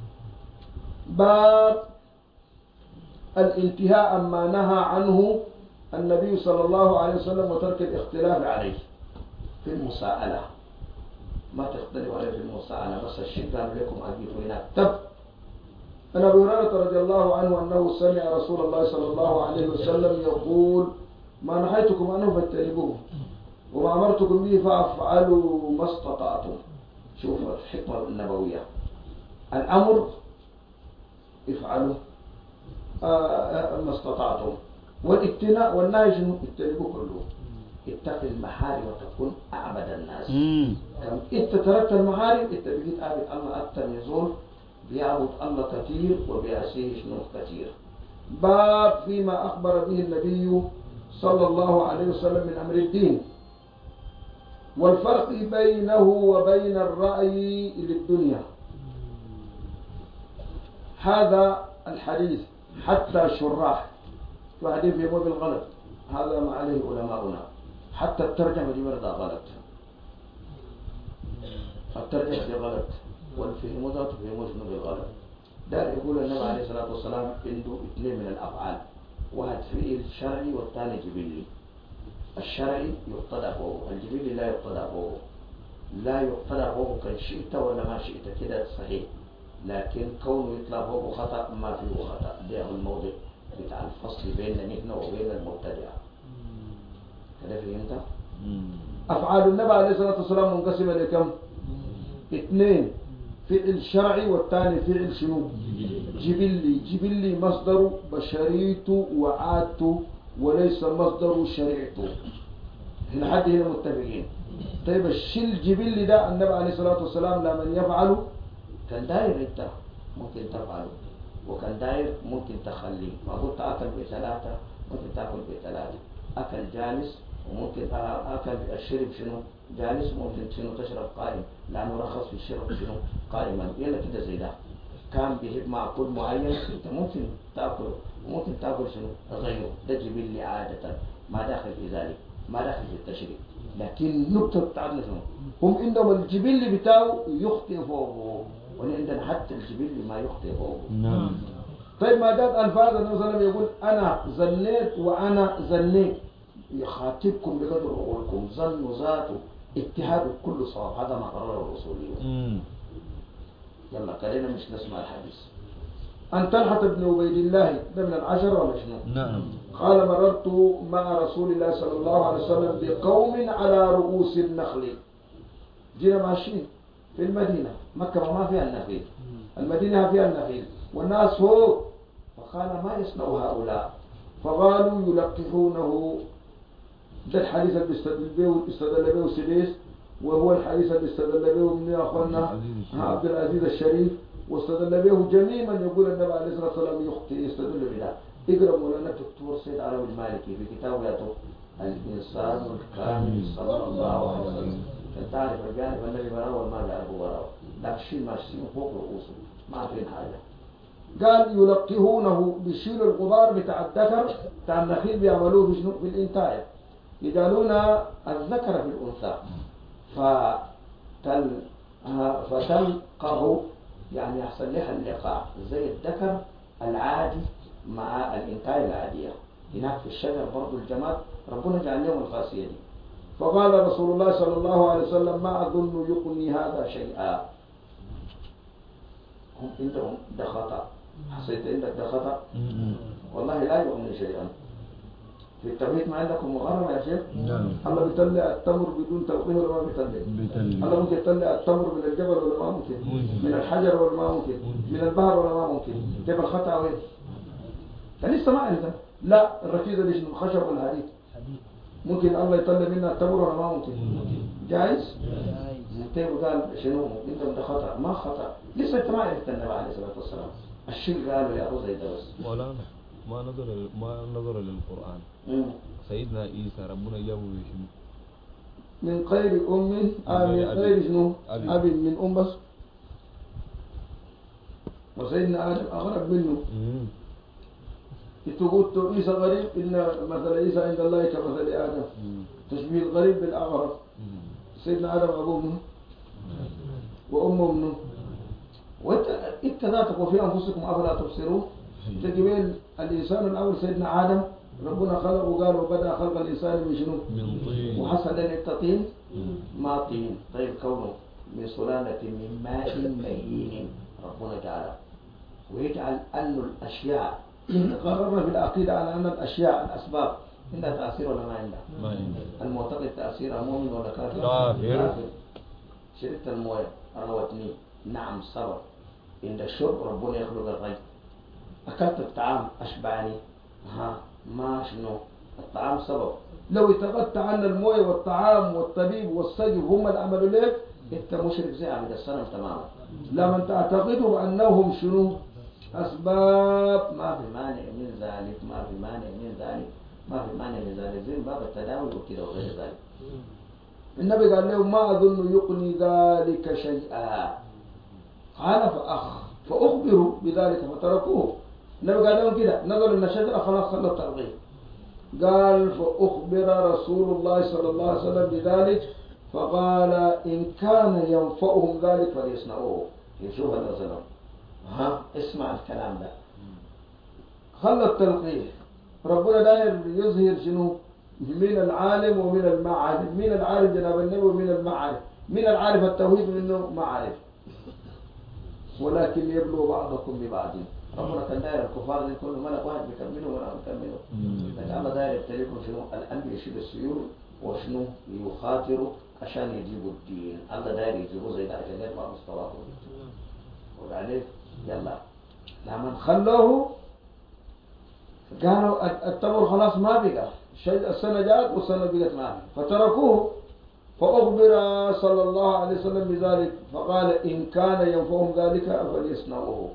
S2: باب الانتهاء عما نهى عنه النبي صلى الله عليه وسلم وترك الاختلاف عليه في المساءلة. ما تختلف عليه في المساءلة بس الشيء قال لكم أجيبوا هناك تب. عن أبي هريرة رضي الله عنه أنه سمع رسول الله صلى الله عليه وسلم يقول ما نهيتكم عنه فاجتنبوه وما أمرتكم به فافعلوا ما استطعتم. شوفوا الحكمة النبوية، الأمر افعلوا ما استطعتم، والابتلاء والنهي اجتنبوه كله. اتق المحارم وتكون أعبد الناس. انت تركت المحارم انت بقيت عابد الله أكثر من زول بيعبد الله كثير وبيعصيه شنو كثير. باب فيما أخبر به النبي صلى الله عليه وسلم من أمر الدين والفرق بينه وبين الرأي للدنيا. هذا الحديث حتى شراح في حديث يقول بالغلط، هذا ما عليه علماؤنا، حتى الترجمة دي مرضى غلط، الترجمة دي غلط والفهم ذاته فهمه شنو بالغلط. ده يقول النبي عليه الصلاة والسلام عنده اثنين من الأفعال، واحد فعل شرعي والثاني جبلي. الشرعي يقتضى فوقه، الجبلي لا يقتضى فوقه. لا يقتضى فوقه كان شئت ولا ما شئت كده صحيح، لكن كونه يطلع فوقه خطأ ما فيه خطأ. ده هو الموضع بتاع الفصل بيننا نحن وبين المبتدع. كده فهمت؟ أفعال النبي عليه الصلاة والسلام منقسمة لكم؟ اثنين، فعل شرعي والثاني فعل شنو؟ جبلي. جبلي مصدر بشريت وعادت وليس مصدر شريعته. هنا حد هنا متفقين. طيب الشيء الجبلي ده النبي عليه الصلاة والسلام لما يفعله كان داير انت ممكن تفعله، وكان داير ممكن تخليه. ما قلت أكل بثلاثة ممكن تأكل بثلاثة، أكل جالس وممكن أكل الشرب شنو جالس، وممكن شنو تشرب قائم، لأنه رخص في الشرب شنو قائما. يلا كده زي ده. كان بيحب معقول معين انت ممكن تأكله وممكن تأكل شنو غيره. ده جبلي عادة، ما داخل في ذلك، ما داخل في التشريع. لكن النقطة بتاعتنا شنو؟ هم عندهم الجبل بتاعه يخطئ فوقه، وعندنا حتى الجبل ما يخطئ فوقه.
S3: نعم.
S2: طيب ما جاءت ألفاظ النبي صلى الله عليه وسلم يقول أنا زنيت وأنا زنيت، يخاطبكم بقدر عقولكم. ظن ذاته اجتهاد كل صواب، هذا ما قرره الأصوليون. يلا خلينا مش نسمع الحديث. أن طلحة بن عبيد الله ده من العشرة ولا شنو؟
S3: نعم.
S2: قال مررت مع رسول الله صلى الله عليه وسلم بقوم على رؤوس النخل. جينا ماشيين في المدينة، مكة ما فيها النخيل، المدينة فيها النخيل والناس فوق. فقال ما يصنع هؤلاء؟ فقالوا يلقفونه. ده الحديث اللي استدل به سديس، وهو الحديث اللي استدل به من أخواننا عبد العزيز الشريف، واستدل به جميعا. يقول النبي عليه الصلاة والسلام يخطئ يستدل بذلك. اقرأ مولانا الدكتور سيد علوي المالكي في كتابه الإنسان الكامل صلى الله عليه وسلم. كان تعرف الجانب الذي براه والما جعله براه، لكن شيء ماشيين فوق رؤوسه ما في حاجة. قال يلقهونه، بيشيلوا الغبار بتاع الذكر بتاع النخيل، بيعملوه في الإنتاج، يجعلون الذكر في الأنثى فتلقه، يعني يحصل لها اللقاء زي الذكر العادي مع الإنتاج العادية. هناك في الشجر برضو الجماد ربنا جعل لهم الخاصية دي. فقال رسول الله صلى الله عليه وسلم ما أظن يقني هذا شيئا. هم عندهم ده خطأ، حسيت عندك ده خطأ؟ والله لا يغني شيئا. في التوحيد ما عندكم مغرمة يا شيخ؟
S3: نعم.
S2: الله بيطلع التمر بدون توقيه ولا ما بيطلع؟ الله ممكن يطلع التمر من الجبل ولا ما ممكن؟ من الحجر ولا ما ممكن؟ من البحر ولا ما ممكن؟ كيف الخطأ وين؟ فلسه ما عرفت. لا الركيزة دي شنو؟ الخشب والحديد. ممكن الله يطلع منها التمر ولا ما ممكن؟ جائز؟ طيب قال شنو؟ عندهم ده خطأ. ما خطأ، لسه انت ما عرفت النبي عليه الصلاة والسلام. الشيء قالوا يا أبو زيد بس.
S3: مولانا ما نظر للقرآن. سيدنا عيسى ربنا جابه بشنو؟
S2: من غير أم، من غير شنو؟ أبي من أم بس. وسيدنا آدم أغرب منه. تقول عيسى غريب، إن مثل عيسى عند الله كمثل آدم. تشبيه الغريب بالأغرب. سيدنا آدم أبوه منه وأمه منه. وإنت ذاتك وفي أنفسكم أفلا تبصرون. تجيبين الإنسان الأول سيدنا آدم ربنا خلقه وقال وبدأ خلق الإنسان من شنو؟ من طين. وحصل للطين ما طين. طيب كونه من سلالة من ماء مهين ربنا جعله. ويجعل أن الأشياء قررنا في العقيدة على أن الأشياء الأسباب عندها تأثير ولا ما عندها؟ ما عندها. المعتقد تأثيرها مؤمن ولا كافر؟ كافر. شربت المويه روتني، نعم صبر. عند الشرب ربنا يخلق الغيب. أكلت الطعام أشبعني، ما شنو الطعام سبب. لو اتغطى عن المويه والطعام والطبيب والسقي هم اللي عملوا لك، انت مشرك زي عبد السلام تماما. لما تعتقدوا انهم شنو اسباب، ما في مانع من ذلك، ما في مانع من ذلك، ما في مانع من ذلك، زي باب التداول وكذا وغير ذلك. النبي قال لهم ما اظن يقني ذلك شيئا. قال فاخبروا بذلك فتركوه. النبي قال لهم كده، نظروا ان الشجره خلاص خلت تلغيه. قال فأخبر رسول الله صلى الله عليه وسلم بذلك فقال إن كان ينفعهم ذلك فليصنعوه. يشوف هذا الزلم، اسمع الكلام ده. خلى التلقيه. ربنا داير يظهر شنو؟ من العالم ومن المعارف. من العارف جناب النبي ومن المعارف. من العارف التوحيد منه معارف، ولكن يبلو بعضكم ببعض. ربنا كان داير الكفار دي كل ملك واحد بيكملوا ولا بيكملوا. لكن الله داير يبتليكم شنو؟ الأنبياء يشيلوا السيول وشنو يخاطروا عشان يجيبوا الدين. الله داير يجيبوا زي ده عشان يرفع مستواهم. وقال عليه يلا لما خلوه قالوا التمر خلاص ما بقى شيء، السنة جاءت والسنة بقت ما في، فتركوه. فأخبر صلى الله عليه وسلم بذلك فقال إن كان ينفعهم ذلك فليصنعوه،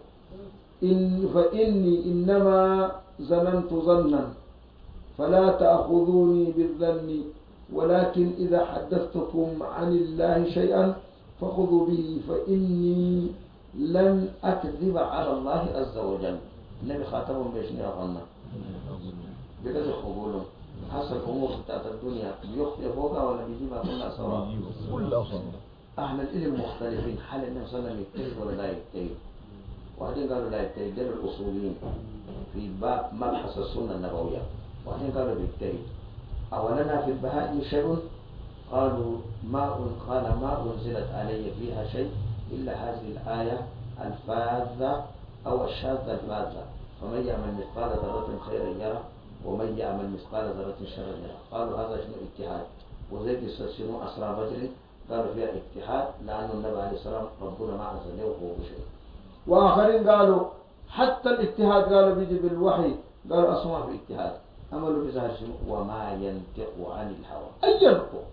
S2: فإني إنما ظننت ظنا فلا تأخذوني بالظن، ولكن إذا حدثتكم عن الله شيئا فخذوا به، فإني لن أكذب على الله عز وجل. النبي خاطبهم بيشني أغنى بقدر قبولهم حسب الأمور بتاعت الدنيا بيخطئ فوقها ولا بيجيبها كلها سواء. أهل العلم مختلفين، هل النبي صلى الله عليه وسلم يجتهد ولا لا يجتهد؟ وبعدين قالوا لا يجتهد، قالوا الأصوليين في باب مبحث السنة النبوية، وبعدين قالوا بيجتهد. أولنا في البهائم شيء؟ قالوا قال ما أنزلت علي فيها شيء إلا هذه الآية الفاذة أو الشاذة الفاذة، فمن يعمل مثقال ذرة خيرا يره ومن يعمل مثقال ذرة شرا يره. قالوا هذا شنو اجتهاد، وزي يستشيرون أسرى بدر قالوا فيها اجتهاد لأن النبي عليه السلام ربنا ما أنزل له وهو بشيء. وآخرين قالوا حتى الاجتهاد قالوا بيجي بالوحي، قالوا أصلا في اجتهاد، عملوا بظاهر شنو وما ينطق عن الهوى أي ينطق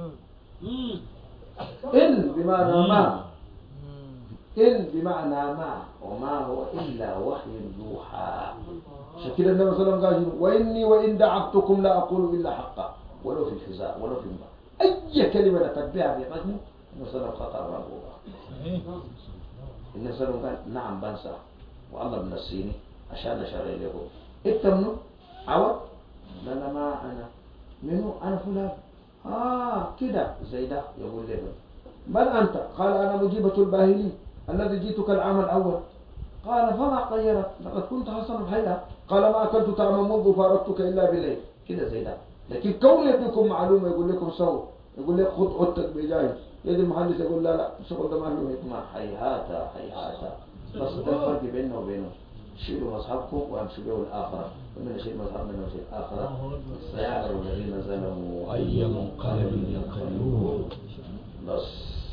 S2: إن بمعنى ما، إن بمعنى ما، وما هو إلا وحي يوحى. شكل النبي صلى الله عليه وسلم قال وإني وإن دعوتكم لا أقول إلا حقا ولو في الحذاء ولو في الماء، أي كلمة تتبعها في قسمه النبي صلى الله عليه وسلم خطأ ربوها. النبي صلى الله عليه وسلم قال نعم بنسى والله بنسيني عشان أشار إليه إنت منه عوض؟ لا ما أنا منه، أنا فلان كده زي ده يقول له من أنت؟ قال أنا مجيبة الباهلي الذي جئتك العام الأول. قال فما غيرت؟ لقد كنت حسن الحياة. قال ما أكلت طعما منذ فارقتك إلا بالليل، كده زي ده. لكن كون يديكم معلومة يقول لكم سووا، يقول لك خذ أوضتك بجاي، يد المهندس يقول لا الشغل ده ما له حكمة، هيهاتا بس ده الفرق بينه وبينه. شيلوا مصحفكم وامشوا به الآخرة، ومن نشيل مصحفنا ونشيل الآخرة، سيعلم الذين ظلموا أي منقلب ينقلبون. بس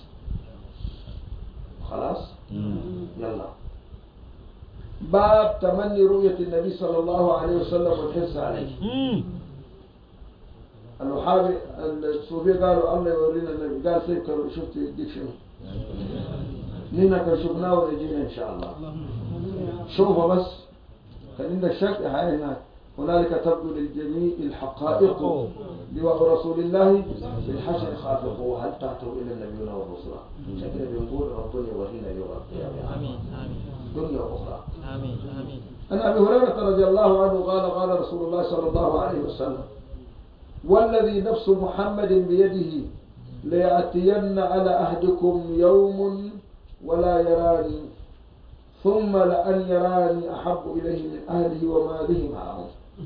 S2: خلاص يلا. باب تمني رؤية النبي صلى الله عليه وسلم والحرص عليه. الوحابي الصوفية قالوا الله يورينا النبي، قال سيب شفت يديك شنو نينا كان شفناه ونجينا إن شاء الله. شوفوا بس كان عندك شك هاي هناك، هنالك تبدو للجميع الحقائق لوجه رسول الله في الحشر خافق، وهل تحتوا إلى النبيون والرسل. شكل بنقول ربنا يورينا يوم القيامة. آمين دنيا أخرى. آمين. أن أبي هريرة رضي الله عنه قال رسول الله صلى الله عليه وسلم والذي نفس محمد بيده ليأتين على أحدكم يوم ولا يراني ثم لأن يراني أحب إليه من أهله وماله معه.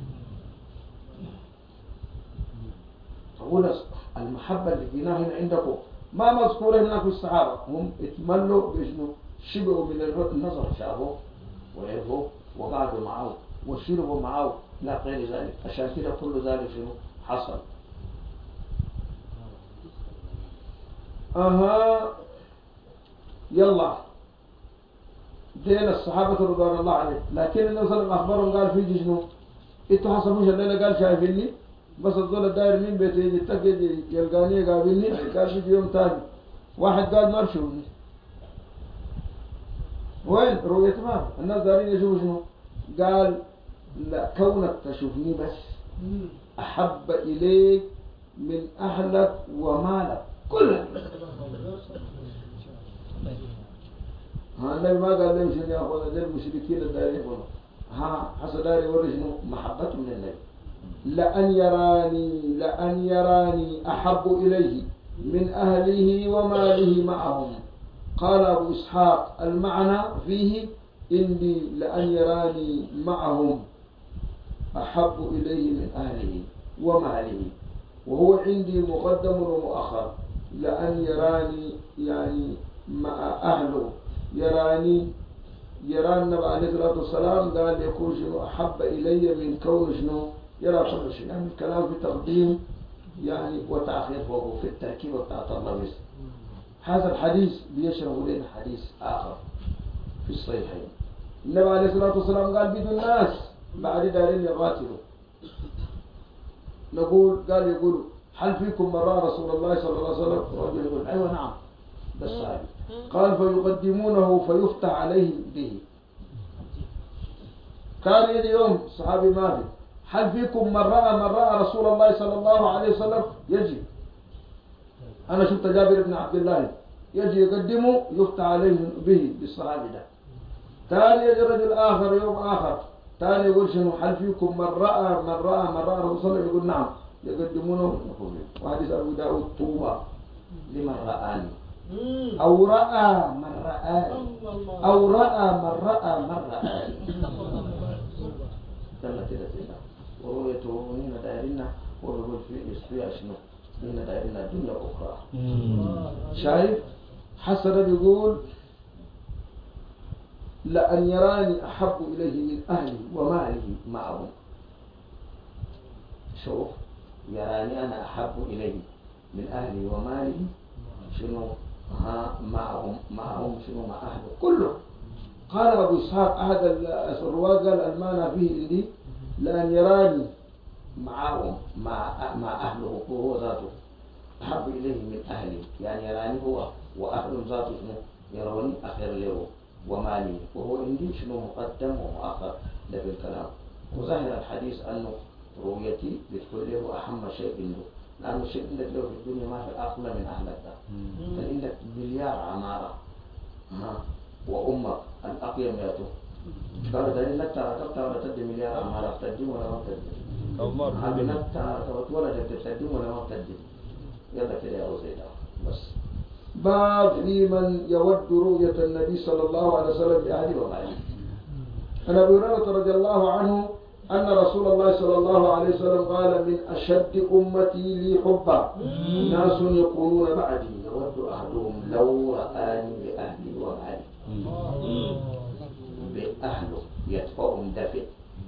S2: فقول المحبة اللي جيناها هنا عندكم ما مذكورة هناك في الصحابة، هم اتملوا بشنو؟ شبعوا من النظر، شافوه وعرفوه وقعدوا معه وشربوا معه لا غير ذلك، عشان كده كل ذلك شنو حصل. يلا دين الصحابة رضوان الله عليه. لكن النبي صلى الله عليه وسلم أخبرهم قال في شنو؟ انتوا حصلوش الليلة؟ قال شايفيني بس الظل الداير من بيتي يجي تجي يلقاني يقابلني، قال في يوم ثاني واحد قال ما رشوني. وين رؤية ما الناس دارين يشوفوا شنو؟ قال لا كونك تشوفني بس أحب إليك من أهلك ومالك كلك. النبي ما قال لهم شنو يا أخوانا ذي المشركين الدارين يقولوا حسن داري يوري شنو محبته من النبي. لأن يراني أحب إليه من أهله وماله معهم. قال أبو إسحاق المعنى فيه إني لأن يراني معهم أحب إليه من أهله وماله، وهو عندي مقدم ومؤخر. لأن يراني يعني مع أهله، يراني النبي عليه الصلاة والسلام قال يكون شنو أحب إلي من كون شنو يرى كل شيء. يعني الكلام في تقديم يعني وتأخير فوقه في التركيب بتاعت الله بس. هذا الحديث بيشرح لنا حديث آخر في الصحيحين. النبي عليه الصلاة والسلام قال بيد الناس بعد دارين يقاتلوا. نقول قال يقولوا هل فيكم من رأى رسول الله صلى الله عليه وسلم؟ الرجل يقول أيوة نعم ده الصحابي. قال فيقدمونه فيفتح عليه به. كان يجي يوم صحابي ما في هل فيكم من رأى رسول الله صلى الله عليه وسلم؟ يجي. أنا شفت جابر بن عبد الله يجي يقدمه يفتح عليه به بالصحابي ده. ثاني يجي رجل آخر يوم آخر ثاني يقول شنو هل فيكم من رأى رسول الله صلى الله عليه وسلم؟ يقول نعم يقدمونه. وحديث أبو داود طوبى لمن رآني أو رأى من رآني أو رأى من رآني. تم كده سيدا ورؤيته هنا دائرنا ويقول فيها شنو هنا دائرنا الدنيا أخرى. شايف حسن بيقول لأن يراني أحب إليه من أهلي ومالي معهم. شوف يراني أنا أحب إليه من أهلي ومالي شنو معهم شنو مع أهله كله. قال أبو إسحاق أحد الرواة قال المعنى فيه عندي لأن يراني معهم مع أهله وهو ذاته أحب إليه من أهلي، يعني يراني هو وأهل ذاته شنو يروني أخير له ومالي وهو عندي شنو مقدم ومؤخر ده في الكلام. وظاهر الحديث أنه رؤيتي بتكون له أهم شيء عنده، لأنه شيء عندك له في الدنيا ما في أغلى من أهلك ده. فعندك مليار عمارة وأمك الأقيم ياته قالوا ده لك تركبت ولا تدي مليار عمارة تدي ولا ما تدي عبنك تركبت ولا تدي ولا ما تدي. يلا كده يا زيدا بس. باب لمن يود رؤية النبي صلى الله عليه وسلم بأهله وماله. عن أبي هريرة رضي الله عنه أن رسول الله صلى الله عليه وسلم قال من أشد أمتي لي حبا ناس يقولون بعدي يود أحدهم لو رآني بأهلي ومالي. بأهله يدفعهم دفع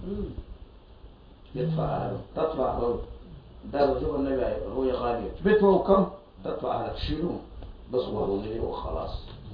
S2: يدفع أهله تدفع أهله ده رجوع النبي هو غالي بدفعوا كم تدفع أهلك شيلهم بس وهوني وخلاص.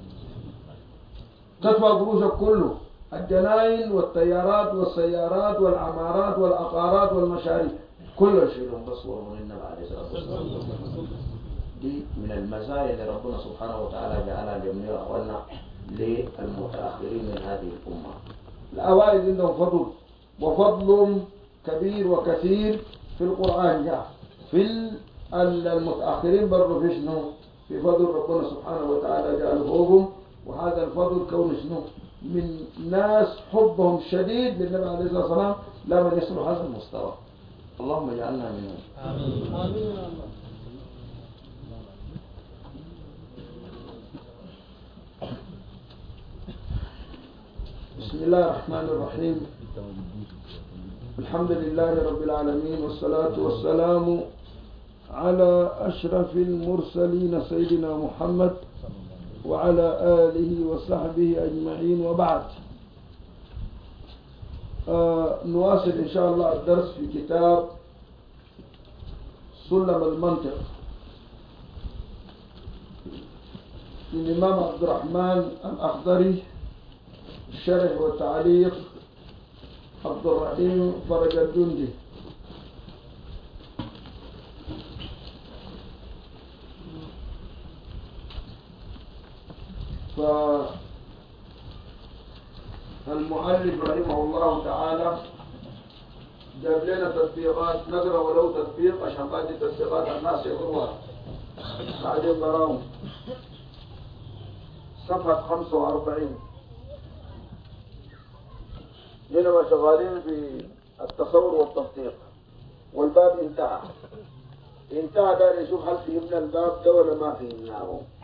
S2: تدفع قروشك كله الجناين والطيارات والسيارات والعمارات والعقارات والمشاريع كله شيلهم بس وهوني النبي عليه الصلاة والسلام. دي من المزايا اللي ربنا سبحانه وتعالى جعلها لجميع أخواننا للمتأخرين من هذه الأمة. الأوائل عندهم فضل وفضل كبير وكثير في القرآن جاء في المتأخرين برضو في شنو في فضل ربنا سبحانه وتعالى جعله فوقهم. وهذا الفضل كون شنو من ناس حبهم شديد للنبي عليه الصلاة والسلام لا من يصل هذا المستوى. اللهم اجعلنا منهم. آمين. آمين. بسم الله الرحمن الرحيم. الحمد لله رب العالمين والصلاة والسلام على أشرف المرسلين سيدنا محمد وعلى آله وصحبه أجمعين وبعد. نواصل إن شاء الله الدرس في كتاب سلم المنطق للإمام عبد الرحمن الأخضري الشرح والتعليق عبد الرحيم فرج الجندي. فالمؤلف رحمه الله تعالى جاب لنا تطبيقات نقرأ ولو تطبيق عشان بعد التطبيقات الناس يقروها بعدين براهم. صفحة 45 هنا شغالين في التصور والتصديق والباب انتهى دار يشوف هل فهمنا الباب ده ولا ما فهمناه.